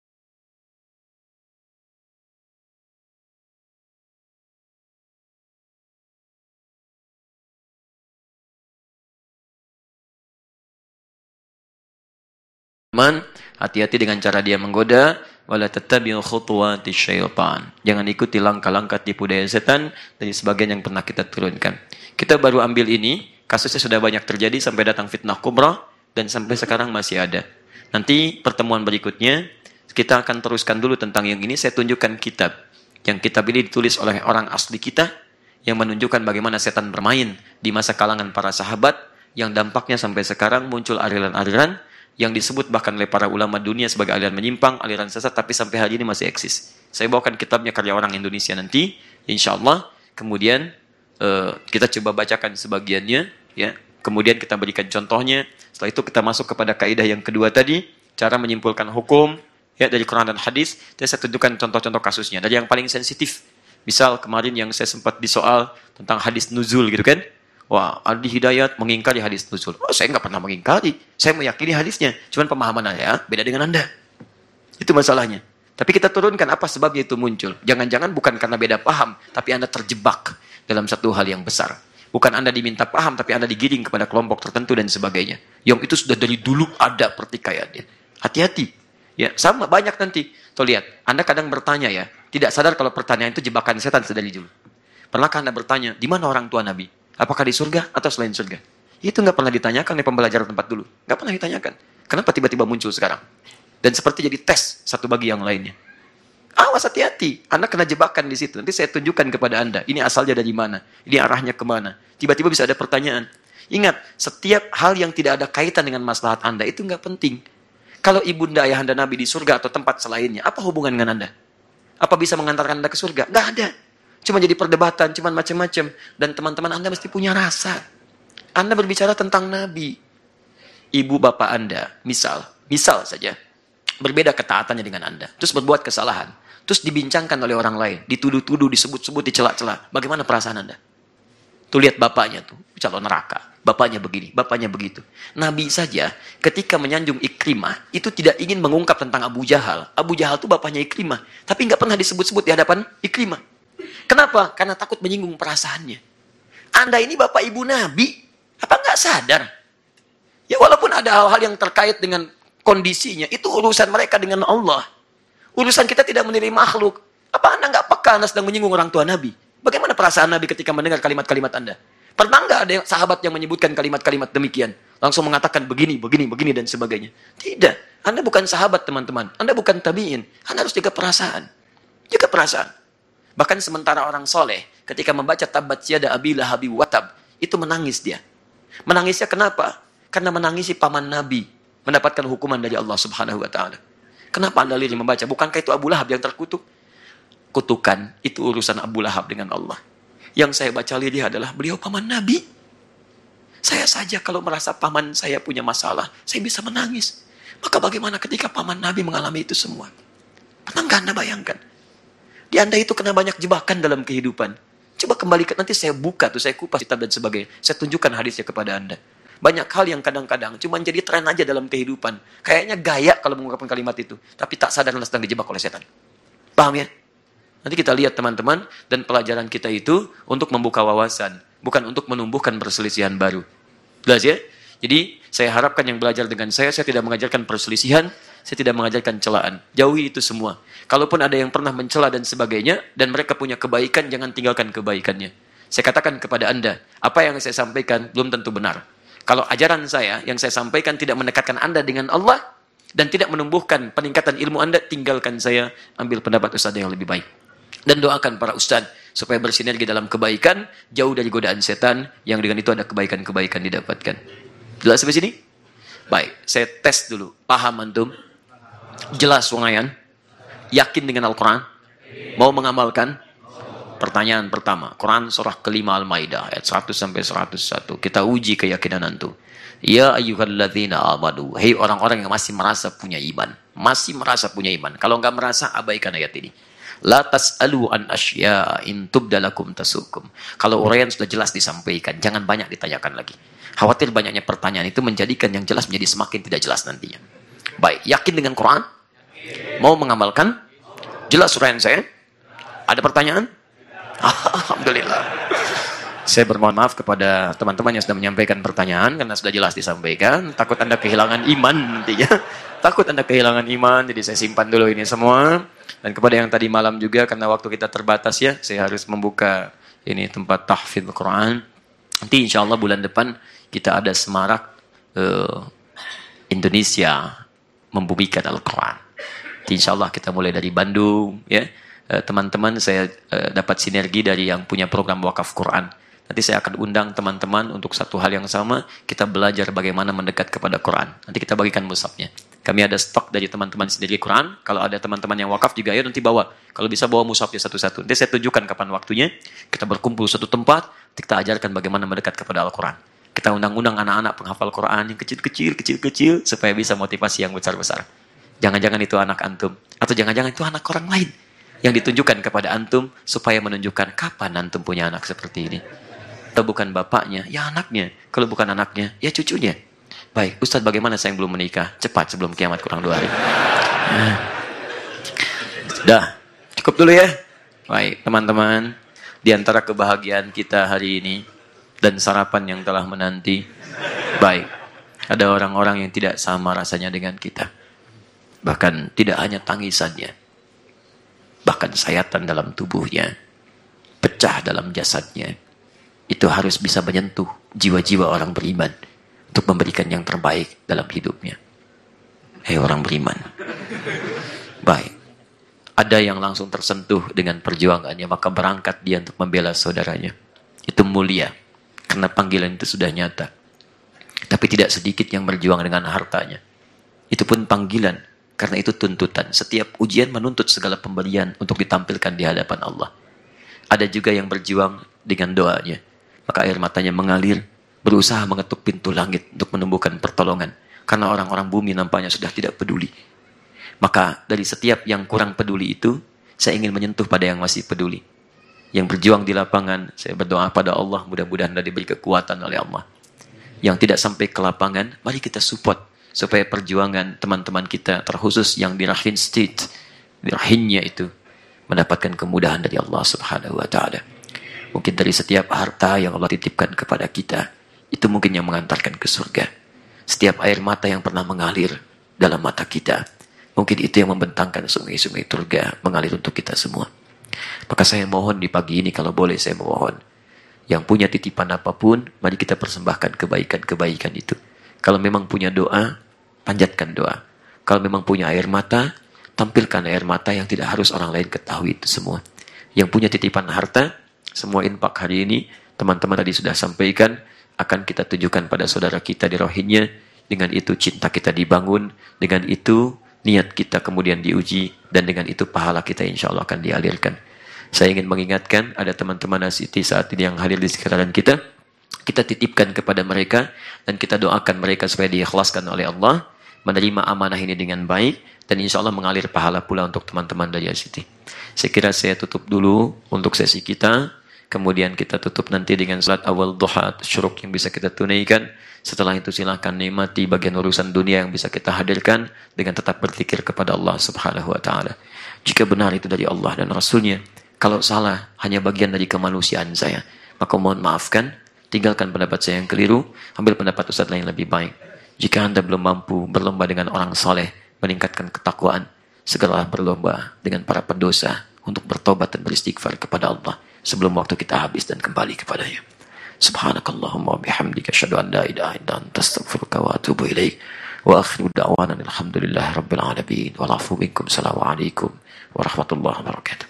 Man, hati-hati dengan cara dia menggoda. Wala tattabi'u khutuwati syaitan. Jangan ikuti langkah-langkah tipu daya setan dari sebagian yang pernah kita turunkan. Kita baru ambil ini, kasusnya sudah banyak terjadi sampai datang fitnah kubra dan sampai sekarang masih ada. Nanti pertemuan berikutnya kita akan teruskan dulu tentang yang ini. Saya tunjukkan kitab. Yang kitab ini ditulis oleh orang asli kita yang menunjukkan bagaimana setan bermain di masa kalangan para sahabat yang dampaknya sampai sekarang muncul aliran-aliran yang disebut bahkan oleh para ulama dunia sebagai aliran menyimpang, aliran sesat, tapi sampai hari ini masih eksis. Saya bawakan kitabnya karya orang Indonesia nanti, insya Allah. Kemudian uh, kita coba bacakan sebagiannya, ya. Kemudian kita berikan contohnya. Setelah itu kita masuk kepada kaidah yang kedua tadi, cara menyimpulkan hukum, ya, dari Quran dan hadis. Dan saya tunjukkan contoh-contoh kasusnya. Dari yang paling sensitif, misal kemarin yang saya sempat disoal tentang hadis nuzul, gitu kan? Wah, Adi Hidayat mengingkari hadis nuzul. Oh, saya nggak pernah mengingkari. Saya meyakini hadisnya. Cuman pemahaman saya beda dengan Anda. Itu masalahnya. Tapi kita turunkan apa sebabnya itu muncul. Jangan-jangan bukan karena beda paham, tapi Anda terjebak dalam satu hal yang besar. Bukan Anda diminta paham, tapi Anda digiring kepada kelompok tertentu dan sebagainya. Yang itu sudah dari dulu ada pertikaiannya. Hati-hati. Ya, sama banyak nanti. Tuh lihat, Anda kadang bertanya ya, tidak sadar kalau pertanyaan itu jebakan setan sedari dulu. Pernahkah Anda bertanya, di mana orang tua Nabi? Apakah di surga atau selain surga? Itu nggak pernah ditanyakan oleh pembelajaran tempat dulu. Nggak pernah ditanyakan. Kenapa tiba-tiba muncul sekarang? Dan seperti jadi tes satu bagi yang lainnya. Awas, hati-hati. Anda kena jebakan di situ. Nanti saya tunjukkan kepada Anda. Ini asalnya dari mana? Ini arahnya kemana? Tiba-tiba bisa ada pertanyaan. Ingat, setiap hal yang tidak ada kaitan dengan maslahat Anda itu nggak penting. Kalau ibunda ayahanda Nabi di surga atau tempat selainnya, apa hubungan dengan Anda? Apa bisa mengantarkan Anda ke surga? Nggak ada. Cuma jadi perdebatan, cuma macam-macam. Dan teman-teman Anda mesti punya rasa. Anda berbicara tentang Nabi. Ibu bapak Anda, misal, misal saja, berbeda ketaatannya dengan Anda. Terus berbuat kesalahan. Terus dibincangkan oleh orang lain. Dituduh-tuduh, disebut-sebut, dicela-cela. Bagaimana perasaan Anda? Tuh lihat bapaknya tuh, calon neraka. Bapaknya begini, bapaknya begitu. Nabi saja ketika menyanjung Ikrimah, itu tidak ingin mengungkap tentang Abu Jahal. Abu Jahal itu bapaknya Ikrimah. Tapi nggak pernah disebut-sebut di hadapan Ikrimah. Kenapa? Karena takut menyinggung perasaannya. Anda ini bapak ibu Nabi, apa nggak sadar? Ya walaupun ada hal-hal yang terkait dengan kondisinya, itu urusan mereka dengan Allah. Urusan kita tidak menilai makhluk. Apa Anda nggak peka Anda sedang menyinggung orang tua Nabi? Bagaimana perasaan Nabi ketika mendengar kalimat-kalimat Anda? Pernah nggak ada sahabat yang menyebutkan kalimat-kalimat demikian? Langsung mengatakan begini, begini, begini, dan sebagainya. Tidak. Anda bukan sahabat, teman-teman. Anda bukan tabi'in. Anda harus jaga perasaan. Jaga perasaan. Bahkan sementara orang soleh, ketika membaca tabat yada abi lahabi watab, itu menangis dia. Menangisnya kenapa? Karena menangisi paman Nabi. Mendapatkan hukuman dari Allah subhanahu wa ta'ala. Kenapa Anda lirik membaca? Bukankah itu Abu Lahab yang terkutuk? Kutukan, itu urusan Abu Lahab dengan Allah. Yang saya baca lirik adalah beliau paman Nabi. Saya saja kalau merasa paman saya punya masalah, saya bisa menangis. Maka bagaimana ketika paman Nabi mengalami itu semua? Pernah nggak Anda bayangkan? Di Anda itu kena banyak jebakan dalam kehidupan. Coba kembali ke, nanti saya buka tuh, saya kupas kitab dan sebagainya. Saya tunjukkan hadisnya kepada Anda. Banyak hal yang kadang-kadang cuma jadi tren aja dalam kehidupan. Kayaknya gaya kalau mengungkapkan kalimat itu. Tapi tak sadar Anda sedang dijebak oleh setan. Paham ya? Nanti kita lihat teman-teman, dan pelajaran kita itu untuk membuka wawasan, bukan untuk menumbuhkan perselisihan baru. Jelas ya? Jadi, saya harapkan yang belajar dengan saya, saya tidak mengajarkan perselisihan, saya tidak mengajarkan celaan. Jauhi itu semua. Kalaupun ada yang pernah mencela dan sebagainya, dan mereka punya kebaikan, jangan tinggalkan kebaikannya. Saya katakan kepada Anda, apa yang saya sampaikan belum tentu benar. Kalau ajaran saya, yang saya sampaikan tidak mendekatkan Anda dengan Allah, dan tidak menumbuhkan peningkatan ilmu Anda, tinggalkan saya, ambil pendapat ustaz yang lebih baik. Dan doakan para ustaz supaya bersinergi dalam kebaikan, jauh dari godaan setan, yang dengan itu ada kebaikan-kebaikan didapatkan. Jelas sampai sini? Baik, saya tes dulu. Paham antum? Jelas wongayan? Yakin dengan Al-Quran? Mau mengamalkan? Pertanyaan pertama, Quran surah kelima Al-Maidah, ayat seratus sampai seratus satu. Kita uji keyakinan antum. Ya ayyuhalladzina amanu, hei orang-orang yang masih merasa punya iman. Masih merasa punya iman. Kalau nggak merasa, abaikan ayat ini. La tas'alu an asya in tubdalakum tasukum. Kalau uraian sudah jelas disampaikan, jangan banyak ditanyakan lagi. Khawatir banyaknya pertanyaan itu menjadikan yang jelas menjadi semakin tidak jelas nantinya. Baik, yakin dengan Quran? Mau mengamalkan? Jelas uraian saya? Ada pertanyaan? Alhamdulillah. Saya bermohon maaf kepada teman-teman yang sudah menyampaikan pertanyaan karena sudah jelas disampaikan. Takut Anda kehilangan iman nantinya. Takut Anda kehilangan iman, jadi saya simpan dulu ini semua. Dan kepada yang tadi malam juga, karena waktu kita terbatas ya, saya harus membuka ini tempat tahfidz Quran. Nanti insya Allah bulan depan kita ada semarak uh, Indonesia membumikan Al-Quran. Insya Allah kita mulai dari Bandung ya. Teman-teman, uh, saya uh, dapat sinergi dari yang punya program wakaf Quran. Nanti saya akan undang teman-teman untuk satu hal yang sama, kita belajar bagaimana mendekat kepada Quran. Nanti kita bagikan mushafnya. Kami ada stok dari teman-teman sendiri Quran. Kalau ada teman-teman yang wakaf juga, ayo nanti bawa. Kalau bisa bawa mushafnya satu-satu. Nanti saya tunjukkan kapan waktunya. Kita berkumpul satu tempat, kita ajarkan bagaimana mendekat kepada Al-Quran. Kita undang-undang anak-anak penghafal Quran yang kecil-kecil, kecil-kecil, supaya bisa motivasi yang besar-besar. Jangan-jangan itu anak antum. Atau jangan-jangan itu anak orang lain. Yang ditunjukkan kepada antum, supaya menunjukkan kapan antum punya anak seperti ini. Atau bukan bapaknya, ya anaknya. Kalau bukan anaknya, ya cucunya. Baik, Ustaz, bagaimana saya yang belum menikah? Cepat sebelum kiamat kurang dua hari. Nah. Sudah, cukup dulu ya. Baik, teman-teman. Di antara kebahagiaan kita hari ini dan sarapan yang telah menanti. Baik, ada orang-orang yang tidak sama rasanya dengan kita. Bahkan tidak hanya tangisannya. Bahkan sayatan dalam tubuhnya. Pecah dalam jasadnya. Itu harus bisa menyentuh jiwa-jiwa orang beriman. Untuk memberikan yang terbaik dalam hidupnya. Hei orang beriman. Baik. Ada yang langsung tersentuh dengan perjuangannya, maka berangkat dia untuk membela saudaranya. Itu mulia. Karena panggilan itu sudah nyata. Tapi tidak sedikit yang berjuang dengan hartanya. Itu pun panggilan, karena itu tuntutan. Setiap ujian menuntut segala pemberian untuk ditampilkan di hadapan Allah. Ada juga yang berjuang dengan doanya, maka air matanya mengalir, berusaha mengetuk pintu langit untuk menumbuhkan pertolongan, karena orang-orang bumi nampaknya sudah tidak peduli. Maka dari setiap yang kurang peduli itu, saya ingin menyentuh pada yang masih peduli. Yang berjuang di lapangan, saya berdoa pada Allah, mudah-mudahan Anda diberi kekuatan oleh Allah. Yang tidak sampai ke lapangan, mari kita support, supaya perjuangan teman-teman kita, terkhusus yang di Rakhine State, di Rakhine itu, mendapatkan kemudahan dari Allah Subhanahu wa Ta'ala. Mungkin dari setiap harta yang Allah titipkan kepada kita, itu mungkin yang mengantarkan ke surga. Setiap air mata yang pernah mengalir dalam mata kita, mungkin itu yang membentangkan sungai-sungai surga mengalir untuk kita semua. Maka saya mohon di pagi ini, kalau boleh saya mohon, yang punya titipan apapun, mari kita persembahkan kebaikan-kebaikan itu. Kalau memang punya doa, panjatkan doa. Kalau memang punya air mata, tampilkan air mata yang tidak harus orang lain ketahui itu semua. Yang punya titipan harta, semua infak hari ini, teman-teman tadi sudah sampaikan, akan kita tujukan pada saudara kita di Rohingya. Dengan itu cinta kita dibangun, dengan itu niat kita kemudian diuji, dan dengan itu pahala kita insya Allah akan dialirkan. Saya ingin mengingatkan, ada teman-teman Asiti saat ini yang hadir di sekitaran kita, kita titipkan kepada mereka, dan kita doakan mereka supaya diikhlaskan oleh Allah, menerima amanah ini dengan baik, dan insya Allah mengalir pahala pula untuk teman-teman dari Asiti. Saya kira saya tutup dulu untuk sesi kita, kemudian kita tutup nanti dengan salat awal duha syuruk yang bisa kita tunaikan. Setelah itu silakan nikmati bagian urusan dunia yang bisa kita hadirkan dengan tetap berzikir kepada Allah Subhanahu wa Ta'ala. Jika benar itu dari Allah dan Rasulnya, kalau salah hanya bagian dari kemanusiaan saya, maka mohon maafkan, tinggalkan pendapat saya yang keliru, ambil pendapat ustaz lain lebih baik. Jika Anda belum mampu berlomba dengan orang saleh, meningkatkan ketakwaan, segeralah berlomba dengan para pendosa untuk bertobat dan beristighfar kepada Allah sebelum waktu kita habis dan kembali kepadanya. Subhanakallahumma wa bihamdika asyhadu an la ilaha illa anta astaghfiruka wa atubu ilaik. Wa akhiru da'wana alhamdulillahi rabbil alamin. Wa 'afu minkum. Assalamualaikum warahmatullahi wabarakatuh.